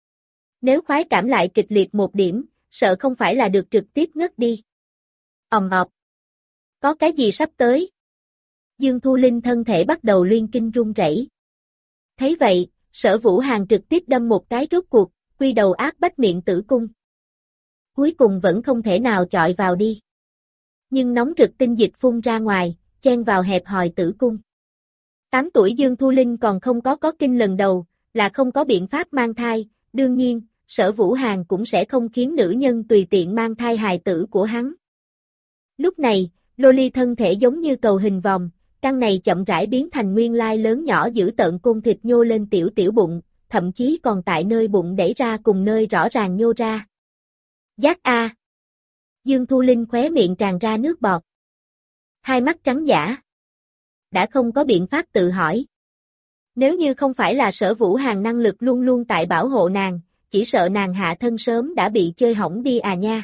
Speaker 1: Nếu khoái cảm lại kịch liệt một điểm, sợ không phải là được trực tiếp ngất đi. Ầm ầm. Có cái gì sắp tới? Dương Thu Linh thân thể bắt đầu liên kinh run rẩy. Thấy vậy, Sở Vũ Hàn trực tiếp đâm một cái rốt cuộc, quy đầu áp bách miệng tử cung. Cuối cùng vẫn không thể nào chọi vào đi. Nhưng nóng rực tinh dịch phun ra ngoài, chen vào hẹp hòi tử cung. tám tuổi Dương Thu Linh còn không có có kinh lần đầu, là không có biện pháp mang thai, đương nhiên, Sở Vũ Hàn cũng sẽ không khiến nữ nhân tùy tiện mang thai hài tử của hắn. Lúc này, loli thân thể giống như cầu hình vòng, căn này chậm rãi biến thành nguyên lai lớn nhỏ giữ tợn côn thịt nhô lên tiểu tiểu bụng, thậm chí còn tại nơi bụng đẩy ra cùng nơi rõ ràng nhô ra. Giác a! Dương Thu Linh khóe miệng tràn ra nước bọt. Hai mắt trắng dã. Đã không có biện pháp tự hỏi. Nếu như không phải là Sở Vũ Hàn năng lực luôn luôn tại bảo hộ nàng, chỉ sợ nàng hạ thân sớm đã bị chơi hỏng đi à nha.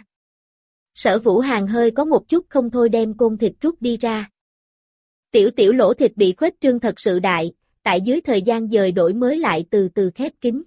Speaker 1: Sở Vũ Hàn hơi có một chút không thôi đem côn thịt rút đi ra. Tiểu tiểu lỗ thịt bị khuếch trương thật sự đại, tại dưới thời gian dời đổi mới lại từ từ khép kín.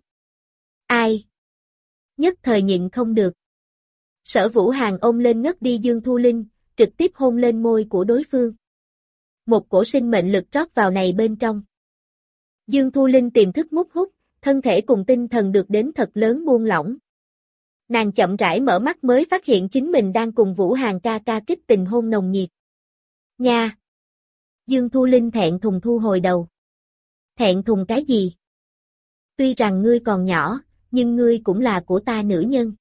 Speaker 1: Ai? Nhất thời nhịn không được. Sở Vũ Hàn ôm lên ngất đi Dương Thu Linh, trực tiếp hôn lên môi của đối phương. Một cổ sinh mệnh lực rót vào này bên trong. Dương Thu Linh tiềm thức mút hút, thân thể cùng tinh thần được đến thật lớn buông lỏng. Nàng chậm rãi mở mắt mới phát hiện chính mình đang cùng Vũ Hàn ca ca kích tình hôn nồng nhiệt. Nha! Dương Thu Linh thẹn thùng thu hồi đầu. Thẹn thùng cái gì? Tuy rằng ngươi còn nhỏ, nhưng ngươi cũng là của ta nữ nhân.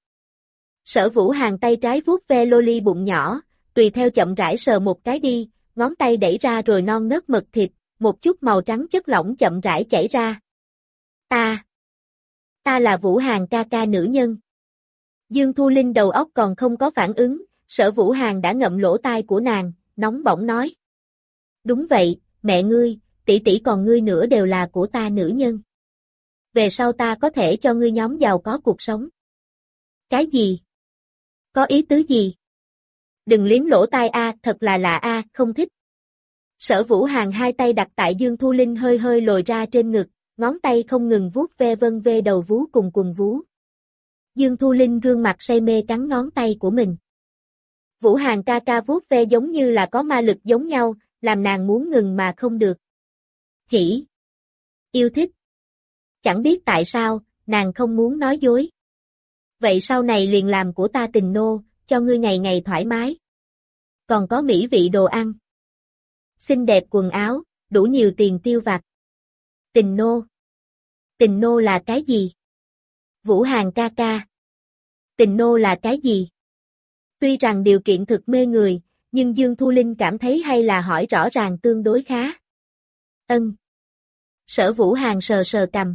Speaker 1: Sở Vũ Hàn tay trái vuốt ve loli bụng nhỏ, tùy theo chậm rãi sờ một cái đi, ngón tay đẩy ra rồi non nớt mật thịt, một chút màu trắng chất lỏng chậm rãi chảy ra. Ta! Ta là Vũ Hàn ca ca nữ nhân. Dương Thu Linh đầu óc còn không có phản ứng, Sở Vũ Hàn đã ngậm lỗ tai của nàng, nóng bỏng nói. Đúng vậy, mẹ ngươi, tỷ tỷ còn ngươi nữa đều là của ta nữ nhân. Về sau ta có thể cho ngươi nhóm giàu có cuộc sống. Cái gì? Có ý tứ gì? Đừng liếm lỗ tai a, thật là lạ a, không thích. Sở Vũ Hàn hai tay đặt tại Dương Thu Linh hơi hơi lồi ra trên ngực, ngón tay không ngừng vuốt ve vân ve đầu vú cùng quần vú. Dương Thu Linh gương mặt say mê cắn ngón tay của mình. Vũ Hàn ca ca vuốt ve giống như là có ma lực giống nhau, làm nàng muốn ngừng mà không được. Hỉ! Yêu thích! Chẳng biết tại sao, nàng không muốn nói dối. Vậy sau này liền làm của ta tình nô, cho ngươi ngày ngày thoải mái. Còn có mỹ vị đồ ăn. Xinh đẹp quần áo, đủ nhiều tiền tiêu vặt. Tình nô. Tình nô là cái gì? Vũ Hàn ca ca. Tình nô là cái gì? Tuy rằng điều kiện thực mê người, nhưng Dương Thu Linh cảm thấy hay là hỏi rõ ràng tương đối khá. Ân. Sở Vũ Hàn sờ sờ cằm.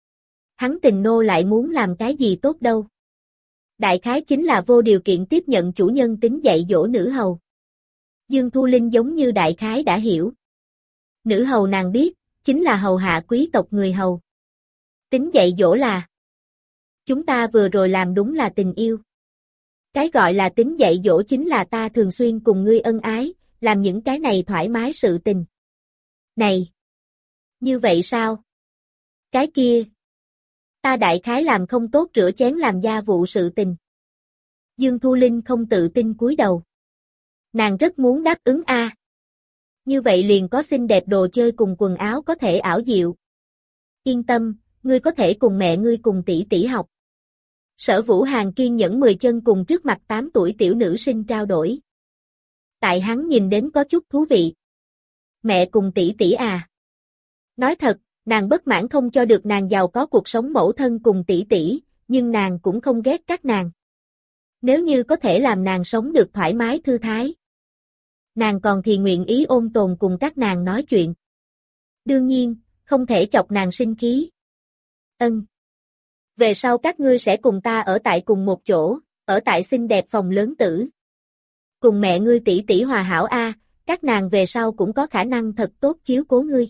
Speaker 1: Hắn tình nô lại muốn làm cái gì tốt đâu. Đại khái chính là vô điều kiện tiếp nhận chủ nhân tính dạy dỗ nữ hầu. Dương Thu Linh giống như đại khái đã hiểu. Nữ hầu nàng biết, chính là hầu hạ quý tộc người hầu. Tính dạy dỗ là chúng ta vừa rồi làm đúng là tình yêu. Cái gọi là tính dạy dỗ chính là ta thường xuyên cùng ngươi ân ái, làm những cái này thoải mái sự tình. Này! Như vậy sao? Cái kia! Ta đại khái làm không tốt rửa chén làm gia vụ sự tình. Dương Thu Linh không tự tin cúi đầu. Nàng rất muốn đáp ứng a. Như vậy liền có xinh đẹp đồ chơi cùng quần áo có thể ảo diệu. Yên tâm, ngươi có thể cùng mẹ ngươi cùng tỷ tỷ học. Sở Vũ Hàn kiên nhẫn mười chân cùng trước mặt tám tuổi tiểu nữ sinh trao đổi. Tại hắn nhìn đến có chút thú vị. Mẹ cùng tỷ tỷ à. Nói thật, nàng bất mãn không cho được nàng giàu có cuộc sống mẫu thân cùng tỷ tỷ, nhưng nàng cũng không ghét các nàng. Nếu như có thể làm nàng sống được thoải mái thư thái. Nàng còn thì nguyện ý ôn tồn cùng các nàng nói chuyện. Đương nhiên, không thể chọc nàng sinh khí. Ân. Về sau các ngươi sẽ cùng ta ở tại cùng một chỗ, ở tại xinh đẹp phòng lớn tử. Cùng mẹ ngươi tỷ tỷ hòa hảo a, các nàng về sau cũng có khả năng thật tốt chiếu cố ngươi.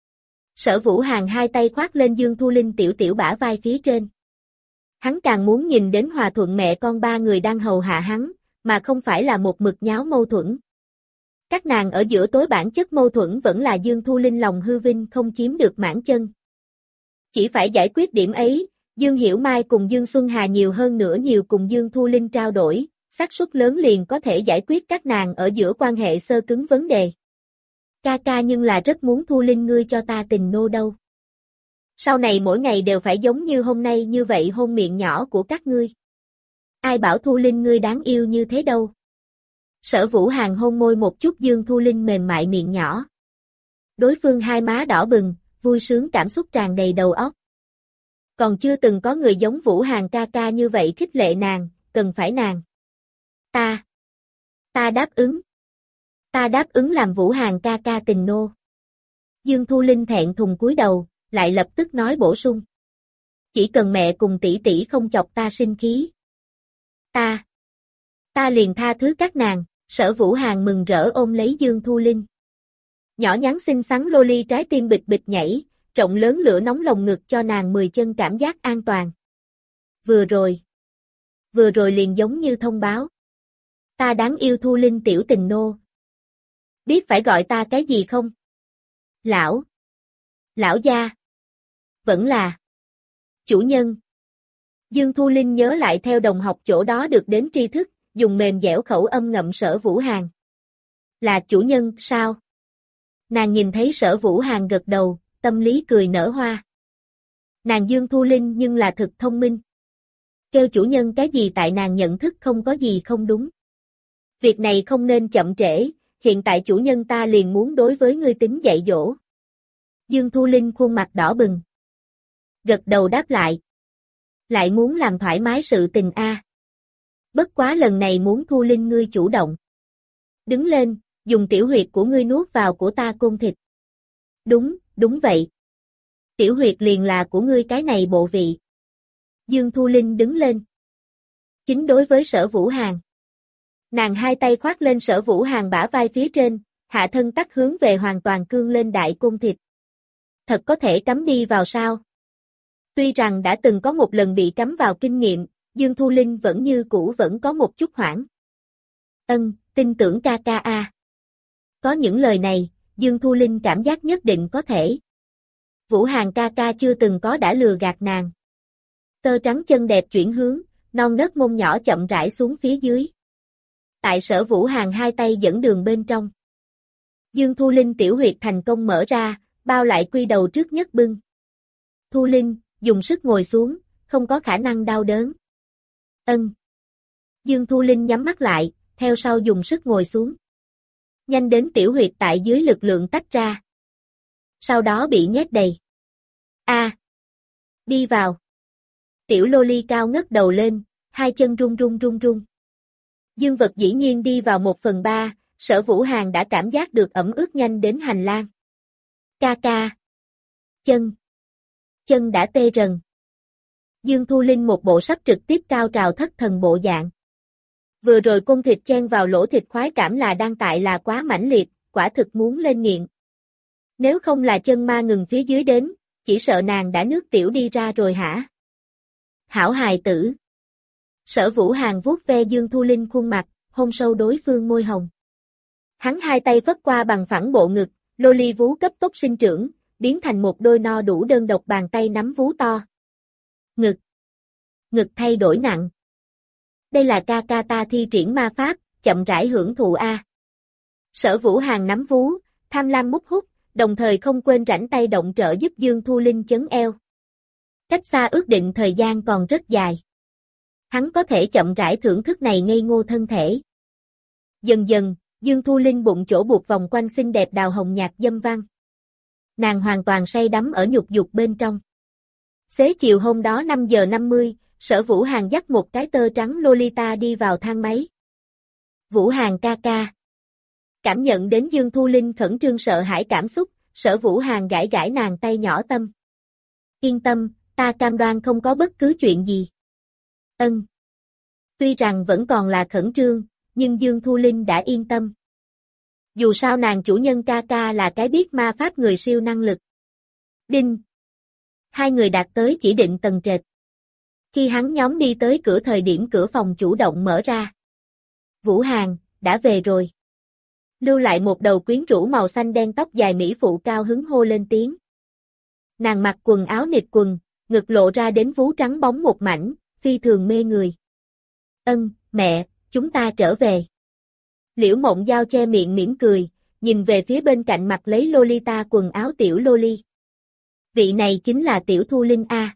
Speaker 1: Sở Vũ Hàn hai tay khoác lên Dương Thu Linh tiểu tiểu bả vai phía trên. Hắn càng muốn nhìn đến hòa thuận mẹ con ba người đang hầu hạ hắn, mà không phải là một mực nháo mâu thuẫn. Các nàng ở giữa tối bản chất mâu thuẫn vẫn là Dương Thu Linh lòng hư vinh không chiếm được mãn chân. Chỉ phải giải quyết điểm ấy, Dương Hiểu Mai cùng Dương Xuân Hà nhiều hơn nữa nhiều cùng Dương Thu Linh trao đổi, xác suất lớn liền có thể giải quyết các nàng ở giữa quan hệ sơ cứng vấn đề. Ca ca nhưng là rất muốn Thu Linh ngươi cho ta tình nô đâu. Sau này mỗi ngày đều phải giống như hôm nay như vậy hôn miệng nhỏ của các ngươi. Ai bảo Thu Linh ngươi đáng yêu như thế đâu. Sở Vũ Hàn hôn môi một chút Dương Thu Linh mềm mại miệng nhỏ. Đối phương hai má đỏ bừng, vui sướng cảm xúc tràn đầy đầu óc. Còn chưa từng có người giống Vũ Hàn ca ca như vậy khích lệ nàng, cần phải nàng. Ta. Ta đáp ứng. Ta đáp ứng làm Vũ Hàn ca ca tình nô. Dương Thu Linh thẹn thùng cúi đầu, lại lập tức nói bổ sung. Chỉ cần mẹ cùng tỷ tỷ không chọc ta sinh khí. Ta, ta liền tha thứ các nàng, Sở Vũ Hàn mừng rỡ ôm lấy Dương Thu Linh. Nhỏ nhắn xinh xắn loli trái tim bịch bịch nhảy, rộng lớn lửa nóng lồng ngực cho nàng mười chân cảm giác an toàn. Vừa rồi, vừa rồi liền giống như thông báo. Ta đáng yêu Thu Linh tiểu tình nô. Biết phải gọi ta cái gì không? Lão. Lão gia. Vẫn là. Chủ nhân. Dương Thu Linh nhớ lại theo đồng học chỗ đó được đến tri thức, dùng mềm dẻo khẩu âm ngậm Sở Vũ Hàn. Là chủ nhân, sao? Nàng nhìn thấy Sở Vũ Hàn gật đầu, tâm lý cười nở hoa. Nàng Dương Thu Linh nhưng là thực thông minh. Kêu chủ nhân cái gì tại nàng nhận thức không có gì không đúng. Việc này không nên chậm trễ, hiện tại chủ nhân ta liền muốn đối với ngươi tính dạy dỗ. Dương Thu Linh khuôn mặt đỏ bừng. Gật đầu đáp lại. Lại muốn làm thoải mái sự tình a. À. Bất quá lần này muốn Thu Linh ngươi chủ động. Đứng lên, dùng tiểu huyệt của ngươi nuốt vào của ta côn thịt. Đúng, đúng vậy. Tiểu huyệt liền là của ngươi cái này bộ vị. Dương Thu Linh đứng lên. Chính đối với Sở Vũ Hàn. Nàng hai tay khoác lên Sở Vũ Hàn bả vai phía trên, hạ thân tắc hướng về hoàn toàn cương lên đại côn thịt. Thật có thể cắm đi vào sao? Tuy rằng đã từng có một lần bị cắm vào kinh nghiệm, Dương Thu Linh vẫn như cũ vẫn có một chút hoảng. Ân, tin tưởng ca ca a. Có những lời này, Dương Thu Linh cảm giác nhất định có thể. Vũ Hàn ca ca chưa từng có đã lừa gạt nàng. Tơ trắng chân đẹp chuyển hướng, non nớt mông nhỏ chậm rãi xuống phía dưới. Tại Sở Vũ Hàn hai tay dẫn đường bên trong. Dương Thu Linh tiểu huyệt thành công mở ra, bao lại quy đầu trước nhất bưng. Thu Linh, dùng sức ngồi xuống, không có khả năng đau đớn. Ân. Dương Thu Linh nhắm mắt lại, theo sau dùng sức ngồi xuống. Nhanh đến tiểu huyệt tại dưới lực lượng tách ra. Sau đó bị nhét đầy. A. À. Đi vào. Tiểu loli cao ngất đầu lên, hai chân run run run run. Dương vật dĩ nhiên đi vào một phần ba, Sở Vũ Hàn đã cảm giác được ẩm ướt nhanh đến hành lang. Ca ca. Chân. Chân đã tê rần. Dương Thu Linh một bộ sắp trực tiếp cao trào thất thần bộ dạng. Vừa rồi côn thịt chen vào lỗ thịt khoái cảm là đang tại là quá mãnh liệt, quả thực muốn lên nghiện. Nếu không là chân ma ngừng phía dưới đến, chỉ sợ nàng đã nước tiểu đi ra rồi hả? Hảo hài tử. Sở Vũ Hàn vuốt ve Dương Thu Linh khuôn mặt, hôn sâu đối phương môi hồng. Hắn hai tay phất qua bằng phẳng bộ ngực, loli vú cấp tốc sinh trưởng, biến thành một đôi no đủ đơn độc bàn tay nắm vú to. Ngực. Ngực thay đổi nặng. Đây là ca ca ta thi triển ma pháp, chậm rãi hưởng thụ a. Sở Vũ Hàn nắm vú, tham lam mút hút, đồng thời không quên rảnh tay động trợ giúp Dương Thu Linh chấn eo. Cách xa ước định thời gian còn rất dài. Hắn có thể chậm rãi thưởng thức này ngây ngô thân thể. Dần dần, Dương Thu Linh bụng chỗ buộc vòng quanh xinh đẹp đào hồng nhạt dâm văn. Nàng hoàn toàn say đắm ở nhục dục bên trong. Xế chiều hôm đó năm giờ năm mươi, Sở Vũ Hàn dắt một cái tơ trắng Lolita đi vào thang máy. Vũ Hàn ca ca. Cảm nhận đến Dương Thu Linh khẩn trương sợ hãi cảm xúc, Sở Vũ Hàn gãi gãi nàng tay nhỏ tâm. Yên tâm, ta cam đoan không có bất cứ chuyện gì. Ân. Tuy rằng vẫn còn là khẩn trương, nhưng Dương Thu Linh đã yên tâm. Dù sao nàng chủ nhân ca ca là cái biết ma pháp người siêu năng lực. Đinh. Hai người đạt tới chỉ định tầng trệt. Khi hắn nhóm đi tới cửa thời điểm cửa phòng chủ động mở ra. Vũ Hàn, đã về rồi. Lưu lại một đầu quyến rũ màu xanh đen tóc dài mỹ phụ cao hứng hô lên tiếng. Nàng mặc quần áo nịt quần, ngực lộ ra đến vú trắng bóng một mảnh, phi thường mê người. Ân, mẹ, chúng ta trở về. Liễu Mộng Giao che miệng mỉm cười, nhìn về phía bên cạnh mặc lấy Lolita quần áo tiểu Loli. Vị này chính là tiểu Thu Linh A.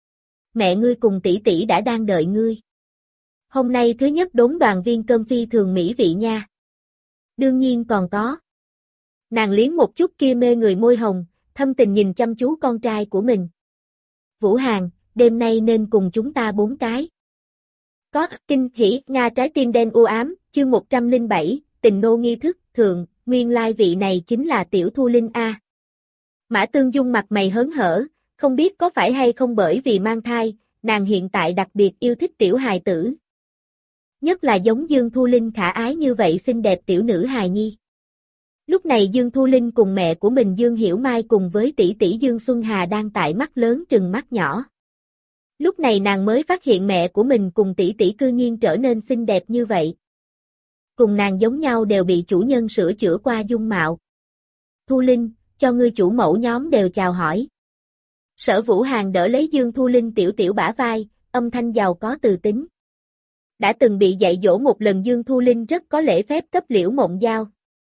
Speaker 1: Mẹ ngươi cùng tỷ tỷ đã đang đợi ngươi. Hôm nay thứ nhất đốn đoàn viên cơm phi thường mỹ vị nha. Đương nhiên còn có. Nàng liếm một chút kia mê người môi hồng, thâm tình nhìn chăm chú con trai của mình. Vũ Hàn, đêm nay nên cùng chúng ta bốn cái. Có kinh hỉ Nga trái tim đen u ám, chương một trăm lẻ bảy, tình nô nghi thức, thượng, nguyên lai vị này chính là tiểu Thu Linh A. Mã Tương Dung mặt mày hớn hở, không biết có phải hay không bởi vì mang thai, nàng hiện tại đặc biệt yêu thích tiểu hài tử. Nhất là giống Dương Thu Linh khả ái như vậy xinh đẹp tiểu nữ hài nhi. Lúc này Dương Thu Linh cùng mẹ của mình Dương Hiểu Mai cùng với tỷ tỷ Dương Xuân Hà đang tại mắt lớn trừng mắt nhỏ. Lúc này nàng mới phát hiện mẹ của mình cùng tỷ tỷ cư nhiên trở nên xinh đẹp như vậy. Cùng nàng giống nhau đều bị chủ nhân sửa chữa qua dung mạo. Thu Linh, cho ngươi chủ mẫu nhóm đều chào hỏi. Sở Vũ Hàn đỡ lấy Dương Thu Linh tiểu tiểu bả vai, âm thanh giàu có từ tính. Đã từng bị dạy dỗ một lần Dương Thu Linh rất có lễ phép cấp Liễu Mộng Giao.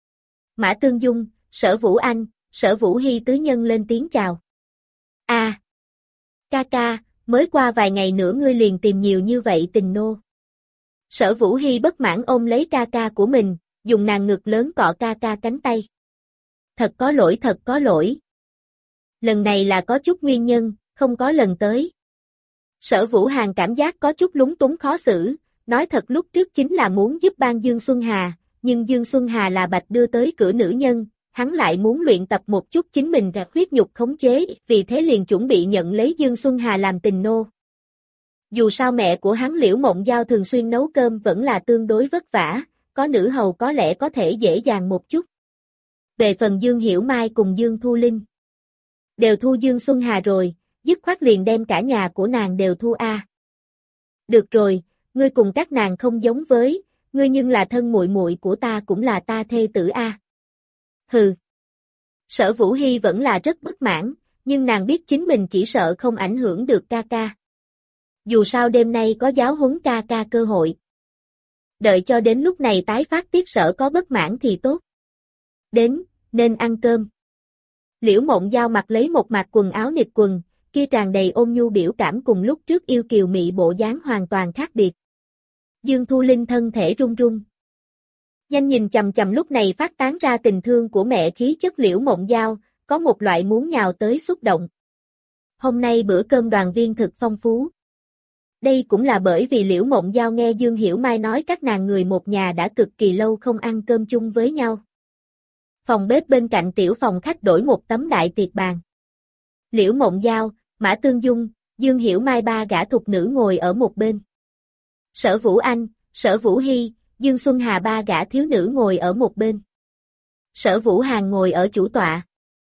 Speaker 1: Mã Tương Dung, Sở Vũ Anh, Sở Vũ Hy tứ nhân lên tiếng chào. A, à, ca ca, mới qua vài ngày nữa ngươi liền tìm nhiều như vậy tình nô. Sở Vũ Hy bất mãn ôm lấy ca ca của mình, dùng nàng ngực lớn cọ ca ca cánh tay. Thật có lỗi thật có lỗi. Lần này là có chút nguyên nhân, không có lần tới. Sở Vũ Hàn cảm giác có chút lúng túng khó xử, nói thật lúc trước chính là muốn giúp ban Dương Xuân Hà, nhưng Dương Xuân Hà là bạch đưa tới cửa nữ nhân, hắn lại muốn luyện tập một chút chính mình gạt huyết nhục khống chế, vì thế liền chuẩn bị nhận lấy Dương Xuân Hà làm tình nô. Dù sao mẹ của hắn Liễu Mộng Giao thường xuyên nấu cơm vẫn là tương đối vất vả, có nữ hầu có lẽ có thể dễ dàng một chút. Về phần Dương Hiểu Mai cùng Dương Thu Linh, đều thu Dương Xuân Hà rồi, dứt khoát liền đem cả nhà của nàng đều thu a. À. Được rồi, ngươi cùng các nàng không giống với, ngươi nhưng là thân muội muội của ta cũng là ta thê tử a. À. Hừ. Sở Vũ Hy vẫn là rất bất mãn, nhưng nàng biết chính mình chỉ sợ không ảnh hưởng được ca ca. Dù sao đêm nay có giáo huấn ca ca cơ hội. Đợi cho đến lúc này tái phát tiết sở có bất mãn thì tốt. Đến, nên ăn cơm. Liễu Mộng Giao mặc lấy một mạc quần áo nịt quần, kia tràn đầy ôn nhu biểu cảm cùng lúc trước yêu kiều mị bộ dáng hoàn toàn khác biệt. Dương Thu Linh thân thể run run. Nhanh nhìn chầm chầm lúc này phát tán ra tình thương của mẹ khí chất Liễu Mộng Giao, có một loại muốn nhào tới xúc động. Hôm nay bữa cơm đoàn viên thực phong phú. Đây cũng là bởi vì Liễu Mộng Giao nghe Dương Hiểu Mai nói các nàng người một nhà đã cực kỳ lâu không ăn cơm chung với nhau. Phòng bếp bên cạnh tiểu phòng khách đổi một tấm đại tiệc bàn. Liễu Mộng Giao, Mã Tương Dung, Dương Hiểu Mai ba gã thục nữ ngồi ở một bên. Sở Vũ Anh, Sở Vũ Hy, Dương Xuân Hà ba gã thiếu nữ ngồi ở một bên. Sở Vũ Hàn ngồi ở chủ tọa.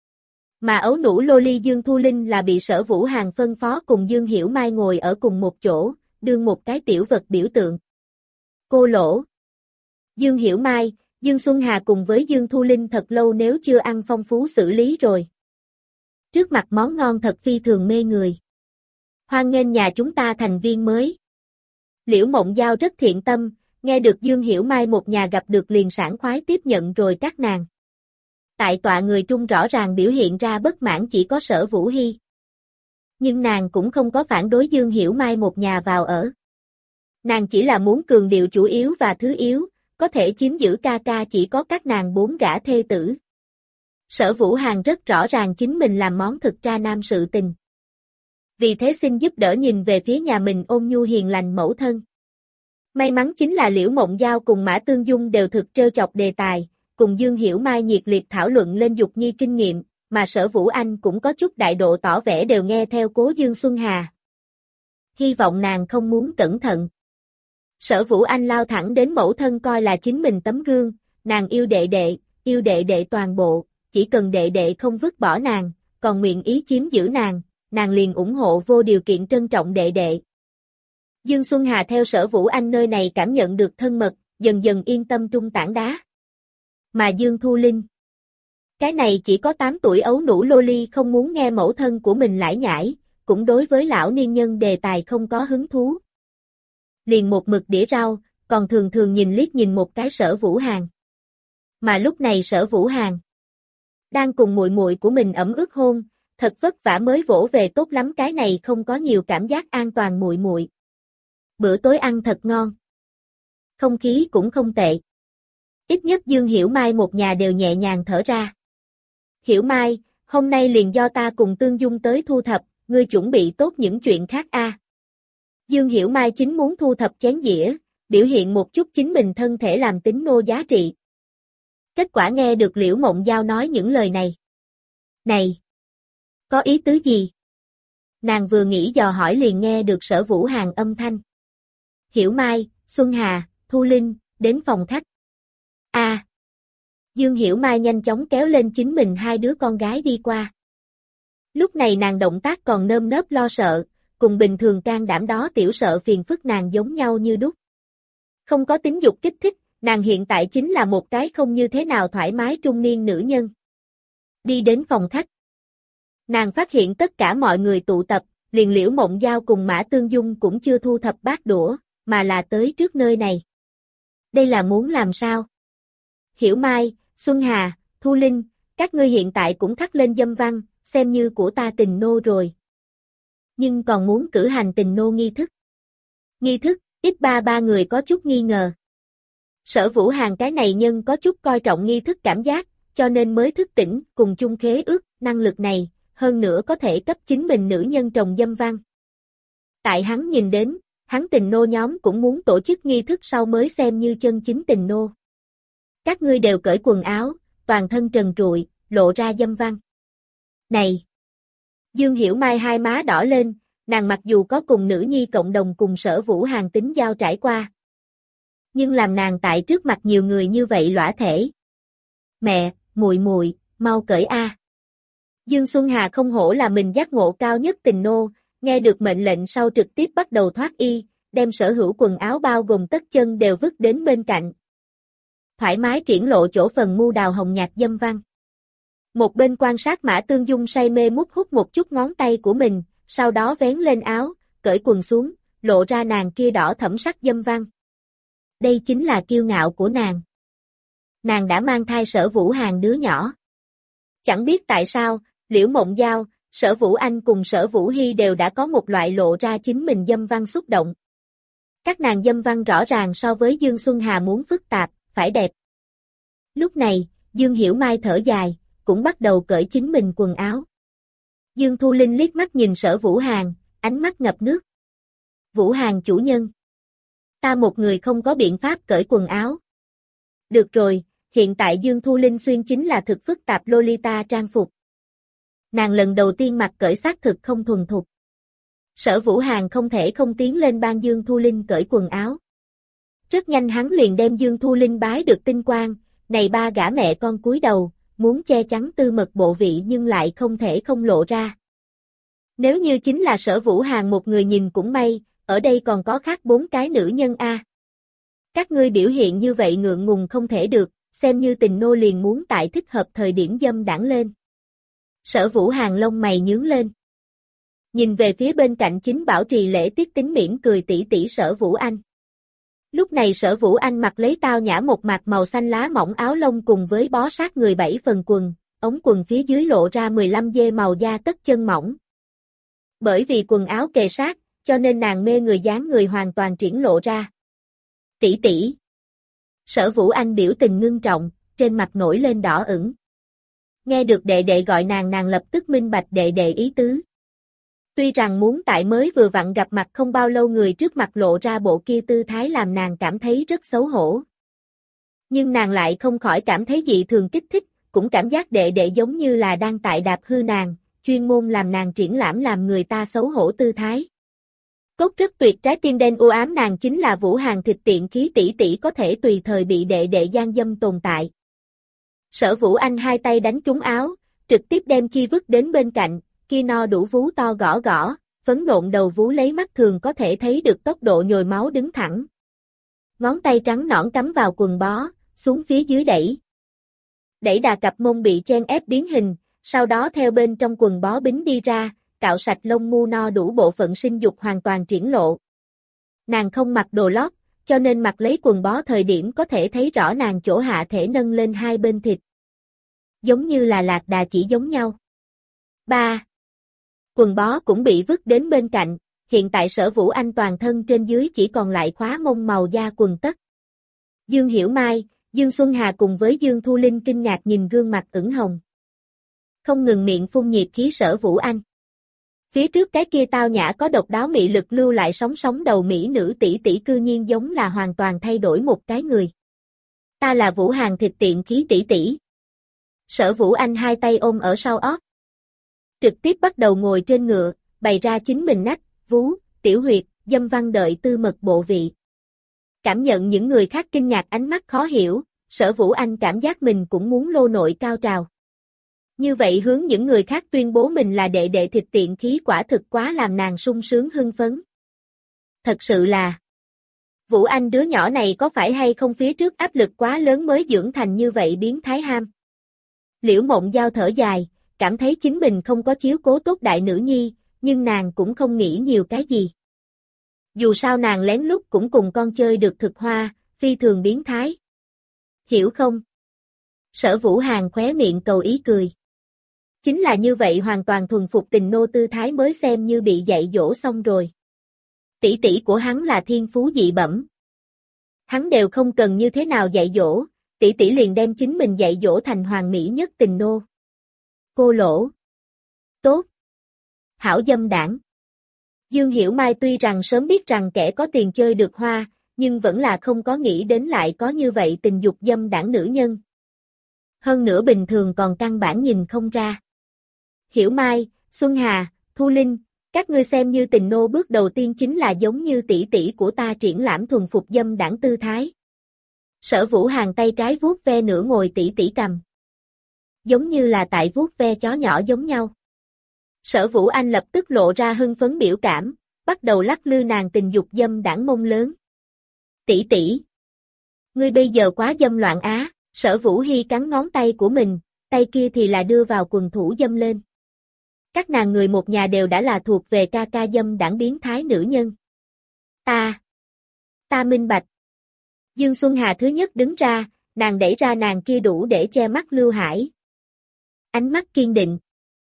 Speaker 1: Mà ấu nũ Loli Dương Thu Linh là bị Sở Vũ Hàn phân phó cùng Dương Hiểu Mai ngồi ở cùng một chỗ, đương một cái tiểu vật biểu tượng. Cô Lỗ. Dương Hiểu Mai, Dương Xuân Hà cùng với Dương Thu Linh thật lâu nếu chưa ăn phong phú xử lý rồi. Trước mặt món ngon thật phi thường mê người. Hoan nghênh nhà chúng ta thành viên mới. Liễu Mộng Giao rất thiện tâm, nghe được Dương Hiểu Mai một nhà gặp được liền sảng khoái tiếp nhận rồi các nàng. Tại tọa người trung rõ ràng biểu hiện ra bất mãn chỉ có Sở Vũ Hy. Nhưng nàng cũng không có phản đối Dương Hiểu Mai một nhà vào ở. Nàng chỉ là muốn cường điệu chủ yếu và thứ yếu, có thể chiếm giữ ca ca chỉ có các nàng bốn gã thê tử. Sở Vũ Hàn rất rõ ràng chính mình làm món thực ra nam sự tình. Vì thế xin giúp đỡ nhìn về phía nhà mình ôn nhu hiền lành mẫu thân. May mắn chính là Liễu Mộng Giao cùng Mã Tương Dung đều thực trêu chọc đề tài, cùng Dương Hiểu Mai nhiệt liệt thảo luận lên dục nhi kinh nghiệm, mà Sở Vũ Anh cũng có chút đại độ tỏ vẻ đều nghe theo cố Dương Xuân Hà. Hy vọng nàng không muốn cẩn thận. Sở Vũ Anh lao thẳng đến mẫu thân coi là chính mình tấm gương, nàng yêu đệ đệ, yêu đệ đệ toàn bộ, chỉ cần đệ đệ không vứt bỏ nàng, còn nguyện ý chiếm giữ nàng, nàng liền ủng hộ vô điều kiện trân trọng đệ đệ. Dương Xuân Hà theo Sở Vũ Anh nơi này cảm nhận được thân mật, dần dần yên tâm trung tảng đá. Mà Dương Thu Linh, cái này chỉ có tám tuổi ấu nũ Loli không muốn nghe mẫu thân của mình lải nhải, cũng đối với lão niên nhân đề tài không có hứng thú. Liền một mực đĩa rau, còn thường thường nhìn liếc nhìn một cái Sở Vũ Hàn. Mà lúc này Sở Vũ Hàn đang cùng muội muội của mình ẩm ướt hôn, thật vất vả mới vỗ về tốt lắm cái này không có nhiều cảm giác an toàn muội muội. Bữa tối ăn thật ngon. Không khí cũng không tệ. Ít nhất Dương Hiểu Mai một nhà đều nhẹ nhàng thở ra. Hiểu Mai, hôm nay liền do ta cùng Tương Dung tới thu thập, ngươi chuẩn bị tốt những chuyện khác a. À. Dương Hiểu Mai chính muốn thu thập chén dĩa, biểu hiện một chút chính mình thân thể làm tính nô giá trị. Kết quả nghe được Liễu Mộng Giao nói những lời này. Này! Có ý tứ gì? Nàng vừa nghĩ dò hỏi liền nghe được Sở Vũ Hàn âm thanh. Hiểu Mai, Xuân Hà, Thu Linh, đến phòng khách. A. À. Dương Hiểu Mai nhanh chóng kéo lên chính mình hai đứa con gái đi qua. Lúc này nàng động tác còn nơm nớp lo sợ, cùng bình thường can đảm đó tiểu sợ phiền phức nàng giống nhau như đúc. Không có tính dục kích thích, nàng hiện tại chính là một cái không như thế nào thoải mái trung niên nữ nhân. Đi đến phòng khách. Nàng phát hiện tất cả mọi người tụ tập, liền Liễu Mộng Giao cùng Mã Tương Dung cũng chưa thu thập bát đũa, mà là tới trước nơi này. Đây là muốn làm sao? Hiểu Mai, Xuân Hà, Thu Linh, các ngươi hiện tại cũng khắc lên dâm văn, xem như của ta tình nô rồi. Nhưng còn muốn cử hành tình nô nghi thức. Nghi thức, ít ba ba người có chút nghi ngờ. Sở Vũ Hàn cái này nhân có chút coi trọng nghi thức cảm giác, cho nên mới thức tỉnh cùng chung khế ước, năng lực này, hơn nữa có thể cấp chính mình nữ nhân trồng dâm văn. Tại hắn nhìn đến, hắn tình nô nhóm cũng muốn tổ chức nghi thức sau mới xem như chân chính tình nô. Các ngươi đều cởi quần áo, toàn thân trần trụi, lộ ra dâm văn. Này! Dương Hiểu Mai hai má đỏ lên, nàng mặc dù có cùng nữ nhi cộng đồng cùng Sở Vũ Hàn tính giao trải qua. Nhưng làm nàng tại trước mặt nhiều người như vậy lõa thể. Mẹ, muội muội, mau cởi a. Dương Xuân Hà không hổ là mình giác ngộ cao nhất tình nô, nghe được mệnh lệnh sau trực tiếp bắt đầu thoát y, đem sở hữu quần áo bao gồm tất chân đều vứt đến bên cạnh. Thoải mái triển lộ chỗ phần mu đào hồng nhạt dâm văn. Một bên quan sát Mã Tương Dung say mê mút hút một chút ngón tay của mình, sau đó vén lên áo, cởi quần xuống, lộ ra nàng kia đỏ thẫm sắc dâm văn. Đây chính là kiêu ngạo của nàng. Nàng đã mang thai Sở Vũ Hàn đứa nhỏ. Chẳng biết tại sao, Liễu Mộng Giao, Sở Vũ Anh cùng Sở Vũ Hy đều đã có một loại lộ ra chính mình dâm văn xúc động. Các nàng dâm văn rõ ràng so với Dương Xuân Hà muốn phức tạp, phải đẹp. Lúc này, Dương Hiểu Mai thở dài, cũng bắt đầu cởi chính mình quần áo. Dương Thu Linh liếc mắt nhìn Sở Vũ Hàn, ánh mắt ngập nước. Vũ Hàn chủ nhân. Ta một người không có biện pháp cởi quần áo. Được rồi, hiện tại Dương Thu Linh xuyên chính là thực phức tạp Lolita trang phục. Nàng lần đầu tiên mặc cởi xác thực không thuần thục. Sở Vũ Hàn không thể không tiến lên ban Dương Thu Linh cởi quần áo. Rất nhanh hắn liền đem Dương Thu Linh bái được tinh quang, này ba gã mẹ con cúi đầu, muốn che chắn tư mật bộ vị nhưng lại không thể không lộ ra. Nếu như chính là Sở Vũ Hàn một người nhìn cũng may, ở đây còn có khác bốn cái nữ nhân a. Các ngươi biểu hiện như vậy ngượng ngùng không thể được, xem như tình nô liền muốn tại thích hợp thời điểm dâm đãng lên. Sở Vũ Hàn lông mày nhướng lên. Nhìn về phía bên cạnh chính bảo trì lễ tiết tính mỉm cười tỉ tỉ Sở Vũ Anh. Lúc này Sở Vũ Anh mặc lấy tao nhã một mạc màu xanh lá mỏng áo lông cùng với bó sát người bảy phần quần, ống quần phía dưới lộ ra mười lăm dê màu da tất chân mỏng. Bởi vì quần áo kề sát, cho nên nàng mê người dáng người hoàn toàn triển lộ ra. Tỷ tỷ. Sở Vũ Anh biểu tình ngưng trọng, trên mặt nổi lên đỏ ửng. Nghe được đệ đệ gọi nàng nàng lập tức minh bạch đệ đệ ý tứ. Tuy rằng muốn tại mới vừa vặn gặp mặt không bao lâu người trước mặt lộ ra bộ kia tư thái làm nàng cảm thấy rất xấu hổ. Nhưng nàng lại không khỏi cảm thấy dị thường kích thích, cũng cảm giác đệ đệ giống như là đang tại đạp hư nàng, chuyên môn làm nàng triển lãm làm người ta xấu hổ tư thái. Cốt rất tuyệt trái tim đen u ám nàng chính là Vũ Hàn thịt tiện khí tỷ tỷ có thể tùy thời bị đệ đệ gian dâm tồn tại. Sở Vũ Anh hai tay đánh trúng áo, trực tiếp đem chi vứt đến bên cạnh, kia no đủ vú to gõ gõ, phấn nộn đầu vú lấy mắt thường có thể thấy được tốc độ nhồi máu đứng thẳng. Ngón tay trắng nõn cắm vào quần bó, xuống phía dưới đẩy. Đẩy đà cặp mông bị chen ép biến hình, sau đó theo bên trong quần bó bính đi ra, cạo sạch lông mu no đủ bộ phận sinh dục hoàn toàn triển lộ. Nàng không mặc đồ lót, cho nên mặc lấy quần bó thời điểm có thể thấy rõ nàng chỗ hạ thể nâng lên hai bên thịt. Giống như là lạc đà chỉ giống nhau. ba. Quần bó cũng bị vứt đến bên cạnh, hiện tại Sở Vũ Anh toàn thân trên dưới chỉ còn lại khóa mông màu da quần tất. Dương Hiểu Mai, Dương Xuân Hà cùng với Dương Thu Linh kinh ngạc nhìn gương mặt ửng hồng. Không ngừng miệng phun nhiệt khí Sở Vũ Anh. Phía trước cái kia tao nhã có độc đáo mị lực lưu lại sóng sóng đầu mỹ nữ tỷ tỷ cư nhiên giống là hoàn toàn thay đổi một cái người. Ta là Vũ Hàn thịt tiện khí tỷ tỷ. Sở Vũ Anh hai tay ôm ở sau ót. Trực tiếp bắt đầu ngồi trên ngựa, bày ra chính mình nách, vú, tiểu huyệt, dâm văn đợi tư mật bộ vị. Cảm nhận những người khác kinh ngạc ánh mắt khó hiểu, Sở Vũ Anh cảm giác mình cũng muốn lô nội cao trào. Như vậy hướng những người khác tuyên bố mình là đệ đệ thịt tiện khí quả thực quá làm nàng sung sướng hưng phấn. Thật sự là Vũ Anh đứa nhỏ này có phải hay không phía trước áp lực quá lớn mới dưỡng thành như vậy biến thái ham. Liễu Mộng Giao thở dài, cảm thấy chính mình không có chiếu cố tốt đại nữ nhi, nhưng nàng cũng không nghĩ nhiều cái gì. Dù sao nàng lén lút cũng cùng con chơi được thực hoa, phi thường biến thái. Hiểu không? Sở Vũ Hàn khóe miệng cầu ý cười. Chính là như vậy hoàn toàn thuần phục tình nô tư thái mới xem như bị dạy dỗ xong rồi. Tỷ tỷ của hắn là thiên phú dị bẩm. Hắn đều không cần như thế nào dạy dỗ, tỷ tỷ liền đem chính mình dạy dỗ thành hoàn mỹ nhất tình nô. Cô lỗ. Tốt. Hảo dâm đảng. Dương Hiểu Mai tuy rằng sớm biết rằng kẻ có tiền chơi được hoa, nhưng vẫn là không có nghĩ đến lại có như vậy tình dục dâm đảng nữ nhân. Hơn nữa bình thường còn căn bản nhìn không ra. Hiểu Mai, Xuân Hà, Thu Linh, các ngươi xem như tình nô bước đầu tiên chính là giống như tỷ tỷ của ta triển lãm thuần phục dâm đảng tư thái. Sở Vũ Hàn tay trái vuốt ve nửa ngồi tỷ tỷ cầm. Giống như là tại vuốt ve chó nhỏ giống nhau. Sở Vũ Anh lập tức lộ ra hưng phấn biểu cảm, bắt đầu lắc lư nàng tình dục dâm đảng mông lớn. Tỷ tỷ, ngươi bây giờ quá dâm loạn á, Sở Vũ Hy cắn ngón tay của mình, tay kia thì là đưa vào quần thủ dâm lên. Các nàng người một nhà đều đã là thuộc về ca ca dâm đảng biến thái nữ nhân. Ta, ta minh bạch. Dương Xuân Hà thứ nhất đứng ra, nàng đẩy ra nàng kia đủ để che mắt Lưu Hải. Ánh mắt kiên định.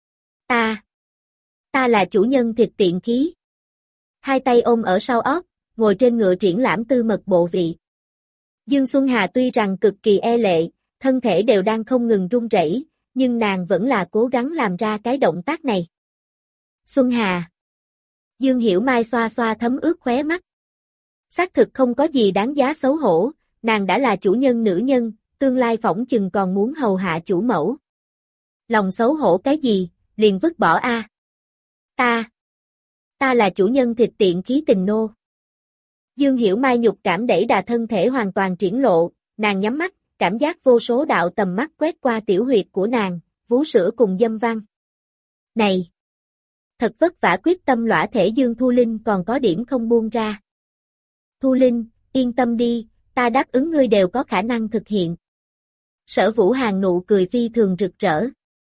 Speaker 1: Ta, ta là chủ nhân thịt tiện khí. Hai tay ôm ở sau óc, ngồi trên ngựa triển lãm tư mật bộ vị. Dương Xuân Hà tuy rằng cực kỳ e lệ, thân thể đều đang không ngừng run rẩy, nhưng nàng vẫn là cố gắng làm ra cái động tác này. Xuân Hà. Dương Hiểu Mai xoa xoa thấm ướt khóe mắt. Xác thực không có gì đáng giá xấu hổ, nàng đã là chủ nhân nữ nhân, tương lai phỏng chừng còn muốn hầu hạ chủ mẫu. Lòng xấu hổ cái gì, liền vứt bỏ a. À. Ta. Ta là chủ nhân thịt tiện khí tình nô. Dương Hiểu Mai nhục cảm đẩy đà thân thể hoàn toàn triển lộ, nàng nhắm mắt, cảm giác vô số đạo tầm mắt quét qua tiểu huyệt của nàng, vú sữa cùng dâm văn. Này! Thật vất vả quyết tâm lõa thể Dương Thu Linh còn có điểm không buông ra. Thu Linh, yên tâm đi, ta đáp ứng ngươi đều có khả năng thực hiện. Sở Vũ Hàn nụ cười phi thường rực rỡ.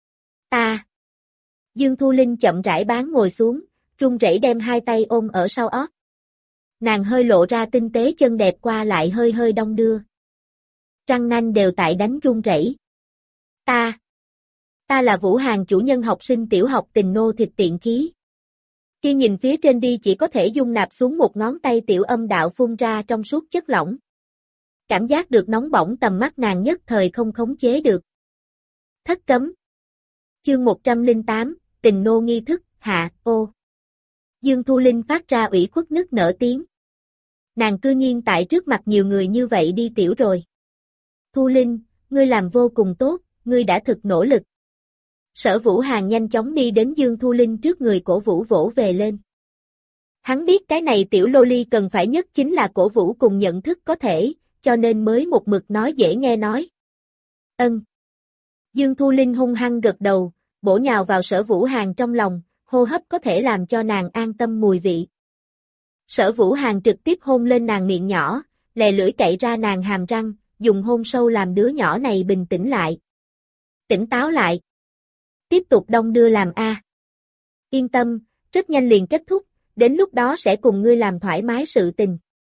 Speaker 1: Ta! Dương Thu Linh chậm rãi bán ngồi xuống, run rẩy đem hai tay ôm ở sau óc. Nàng hơi lộ ra tinh tế chân đẹp qua lại hơi hơi đong đưa. Răng nanh đều tại đánh run rẩy. Ta! Ta là Vũ Hàn chủ nhân học sinh tiểu học tình nô thịt tiện khí. Khi nhìn phía trên đi chỉ có thể dung nạp xuống một ngón tay tiểu âm đạo phun ra trong suốt chất lỏng. Cảm giác được nóng bỏng tầm mắt nàng nhất thời không khống chế được. Thất cấm. Chương một trăm lẻ tám, tình nô nghi thức, hạ, ô. Dương Thu Linh phát ra ủy khuất nức nở tiếng. Nàng cư nhiên tại trước mặt nhiều người như vậy đi tiểu rồi. Thu Linh, ngươi làm vô cùng tốt, ngươi đã thực nỗ lực. Sở Vũ Hàn nhanh chóng đi đến Dương Thu Linh trước người cổ vũ vỗ về lên. Hắn biết cái này tiểu lô ly cần phải nhất chính là cổ vũ cùng nhận thức có thể, cho nên mới một mực nói dễ nghe nói. Ân. Dương Thu Linh hung hăng gật đầu, bổ nhào vào Sở Vũ Hàn trong lòng, hô hấp có thể làm cho nàng an tâm mùi vị. Sở Vũ Hàn trực tiếp hôn lên nàng miệng nhỏ, lè lưỡi cậy ra nàng hàm răng, dùng hôn sâu làm đứa nhỏ này bình tĩnh lại. Tỉnh táo lại. Tiếp tục đong đưa làm a. Yên tâm, rất nhanh liền kết thúc, đến lúc đó sẽ cùng ngươi làm thoải mái sự tình.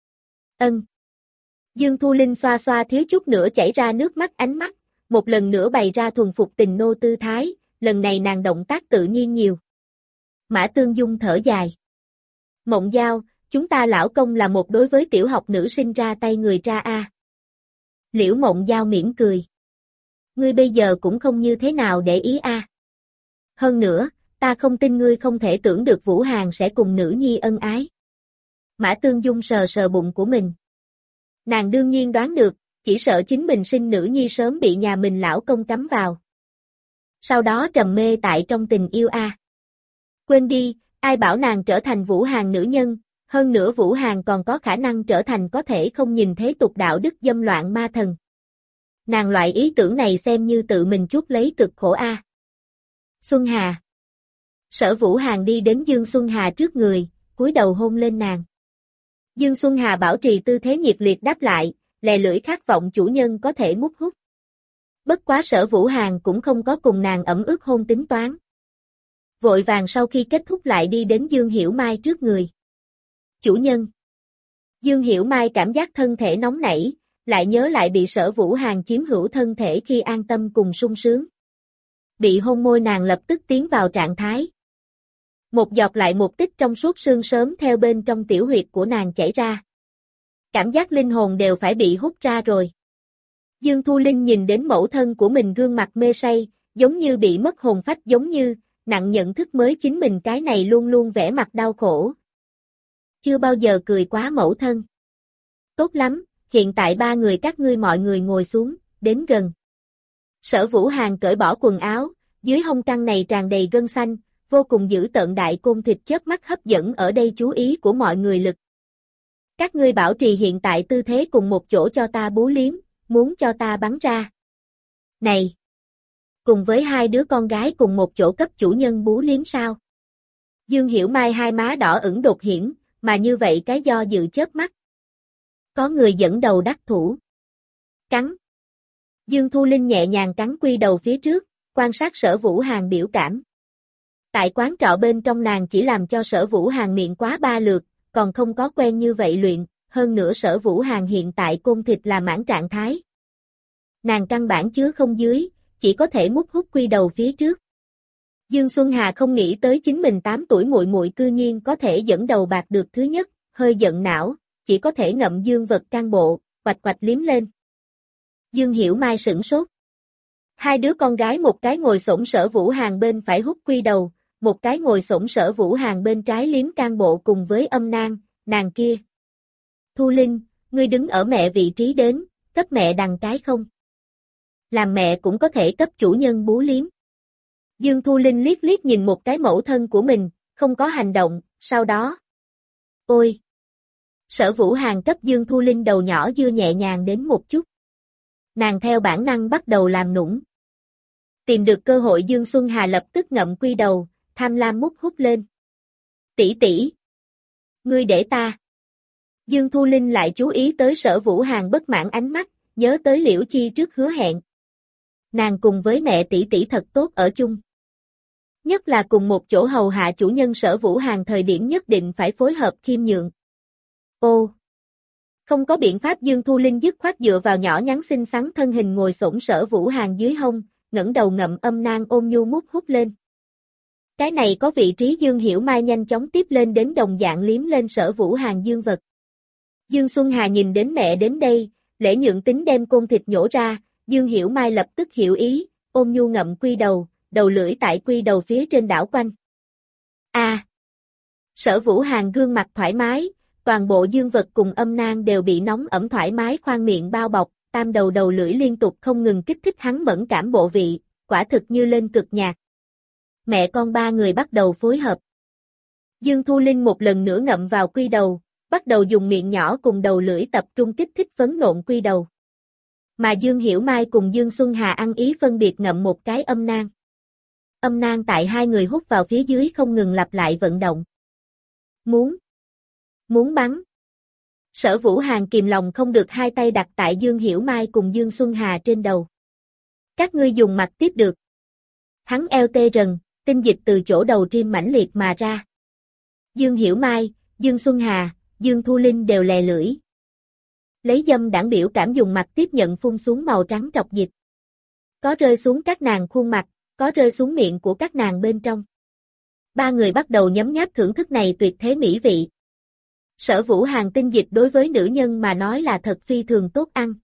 Speaker 1: Ân. Dương Thu Linh xoa xoa thiếu chút nữa chảy ra nước mắt ánh mắt, một lần nữa bày ra thuần phục tình nô tư thái, lần này nàng động tác tự nhiên nhiều. Mã Tương Dung thở dài. Mộng Giao, chúng ta lão công là một đối với tiểu học nữ sinh ra tay người ra a. Liễu Mộng Giao mỉm cười. Ngươi bây giờ cũng không như thế nào để ý a. Hơn nữa, ta không tin ngươi không thể tưởng được Vũ Hàn sẽ cùng nữ nhi ân ái. Mã Tương Dung sờ sờ bụng của mình. Nàng đương nhiên đoán được, chỉ sợ chính mình sinh nữ nhi sớm bị nhà mình lão công cắm vào. Sau đó trầm mê tại trong tình yêu a. Quên đi, Ai bảo nàng trở thành Vũ Hàn nữ nhân, hơn nữa Vũ Hàn còn có khả năng trở thành có thể không nhìn thế tục đạo đức dâm loạn ma thần. Nàng loại ý tưởng này xem như tự mình chuốc lấy cực khổ a. À. Xuân Hà. Sở Vũ Hàn đi đến Dương Xuân Hà trước người, cúi đầu hôn lên nàng. Dương Xuân Hà bảo trì tư thế nhiệt liệt đáp lại, lè lưỡi khát vọng chủ nhân có thể mút hút. Bất quá Sở Vũ Hàn cũng không có cùng nàng ẩm ướt hôn tính toán. Vội vàng sau khi kết thúc lại đi đến Dương Hiểu Mai trước người. Chủ nhân. Dương Hiểu Mai cảm giác thân thể nóng nảy, lại nhớ lại bị Sở Vũ Hàn chiếm hữu thân thể khi an tâm cùng sung sướng. Bị hôn môi nàng lập tức tiến vào trạng thái. Một giọt lại một tích trong suốt sương sớm theo bên trong tiểu huyệt của nàng chảy ra. Cảm giác linh hồn đều phải bị hút ra rồi. Dương Thu Linh nhìn đến mẫu thân của mình gương mặt mê say, giống như bị mất hồn phách giống như, nặng nhận thức mới chính mình cái này luôn luôn vẻ mặt đau khổ. Chưa bao giờ cười quá mẫu thân. Tốt lắm, hiện tại ba người các ngươi mọi người ngồi xuống, đến gần. Sở Vũ Hàn cởi bỏ quần áo, dưới hông căng này tràn đầy gân xanh, vô cùng dữ tợn đại côn thịt chớp mắt hấp dẫn ở đây chú ý của mọi người lực. Các ngươi bảo trì hiện tại tư thế cùng một chỗ cho ta bú liếm, muốn cho ta bắn ra. Này! Cùng với hai đứa con gái cùng một chỗ cấp chủ nhân bú liếm sao? Dương Hiểu Mai hai má đỏ ửng đột hiển, mà như vậy cái do dự chớp mắt. Có người dẫn đầu đắc thủ. Cắn. Dương Thu Linh nhẹ nhàng cắn quy đầu phía trước, quan sát Sở Vũ Hàn biểu cảm. Tại quán trọ bên trong nàng chỉ làm cho Sở Vũ Hàn miệng quá ba lượt, còn không có quen như vậy luyện, hơn nữa Sở Vũ Hàn hiện tại côn thịt là mãn trạng thái. Nàng căn bản chứa không dưới, chỉ có thể mút hút quy đầu phía trước. Dương Xuân Hà không nghĩ tới chính mình tám tuổi muội muội cư nhiên có thể dẫn đầu bạc được thứ nhất, hơi giận não, chỉ có thể ngậm dương vật can bộ, quạch quạch liếm lên. Dương Hiểu Mai sửng sốt. Hai đứa con gái một cái ngồi xổm Sở Vũ Hàn bên phải hút quy đầu, một cái ngồi xổm Sở Vũ Hàn bên trái liếm can bộ cùng với âm nang, nàng kia. Thu Linh, ngươi đứng ở mẹ vị trí đến, cấp mẹ đằng cái không? Làm mẹ cũng có thể cấp chủ nhân bú liếm. Dương Thu Linh liếc liếc nhìn một cái mẫu thân của mình, không có hành động, sau đó. Ôi! Sở Vũ Hàn cấp Dương Thu Linh đầu nhỏ dưa nhẹ nhàng đến một chút. Nàng theo bản năng bắt đầu làm nũng. Tìm được cơ hội Dương Xuân Hà lập tức ngậm quy đầu, tham lam mút hút lên. Tỷ tỷ! Ngươi để ta! Dương Thu Linh lại chú ý tới Sở Vũ Hàn bất mãn ánh mắt, nhớ tới Liễu Chi trước hứa hẹn. Nàng cùng với mẹ tỷ tỷ thật tốt ở chung. Nhất là cùng một chỗ hầu hạ chủ nhân Sở Vũ Hàn thời điểm nhất định phải phối hợp khiêm nhượng. Ô! Không có biện pháp Dương Thu Linh dứt khoát dựa vào nhỏ nhắn xinh xắn thân hình ngồi xổm Sở Vũ Hàn dưới hông, ngẩng đầu ngậm âm nang ôm nhu mút hút lên. Cái này có vị trí Dương Hiểu Mai nhanh chóng tiếp lên đến đồng dạng liếm lên Sở Vũ Hàn dương vật. Dương Xuân Hà nhìn đến mẹ đến đây, lễ nhượng tính đem côn thịt nhổ ra, Dương Hiểu Mai lập tức hiểu ý, ôm nhu ngậm quy đầu, đầu lưỡi tại quy đầu phía trên đảo quanh. A. À, Sở Vũ Hàn gương mặt thoải mái, toàn bộ dương vật cùng âm nang đều bị nóng ẩm thoải mái khoang miệng bao bọc, tam đầu đầu lưỡi liên tục không ngừng kích thích hắn mẫn cảm bộ vị, quả thực như lên cực nhạc. Mẹ con ba người bắt đầu phối hợp. Dương Thu Linh một lần nữa ngậm vào quy đầu, bắt đầu dùng miệng nhỏ cùng đầu lưỡi tập trung kích thích phấn nộn quy đầu. Mà Dương Hiểu Mai cùng Dương Xuân Hà ăn ý phân biệt ngậm một cái âm nang. Âm nang tại hai người hút vào phía dưới không ngừng lặp lại vận động. Muốn. Muốn bắn. Sở Vũ Hàn kìm lòng không được hai tay đặt tại Dương Hiểu Mai cùng Dương Xuân Hà trên đầu. Các ngươi dùng mặt tiếp được. Hắn eo tê rần, tinh dịch từ chỗ đầu trim mãnh liệt mà ra. Dương Hiểu Mai, Dương Xuân Hà, Dương Thu Linh đều lè lưỡi. Lấy dâm đảng biểu cảm dùng mặt tiếp nhận phun xuống màu trắng trọc dịch. Có rơi xuống các nàng khuôn mặt, có rơi xuống miệng của các nàng bên trong. Ba người bắt đầu nhấm nháp thưởng thức này tuyệt thế mỹ vị. Sở Vũ Hàn tinh dịch đối với nữ nhân mà nói là thật phi thường tốt ăn.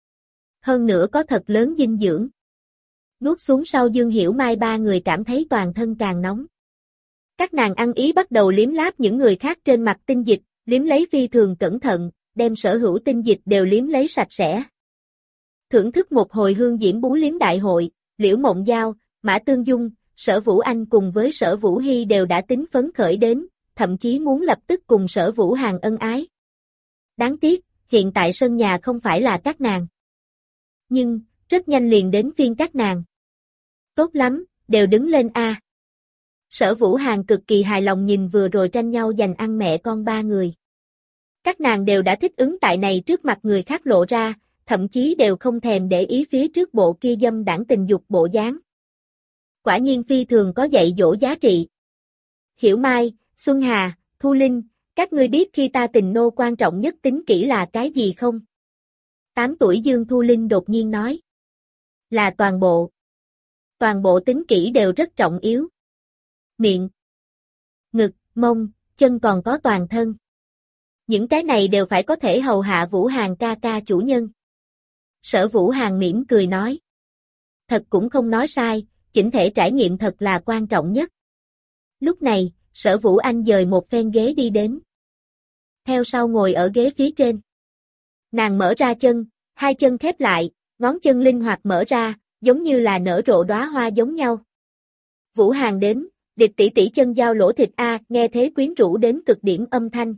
Speaker 1: Hơn nữa có thật lớn dinh dưỡng. Nuốt xuống sau Dương Hiểu Mai ba người cảm thấy toàn thân càng nóng. Các nàng ăn ý bắt đầu liếm láp những người khác trên mặt tinh dịch, liếm lấy phi thường cẩn thận, đem sở hữu tinh dịch đều liếm lấy sạch sẽ. Thưởng thức một hồi hương diễm bú liếm đại hội, Liễu Mộng Giao, Mã Tương Dung, Sở Vũ Anh cùng với Sở Vũ Hy đều đã tính phấn khởi đến, thậm chí muốn lập tức cùng Sở Vũ Hàn ân ái. Đáng tiếc, hiện tại sân nhà không phải là các nàng. Nhưng, rất nhanh liền đến phiên các nàng. Tốt lắm, đều đứng lên a. Sở Vũ Hàn cực kỳ hài lòng nhìn vừa rồi tranh nhau giành ăn mẹ con ba người. Các nàng đều đã thích ứng tại này trước mặt người khác lộ ra, thậm chí đều không thèm để ý phía trước bộ kia dâm đãng tình dục bộ dáng. Quả nhiên phi thường có dạy dỗ giá trị. Hiểu Mai, Xuân Hà, Thu Linh, các ngươi biết khi ta tình nô quan trọng nhất tính kỹ là cái gì không? Tám tuổi Dương Thu Linh đột nhiên nói. Là toàn bộ. Toàn bộ tính kỹ đều rất trọng yếu. Miệng, ngực, mông, chân còn có toàn thân. Những cái này đều phải có thể hầu hạ Vũ Hàn ca ca chủ nhân. Sở Vũ Hàn mỉm cười nói. Thật cũng không nói sai, chỉnh thể trải nghiệm thật là quan trọng nhất. Lúc này, Sở Vũ Anh dời một phen ghế đi đến. Theo sau ngồi ở ghế phía trên. Nàng mở ra chân, hai chân khép lại, ngón chân linh hoạt mở ra, giống như là nở rộ đóa hoa giống nhau. Vũ Hàn đến, địch tỷ tỷ chân giao lỗ thịt a, nghe thế quyến rũ đến cực điểm âm thanh.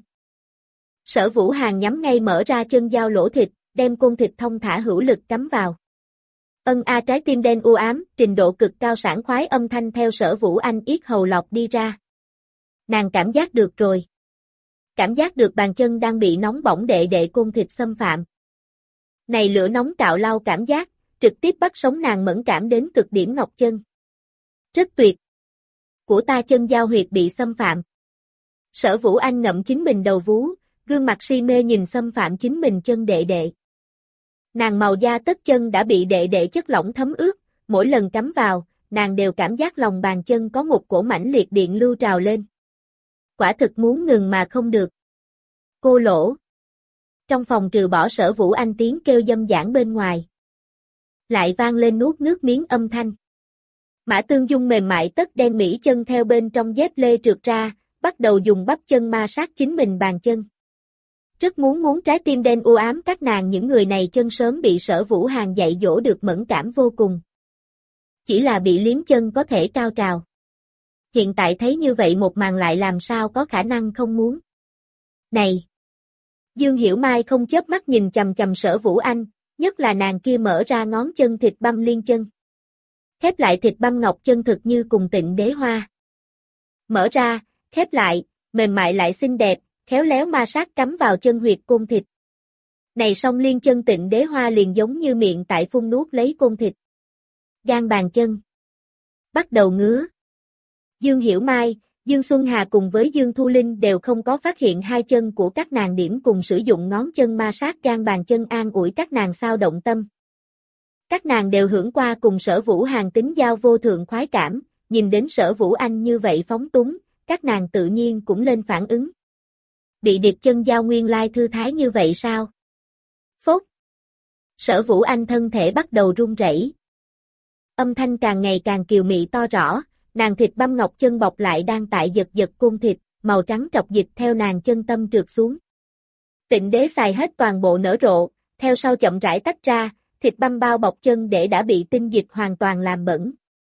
Speaker 1: Sở Vũ Hàn nhắm ngay mở ra chân giao lỗ thịt, đem côn thịt thông thả hữu lực cắm vào. Ân a trái tim đen u ám, trình độ cực cao sảng khoái âm thanh theo Sở Vũ Anh yết hầu lọt đi ra. Nàng cảm giác được rồi. Cảm giác được bàn chân đang bị nóng bỏng đệ đệ côn thịt xâm phạm. Này lửa nóng cạo lau cảm giác, trực tiếp bắt sống nàng mẫn cảm đến cực điểm ngọc chân. Rất tuyệt. Của ta chân giao huyệt bị xâm phạm. Sở Vũ Anh ngậm chính mình đầu vú, gương mặt si mê nhìn xâm phạm chính mình chân đệ đệ. Nàng màu da tất chân đã bị đệ đệ chất lỏng thấm ướt, mỗi lần cắm vào, nàng đều cảm giác lòng bàn chân có một cổ mãnh liệt điện lưu trào lên. Quả thực muốn ngừng mà không được. Cô lỗ. Trong phòng trừ bỏ Sở Vũ Anh tiếng kêu dâm dãn bên ngoài. Lại vang lên nuốt nước miếng âm thanh. Mã Tương Dung mềm mại tất đen mỹ chân theo bên trong dép lê trượt ra, bắt đầu dùng bắp chân ma sát chính mình bàn chân. Rất muốn muốn trái tim đen u ám các nàng những người này chân sớm bị Sở Vũ Hàn dạy dỗ được mẫn cảm vô cùng. Chỉ là bị liếm chân có thể cao trào. Hiện tại thấy như vậy một màn lại làm sao có khả năng không muốn. Này! Dương Hiểu Mai không chớp mắt nhìn chằm chằm Sở Vũ Anh, nhất là nàng kia mở ra ngón chân thịt băm liên chân. Khép lại thịt băm ngọc chân thực như cùng tịnh đế hoa. Mở ra, khép lại, mềm mại lại xinh đẹp, khéo léo ma sát cắm vào chân huyệt côn thịt. Này song liên chân tịnh đế hoa liền giống như miệng tại phun nuốt lấy côn thịt. Gan bàn chân. Bắt đầu ngứa. Dương Hiểu Mai, Dương Xuân Hà cùng với Dương Thu Linh đều không có phát hiện hai chân của các nàng điểm cùng sử dụng ngón chân ma sát gan bàn chân an ủi các nàng sao động tâm. Các nàng đều hưởng qua cùng Sở Vũ Hàn tính giao vô thượng khoái cảm, nhìn đến Sở Vũ Anh như vậy phóng túng, các nàng tự nhiên cũng lên phản ứng. Bị điệp chân giao nguyên lai thư thái như vậy sao? Phốt. Sở Vũ Anh thân thể bắt đầu run rẩy. Âm thanh càng ngày càng kiều mị to rõ, nàng thịt băm ngọc chân bọc lại đang tại giật giật côn thịt, màu trắng trọc dịch theo nàng chân tâm trượt xuống. Tịnh đế xài hết toàn bộ nở rộ, theo sau chậm rãi tách ra, thịt băm bao bọc chân để đã bị tinh dịch hoàn toàn làm bẩn.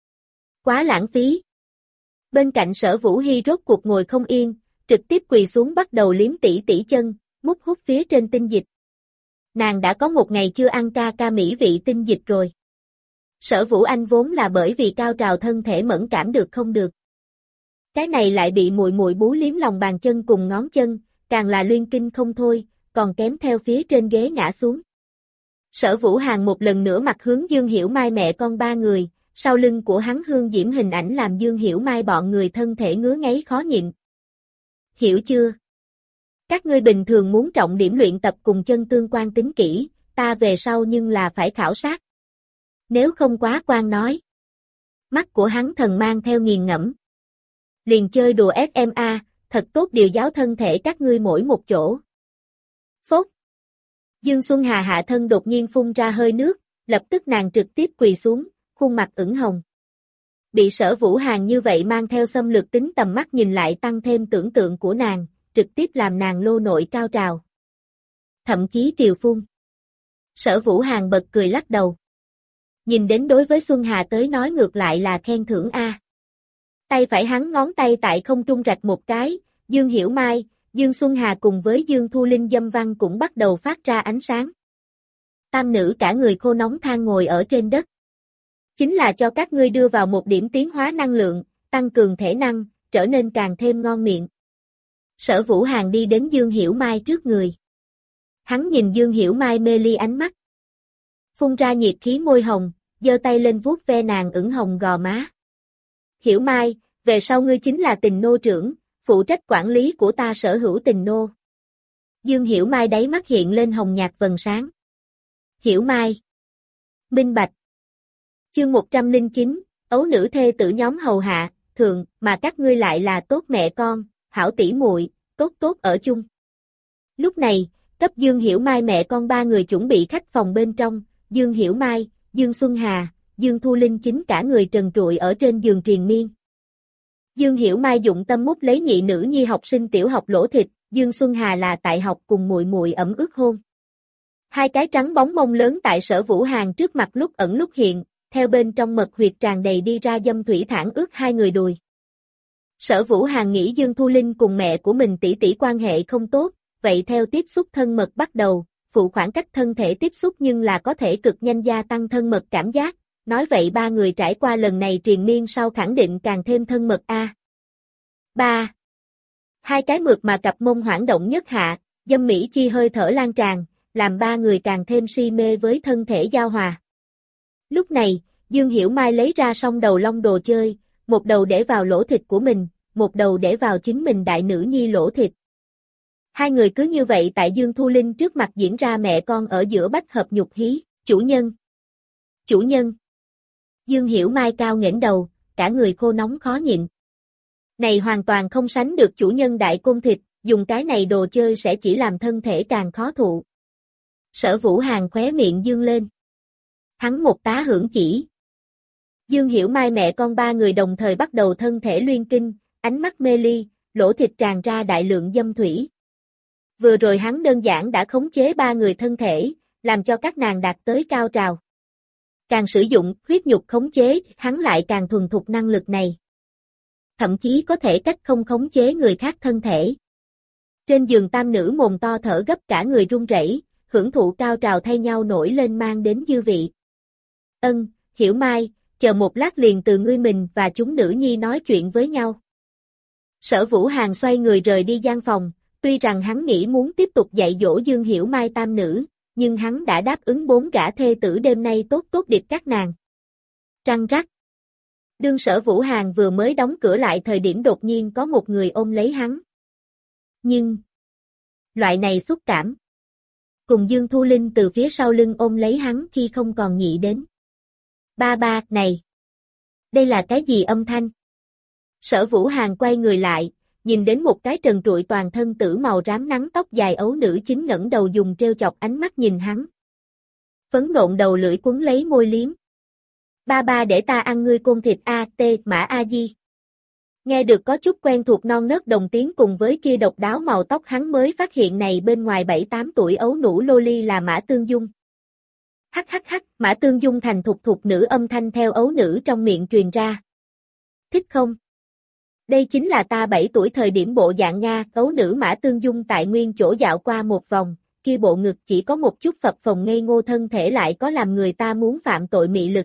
Speaker 1: Quá lãng phí. Bên cạnh Sở Vũ Hy rốt cuộc ngồi không yên, trực tiếp quỳ xuống bắt đầu liếm tỉ tỉ chân, mút hút phía trên tinh dịch. Nàng đã có một ngày chưa ăn ca ca mỹ vị tinh dịch rồi. Sở Vũ Anh vốn là bởi vì cao trào thân thể mẫn cảm được không được. Cái này lại bị muội muội bú liếm lòng bàn chân cùng ngón chân, càng là luyên kinh không thôi, còn kém theo phía trên ghế ngã xuống. Sở Vũ Hàn một lần nữa mặt hướng Dương Hiểu Mai mẹ con ba người, sau lưng của hắn hương diễm hình ảnh làm Dương Hiểu Mai bọn người thân thể ngứa ngáy khó nhịn. Hiểu chưa? Các ngươi bình thường muốn trọng điểm luyện tập cùng chân tương quan tính kỹ, ta về sau nhưng là phải khảo sát. Nếu không quá quan nói. Mắt của hắn thần mang theo nghiền ngẫm. Liền chơi đùa ét em a, thật tốt điều giáo thân thể các ngươi mỗi một chỗ. Phốt. Dương Xuân Hà hạ thân đột nhiên phun ra hơi nước, lập tức nàng trực tiếp quỳ xuống, khuôn mặt ửng hồng. Bị Sở Vũ Hàn như vậy mang theo xâm lược tính tầm mắt nhìn lại tăng thêm tưởng tượng của nàng, trực tiếp làm nàng lô nội cao trào. Thậm chí triều phun. Sở Vũ Hàn bật cười lắc đầu. Nhìn đến đối với Xuân Hà tới nói ngược lại là khen thưởng a. Tay phải hắn ngón tay tại không trung rạch một cái, Dương Hiểu Mai, Dương Xuân Hà cùng với Dương Thu Linh dâm văn cũng bắt đầu phát ra ánh sáng. Tam nữ cả người khô nóng than ngồi ở trên đất. Chính là cho các ngươi đưa vào một điểm tiến hóa năng lượng, tăng cường thể năng, trở nên càng thêm ngon miệng. Sở Vũ Hàn đi đến Dương Hiểu Mai trước người. Hắn nhìn Dương Hiểu Mai mê ly ánh mắt. Phun ra nhiệt khí môi hồng, giơ tay lên vuốt ve nàng ửng hồng gò má. Hiểu Mai, về sau ngươi chính là tình nô trưởng, phụ trách quản lý của ta sở hữu tình nô. Dương Hiểu Mai đáy mắt hiện lên hồng nhạt vầng sáng. Hiểu Mai. Minh bạch. Chương một trăm lẻ chín, ấu nữ thê tử nhóm hầu hạ, thượng, mà các ngươi lại là tốt mẹ con, hảo tỷ muội, tốt tốt ở chung. Lúc này, cấp Dương Hiểu Mai mẹ con ba người chuẩn bị khách phòng bên trong, Dương Hiểu Mai, Dương Xuân Hà, Dương Thu Linh chính cả người trần trụi ở trên giường triền miên. Dương Hiểu Mai dụng tâm mút lấy nhị nữ nhi học sinh tiểu học lỗ thịt, Dương Xuân Hà là tại học cùng muội muội ẩm ướt hôn. Hai cái trắng bóng mông lớn tại Sở Vũ Hàn trước mặt lúc ẩn lúc hiện, theo bên trong mật huyệt tràn đầy đi ra dâm thủy thẳng ướt hai người đùi. Sở Vũ Hàn nghĩ Dương Thu Linh cùng mẹ của mình tỷ tỷ quan hệ không tốt, vậy theo tiếp xúc thân mật bắt đầu, phụ khoảng cách thân thể tiếp xúc nhưng là có thể cực nhanh gia tăng thân mật cảm giác, nói vậy ba người trải qua lần này triền miên sau khẳng định càng thêm thân mật a. ba. Hai cái mượt mà cặp mông hoảng động nhất hạ, dâm mỹ chi hơi thở lan tràn, làm ba người càng thêm si mê với thân thể giao hòa. Lúc này, Dương Hiểu Mai lấy ra song đầu long đồ chơi, một đầu để vào lỗ thịt của mình, một đầu để vào chính mình đại nữ nhi lỗ thịt. Hai người cứ như vậy tại Dương Thu Linh trước mặt diễn ra mẹ con ở giữa bách hợp nhục hí, chủ nhân. Chủ nhân. Dương Hiểu Mai cao nghển đầu, cả người khô nóng khó nhịn. Này hoàn toàn không sánh được chủ nhân đại côn thịt, dùng cái này đồ chơi sẽ chỉ làm thân thể càng khó thụ. Sở Vũ Hàn khóe miệng dương lên. Hắn một tá hưởng chỉ. Dương Hiểu Mai mẹ con ba người đồng thời bắt đầu thân thể luyên kinh, ánh mắt mê ly, lỗ thịt tràn ra đại lượng dâm thủy. Vừa rồi hắn đơn giản đã khống chế ba người thân thể, làm cho các nàng đạt tới cao trào. Càng sử dụng huyết nhục khống chế, hắn lại càng thuần thục năng lực này. Thậm chí có thể cách không khống chế người khác thân thể. Trên giường tam nữ mồm to thở gấp cả người run rẩy, hưởng thụ cao trào thay nhau nổi lên mang đến dư vị. Ân, Hiểu Mai, chờ một lát liền từ ngươi mình và chúng nữ nhi nói chuyện với nhau. Sở Vũ Hàn xoay người rời đi gian phòng, tuy rằng hắn nghĩ muốn tiếp tục dạy dỗ Dương Hiểu Mai tam nữ, nhưng hắn đã đáp ứng bốn gã thê tử đêm nay tốt tốt điệp các nàng. Trăng rắc. Đương Sở Vũ Hàn vừa mới đóng cửa lại thời điểm đột nhiên có một người ôm lấy hắn. Nhưng, loại này xúc cảm. Cùng Dương Thu Linh từ phía sau lưng ôm lấy hắn khi không còn nghĩ đến. Ba ba, này. Đây là cái gì âm thanh? Sở Vũ Hàn quay người lại, nhìn đến một cái trần trụi toàn thân tử màu rám nắng tóc dài ấu nữ chính ngẩng đầu dùng trêu chọc ánh mắt nhìn hắn. Phấn nộn đầu lưỡi quấn lấy môi liếm. Ba ba để ta ăn ngươi côn thịt a tê mã a di. Nghe được có chút quen thuộc non nớt đồng tiếng cùng với kia độc đáo màu tóc hắn mới phát hiện này bên ngoài bảy tám tuổi ấu nũ loli là Mã Tương Dung. Hắc hắc hắc, Mã Tương Dung thành thục thục nữ âm thanh theo ấu nữ trong miệng truyền ra. Thích không? Đây chính là ta bảy tuổi thời điểm bộ dạng Nga, ấu nữ Mã Tương Dung tại nguyên chỗ dạo qua một vòng, kia bộ ngực chỉ có một chút phập phồng ngây ngô thân thể lại có làm người ta muốn phạm tội mị lực.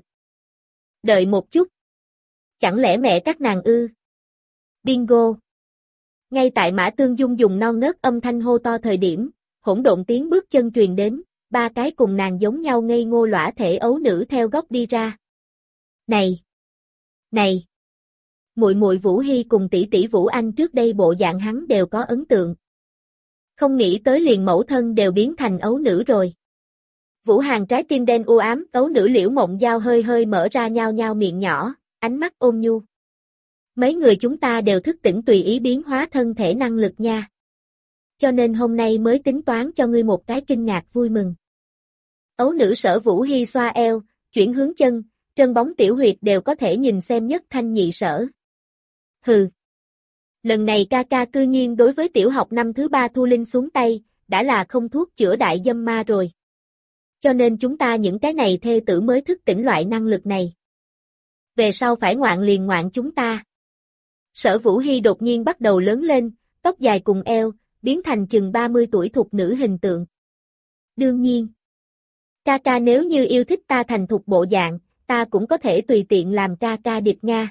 Speaker 1: Đợi một chút. Chẳng lẽ mẹ các nàng ư? Bingo. Ngay tại Mã Tương Dung dùng non nớt âm thanh hô to thời điểm, hỗn độn tiếng bước chân truyền đến, ba cái cùng nàng giống nhau ngây ngô lõa thể ấu nữ theo góc đi ra. Này! Này! Muội muội Vũ Hy cùng tỷ tỷ Vũ Anh trước đây bộ dạng hắn đều có ấn tượng. Không nghĩ tới liền mẫu thân đều biến thành ấu nữ rồi. Vũ Hàn trái tim đen u ám, ấu nữ Liễu Mộng Giao hơi hơi mở ra nhao nhao miệng nhỏ, ánh mắt ôn nhu. Mấy người chúng ta đều thức tỉnh tùy ý biến hóa thân thể năng lực nha. Cho nên hôm nay mới tính toán cho ngươi một cái kinh ngạc vui mừng. Ấu nữ Sở Vũ Hy xoa eo, chuyển hướng chân, trơn bóng tiểu huyệt đều có thể nhìn xem nhất thanh nhị sở. Hừ. Lần này ca ca cư nhiên đối với tiểu học năm thứ ba Thu Linh xuống tay, đã là không thuốc chữa đại dâm ma rồi. Cho nên chúng ta những cái này thê tử mới thức tỉnh loại năng lực này. Về sau phải ngoạn liền ngoạn chúng ta. Sở Vũ Hy đột nhiên bắt đầu lớn lên, tóc dài cùng eo, biến thành chừng ba mươi tuổi thục nữ hình tượng. Đương nhiên, ca ca nếu như yêu thích ta thành thục bộ dạng, ta cũng có thể tùy tiện làm ca ca điệp Nga.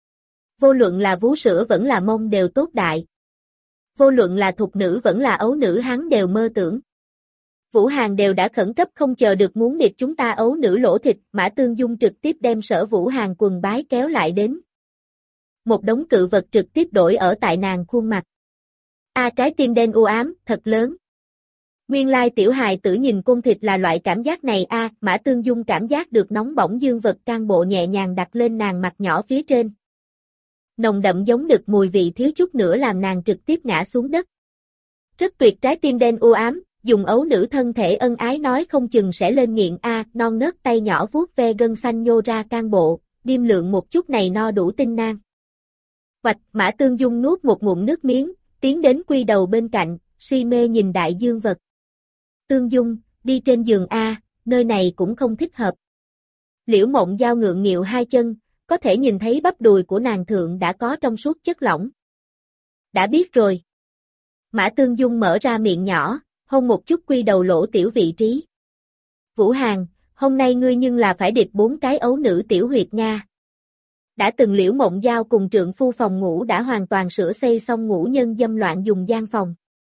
Speaker 1: Vô luận là vú sữa vẫn là mông đều tốt đại. Vô luận là thục nữ vẫn là ấu nữ hắn đều mơ tưởng. Vũ Hàn đều đã khẩn cấp không chờ được muốn điệp chúng ta ấu nữ lỗ thịt, Mã Tương Dung trực tiếp đem Sở Vũ Hàn quần bái kéo lại đến. Một đống cự vật trực tiếp đổi ở tại nàng khuôn mặt. A trái tim đen u ám, thật lớn. Nguyên lai tiểu hài tử nhìn côn thịt là loại cảm giác này a, à, Mã Tương Dung cảm giác được nóng bỏng dương vật can bộ nhẹ nhàng đặt lên nàng mặt nhỏ phía trên. Nồng đậm giống đực mùi vị thiếu chút nữa làm nàng trực tiếp ngã xuống đất. Rất tuyệt trái tim đen u ám, dùng ấu nữ thân thể ân ái nói không chừng sẽ lên nghiện a, à, non nớt tay nhỏ vuốt ve gân xanh nhô ra can bộ, điềm lượng một chút này no đủ tinh nang. Hoạch, Mã Tương Dung nuốt một ngụm nước miếng, tiến đến quy đầu bên cạnh, si mê nhìn đại dương vật. Tương Dung, đi trên giường a, nơi này cũng không thích hợp. Liễu Mộng Giao ngượng nghịu hai chân, có thể nhìn thấy bắp đùi của nàng thượng đã có trong suốt chất lỏng. Đã biết rồi. Mã Tương Dung mở ra miệng nhỏ, hôn một chút quy đầu lỗ tiểu vị trí. Vũ Hàn, hôm nay ngươi nhưng là phải điệp bốn cái ấu nữ tiểu huyệt Nga. Đã từng Liễu Mộng Giao cùng trượng phu phòng ngủ đã hoàn toàn sửa xây xong ngũ nhân dâm loạn dùng gian phòng.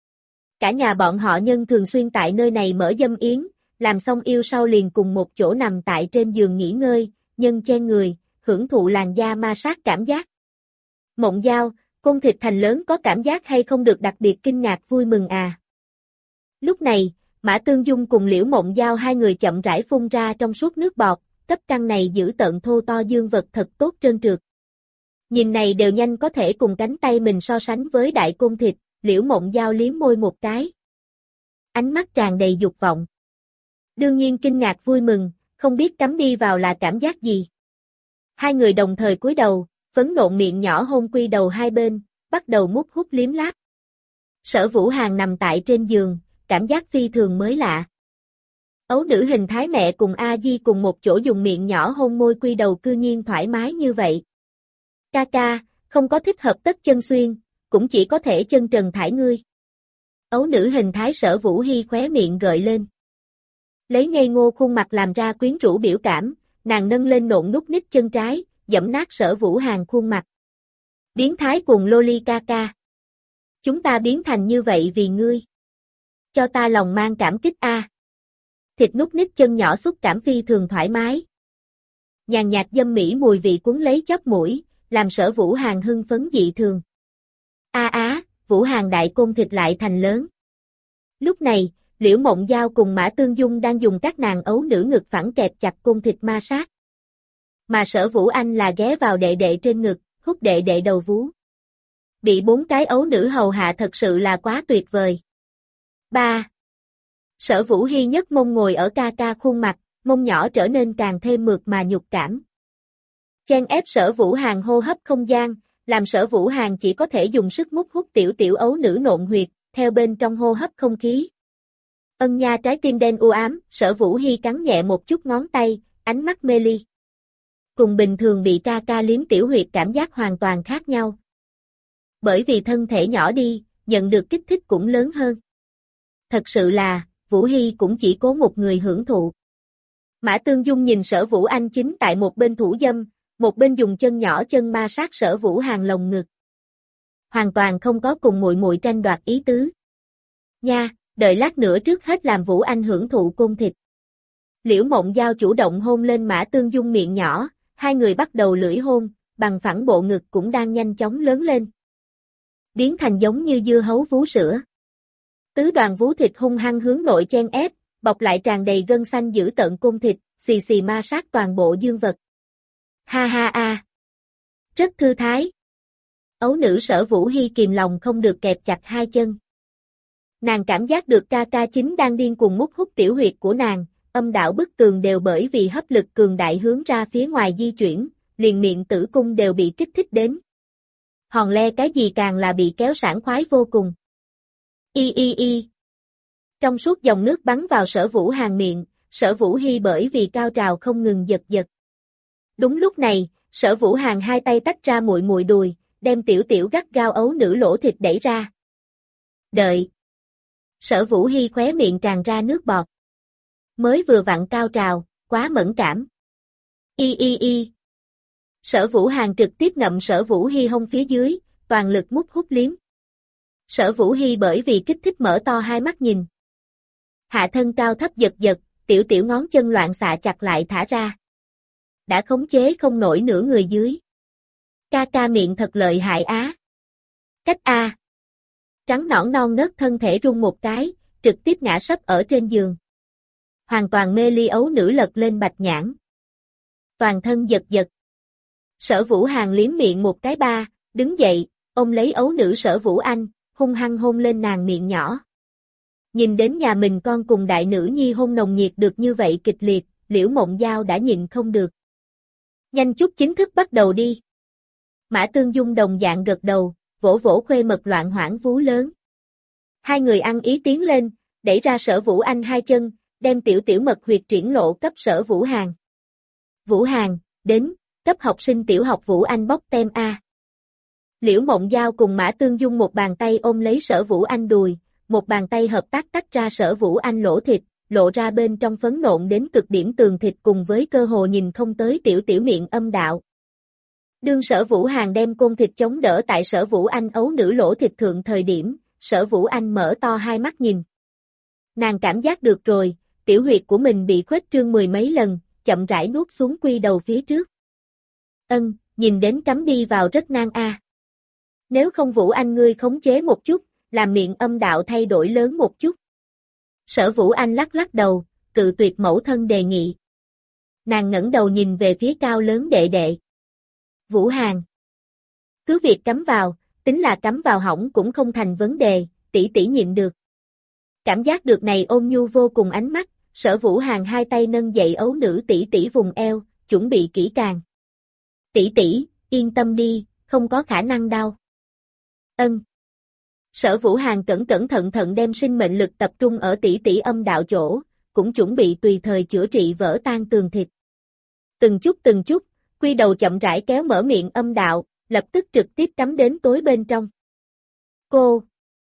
Speaker 1: Cả nhà bọn họ nhân thường xuyên tại nơi này mở dâm yến, làm xong yêu sau liền cùng một chỗ nằm tại trên giường nghỉ ngơi, nhân chen người, hưởng thụ làn da ma sát cảm giác. Mộng Giao, côn thịt thành lớn có cảm giác hay không được đặc biệt kinh ngạc vui mừng à. Lúc này, Mã Tương Dung cùng Liễu Mộng Giao hai người chậm rãi phun ra trong suốt nước bọt, cấp căn này giữ tợn thô to dương vật thật tốt trơn trượt. Nhìn này đều nhanh có thể cùng cánh tay mình so sánh với đại côn thịt, Liễu Mộng Giao liếm môi một cái. Ánh mắt tràn đầy dục vọng. Đương nhiên kinh ngạc vui mừng, không biết cắm đi vào là cảm giác gì. Hai người đồng thời cúi đầu, phấn nộn miệng nhỏ hôn quy đầu hai bên, bắt đầu mút hút liếm láp. Sở Vũ Hàn nằm tại trên giường, cảm giác phi thường mới lạ. Ấu nữ hình thái mẹ cùng A Di cùng một chỗ dùng miệng nhỏ hôn môi quy đầu cư nhiên thoải mái như vậy. Ca ca, không có thích hợp tất chân xuyên, cũng chỉ có thể chân trần thải ngươi. Ấu nữ hình thái Sở Vũ Hy khóe miệng gợi lên. Lấy ngây ngô khuôn mặt làm ra quyến rũ biểu cảm, nàng nâng lên nộn nút nít chân trái, giẫm nát Sở Vũ Hàn khuôn mặt. Biến thái cùng loli ca ca. Chúng ta biến thành như vậy vì ngươi. Cho ta lòng mang cảm kích a. Thịt nút nít chân nhỏ xúc cảm phi thường thoải mái. Nhàn nhạt dâm mỹ mùi vị cuốn lấy chóp mũi, làm Sở Vũ Hàn hưng phấn dị thường. A á, Vũ Hàn đại côn thịt lại thành lớn. Lúc này, Liễu Mộng Giao cùng Mã Tương Dung đang dùng các nàng ấu nữ ngực phẳng kẹp chặt côn thịt ma sát. Mà Sở Vũ Anh là ghé vào đệ đệ trên ngực, hút đệ đệ đầu vú. Bị bốn cái ấu nữ hầu hạ thật sự là quá tuyệt vời. ba. Sở Vũ Hy nhất mông ngồi ở ca ca khuôn mặt, mông nhỏ trở nên càng thêm mượt mà nhục cảm. Chen ép Sở Vũ Hàn hô hấp không gian, làm Sở Vũ Hàn chỉ có thể dùng sức mút hút tiểu tiểu ấu nữ nộn huyệt, theo bên trong hô hấp không khí. Ân nha trái tim đen u ám, Sở Vũ Hy cắn nhẹ một chút ngón tay, ánh mắt mê ly. Cùng bình thường bị ca ca liếm tiểu huyệt cảm giác hoàn toàn khác nhau. Bởi vì thân thể nhỏ đi, nhận được kích thích cũng lớn hơn. Thật sự là, Vũ Hy cũng chỉ cố một người hưởng thụ. Mã Tương Dung nhìn Sở Vũ Anh chính tại một bên thủ dâm, một bên dùng chân nhỏ chân ma sát Sở Vũ Hàn lồng ngực. Hoàn toàn không có cùng muội muội tranh đoạt ý tứ. Nha, đợi lát nữa trước hết làm Vũ Anh hưởng thụ côn thịt. Liễu Mộng Giao chủ động hôn lên Mã Tương Dung miệng nhỏ, hai người bắt đầu lưỡi hôn, bằng phẳng bộ ngực cũng đang nhanh chóng lớn lên. Biến thành giống như dưa hấu vú sữa. Tứ đoàn vú thịt hung hăng hướng nội chen ép, bọc lại tràn đầy gân xanh giữ tợn côn thịt, xì xì ma sát toàn bộ dương vật. Ha ha a. Rất thư thái. Ấu nữ Sở Vũ Hy kìm lòng không được kẹp chặt hai chân. Nàng cảm giác được ca ca chính đang điên cuồng mút hút tiểu huyệt của nàng, âm đạo bức tường đều bởi vì hấp lực cường đại hướng ra phía ngoài di chuyển, liền miệng tử cung đều bị kích thích đến. Hòn le cái gì càng là bị kéo sảng khoái vô cùng. Y y y. Trong suốt dòng nước bắn vào Sở Vũ Hàn miệng, Sở Vũ Hy bởi vì cao trào không ngừng giật giật. Đúng lúc này, Sở Vũ Hàn hai tay tách ra muội muội đùi, đem tiểu tiểu gắt gao ấu nữ lỗ thịt đẩy ra. Đợi. Sở Vũ Hi khóe miệng tràn ra nước bọt. Mới vừa vặn cao trào, quá mẫn cảm. Y y y. Sở Vũ Hàn trực tiếp ngậm Sở Vũ Hi hông phía dưới, toàn lực mút hút liếm. Sở Vũ Hi bởi vì kích thích mở to hai mắt nhìn. Hạ thân cao thấp giật giật, tiểu tiểu ngón chân loạn xạ chặt lại thả ra. Đã khống chế không nổi nửa người dưới. Ca ca miệng thật lợi hại á. Cách A. Trắng nõn non nớt thân thể rung một cái, trực tiếp ngã sấp ở trên giường. Hoàn toàn mê ly ấu nữ lật lên bạch nhãn. Toàn thân giật giật. Sở Vũ Hàn liếm miệng một cái ba, đứng dậy, ôm lấy ấu nữ Sở Vũ Anh, hung hăng hôn lên nàng miệng nhỏ. Nhìn đến nhà mình con cùng đại nữ nhi hôn nồng nhiệt được như vậy kịch liệt, Liễu Mộng Giao đã nhịn không được. Nhanh chút chính thức bắt đầu đi. Mã Tương Dung đồng dạng gật đầu, vỗ vỗ khuê mật loạn hoảng vú lớn. Hai người ăn ý tiến lên, đẩy ra Sở Vũ Anh hai chân, đem tiểu tiểu mật huyệt triển lộ cấp Sở Vũ Hàn. Vũ Hàn, đến, cấp học sinh tiểu học Vũ Anh bóc tem A. Liễu Mộng Giao cùng Mã Tương Dung một bàn tay ôm lấy Sở Vũ Anh đùi, một bàn tay hợp tác tách ra Sở Vũ Anh lỗ thịt, lộ ra bên trong phấn nộn đến cực điểm tường thịt cùng với cơ hồ nhìn không tới tiểu tiểu miệng âm đạo. Đương Sở Vũ Hàn đem côn thịt chống đỡ tại Sở Vũ Anh ấu nữ lỗ thịt thượng thời điểm, Sở Vũ Anh mở to hai mắt nhìn. Nàng cảm giác được rồi, tiểu huyệt của mình bị khuếch trương mười mấy lần, chậm rãi nuốt xuống quy đầu phía trước. Ân, nhìn đến cắm đi vào rất nan a. Nếu không Vũ Anh ngươi khống chế một chút, làm miệng âm đạo thay đổi lớn một chút. Sở Vũ Anh lắc lắc đầu, cự tuyệt mẫu thân đề nghị. Nàng ngẩng đầu nhìn về phía cao lớn đệ đệ. Vũ Hàn. Cứ việc cắm vào, tính là cắm vào hỏng cũng không thành vấn đề, tỷ tỷ nhịn được. Cảm giác được này ôn nhu vô cùng ánh mắt, Sở Vũ Hàn hai tay nâng dậy ấu nữ tỷ tỷ vùng eo, chuẩn bị kỹ càng. Tỷ tỷ, yên tâm đi, không có khả năng đau. Ân. Sở Vũ Hàn cẩn cẩn thận thận đem sinh mệnh lực tập trung ở tỷ tỷ âm đạo chỗ, cũng chuẩn bị tùy thời chữa trị vỡ tan tường thịt. Từng chút từng chút, quy đầu chậm rãi kéo mở miệng âm đạo, lập tức trực tiếp cắm đến tối bên trong. Cô.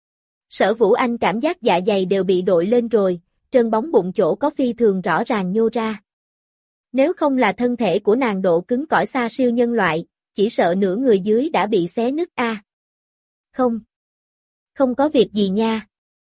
Speaker 1: Sở Vũ Anh cảm giác dạ dày đều bị đội lên rồi, trơn bóng bụng chỗ có phi thường rõ ràng nhô ra. Nếu không là thân thể của nàng độ cứng cỏi xa siêu nhân loại, chỉ sợ nửa người dưới đã bị xé nứt a. Không. Không có việc gì nha.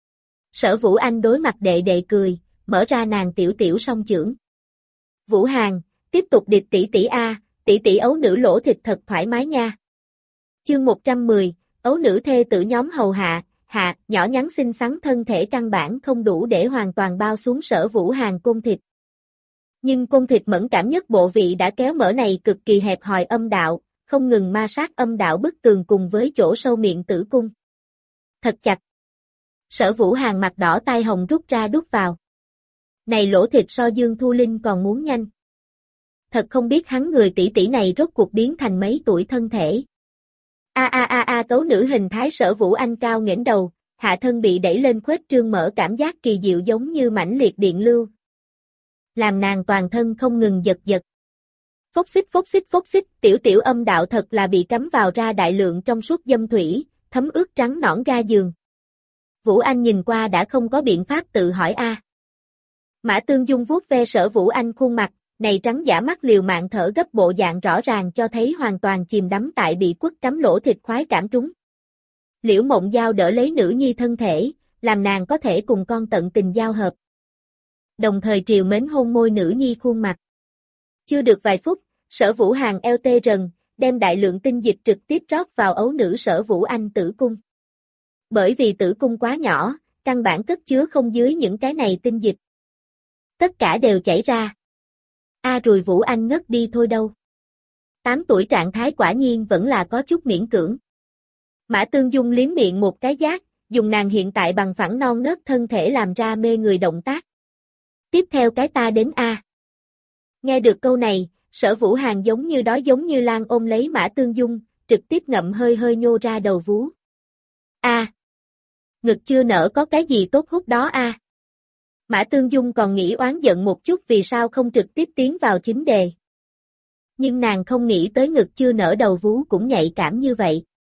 Speaker 1: Sở Vũ Anh đối mặt đệ đệ cười, mở ra nàng tiểu tiểu song chưởng. Vũ Hàn, tiếp tục địch tỷ tỷ a, tỷ tỷ ấu nữ lỗ thịt thật thoải mái nha. Chương một trăm mười, ấu nữ thê tử nhóm hầu hạ, hạ, nhỏ nhắn xinh xắn thân thể căn bản không đủ để hoàn toàn bao xuống Sở Vũ Hàn côn thịt. Nhưng côn thịt mẫn cảm nhất bộ vị đã kéo mở này cực kỳ hẹp hòi âm đạo, không ngừng ma sát âm đạo bức tường cùng với chỗ sâu miệng tử cung. Thật chặt. Sở Vũ Hàn mặt đỏ tai hồng rút ra đút vào. Này lỗ thịt so Dương Thu Linh còn muốn nhanh. Thật không biết hắn người tỷ tỷ này rốt cuộc biến thành mấy tuổi thân thể. A a a a cấu nữ hình thái Sở Vũ Anh cao nghển đầu, hạ thân bị đẩy lên khuếch trương mở cảm giác kỳ diệu giống như mãnh liệt điện lưu. Làm nàng toàn thân không ngừng giật giật. Phốc xích phốc xích phốc xích, tiểu tiểu âm đạo thật là bị cắm vào ra đại lượng trong suốt dâm thủy, thấm ướt trắng nõn ga giường. Vũ Anh nhìn qua đã không có biện pháp tự hỏi a. À. Mã Tương Dung vuốt ve Sở Vũ Anh khuôn mặt, này trắng giả mắt liều mạng thở gấp bộ dạng rõ ràng cho thấy hoàn toàn chìm đắm tại bị quất cắm lỗ thịt khoái cảm trúng. Liễu Mộng Giao đỡ lấy nữ nhi thân thể, làm nàng có thể cùng con tận tình giao hợp. Đồng thời triều mến hôn môi nữ nhi khuôn mặt. Chưa được vài phút, Sở Vũ Hàn eo tê rần, đem đại lượng tinh dịch trực tiếp rót vào ấu nữ Sở Vũ Anh tử cung. Bởi vì tử cung quá nhỏ, căn bản cất chứa không dưới những cái này tinh dịch. Tất cả đều chảy ra. A à rồi Vũ Anh ngất đi thôi đâu. tám tuổi trạng thái quả nhiên vẫn là có chút miễn cưỡng. Mã Tương Dung liếm miệng một cái giác, dùng nàng hiện tại bằng phẳng non nớt thân thể làm ra mê người động tác. Tiếp theo cái ta đến A. Nghe được câu này, Sở Vũ Hàn giống như đói giống như lan ôm lấy Mã Tương Dung, trực tiếp ngậm hơi hơi nhô ra đầu vú. A. À, ngực chưa nở có cái gì tốt hút đó a. À. Mã Tương Dung còn nghĩ oán giận một chút vì sao không trực tiếp tiến vào chính đề. Nhưng nàng không nghĩ tới ngực chưa nở đầu vú cũng nhạy cảm như vậy.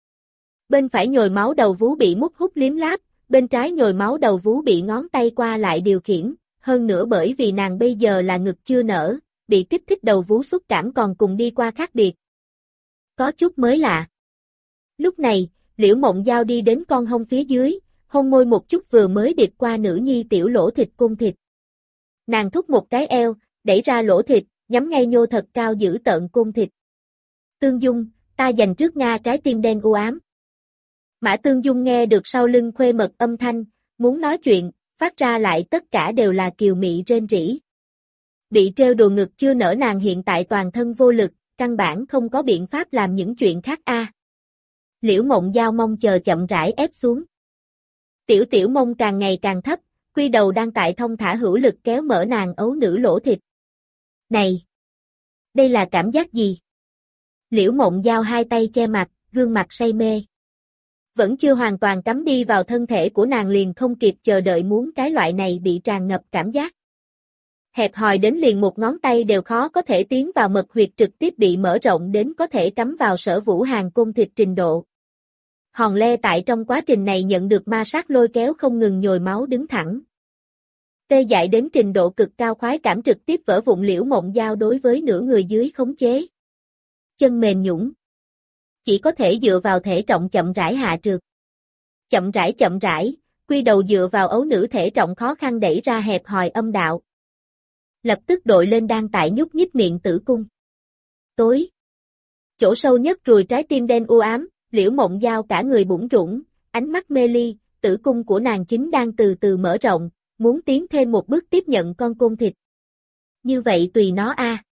Speaker 1: Bên phải nhồi máu đầu vú bị mút hút liếm láp, bên trái nhồi máu đầu vú bị ngón tay qua lại điều khiển, hơn nữa bởi vì nàng bây giờ là ngực chưa nở, bị kích thích đầu vú xúc cảm còn cùng đi qua khác biệt. Có chút mới lạ. Lúc này, Liễu Mộng Giao đi đến con hông phía dưới, hôn môi một chút vừa mới điệp qua nữ nhi tiểu lỗ thịt cung thịt. Nàng thúc một cái eo, đẩy ra lỗ thịt, nhắm ngay nhô thật cao giữ tợn cung thịt. Tương Dung, ta dành trước Nga trái tim đen u ám. Mã Tương Dung nghe được sau lưng khuê mật âm thanh, muốn nói chuyện, phát ra lại tất cả đều là kiều mị rên rỉ. Bị treo đồ ngực chưa nở nàng hiện tại toàn thân vô lực, căn bản không có biện pháp làm những chuyện khác a. À. Liễu Mộng Giao mong chờ chậm rãi ép xuống. Tiểu tiểu mông càng ngày càng thấp, quy đầu đang tại thông thả hữu lực kéo mở nàng ấu nữ lỗ thịt. Này! Đây là cảm giác gì? Liễu Mộng Giao hai tay che mặt, gương mặt say mê. Vẫn chưa hoàn toàn cắm đi vào thân thể của nàng liền không kịp chờ đợi muốn cái loại này bị tràn ngập cảm giác. Hẹp hòi đến liền một ngón tay đều khó có thể tiến vào mật huyệt trực tiếp bị mở rộng đến có thể cắm vào sở vũ hàng cung thịt trình độ. Hòn Le tại trong quá trình này nhận được ma sát lôi kéo không ngừng nhồi máu đứng thẳng. Tê dại đến trình độ cực cao khoái cảm trực tiếp vỡ vụn Liễu Mộng Giao đối với nửa người dưới khống chế. Chân mềm nhũn. Chỉ có thể dựa vào thể trọng chậm rãi hạ trượt. Chậm rãi chậm rãi, quy đầu dựa vào ấu nữ thể trọng khó khăn đẩy ra hẹp hòi âm đạo. Lập tức đội lên đang tại nhúc nhích miệng tử cung. Tối. Chỗ sâu nhất rùi trái tim đen u ám, Liễu Mộng Giao cả người bủn rủn, ánh mắt mê ly, tử cung của nàng chính đang từ từ mở rộng, muốn tiến thêm một bước tiếp nhận con côn thịt. Như vậy tùy nó a.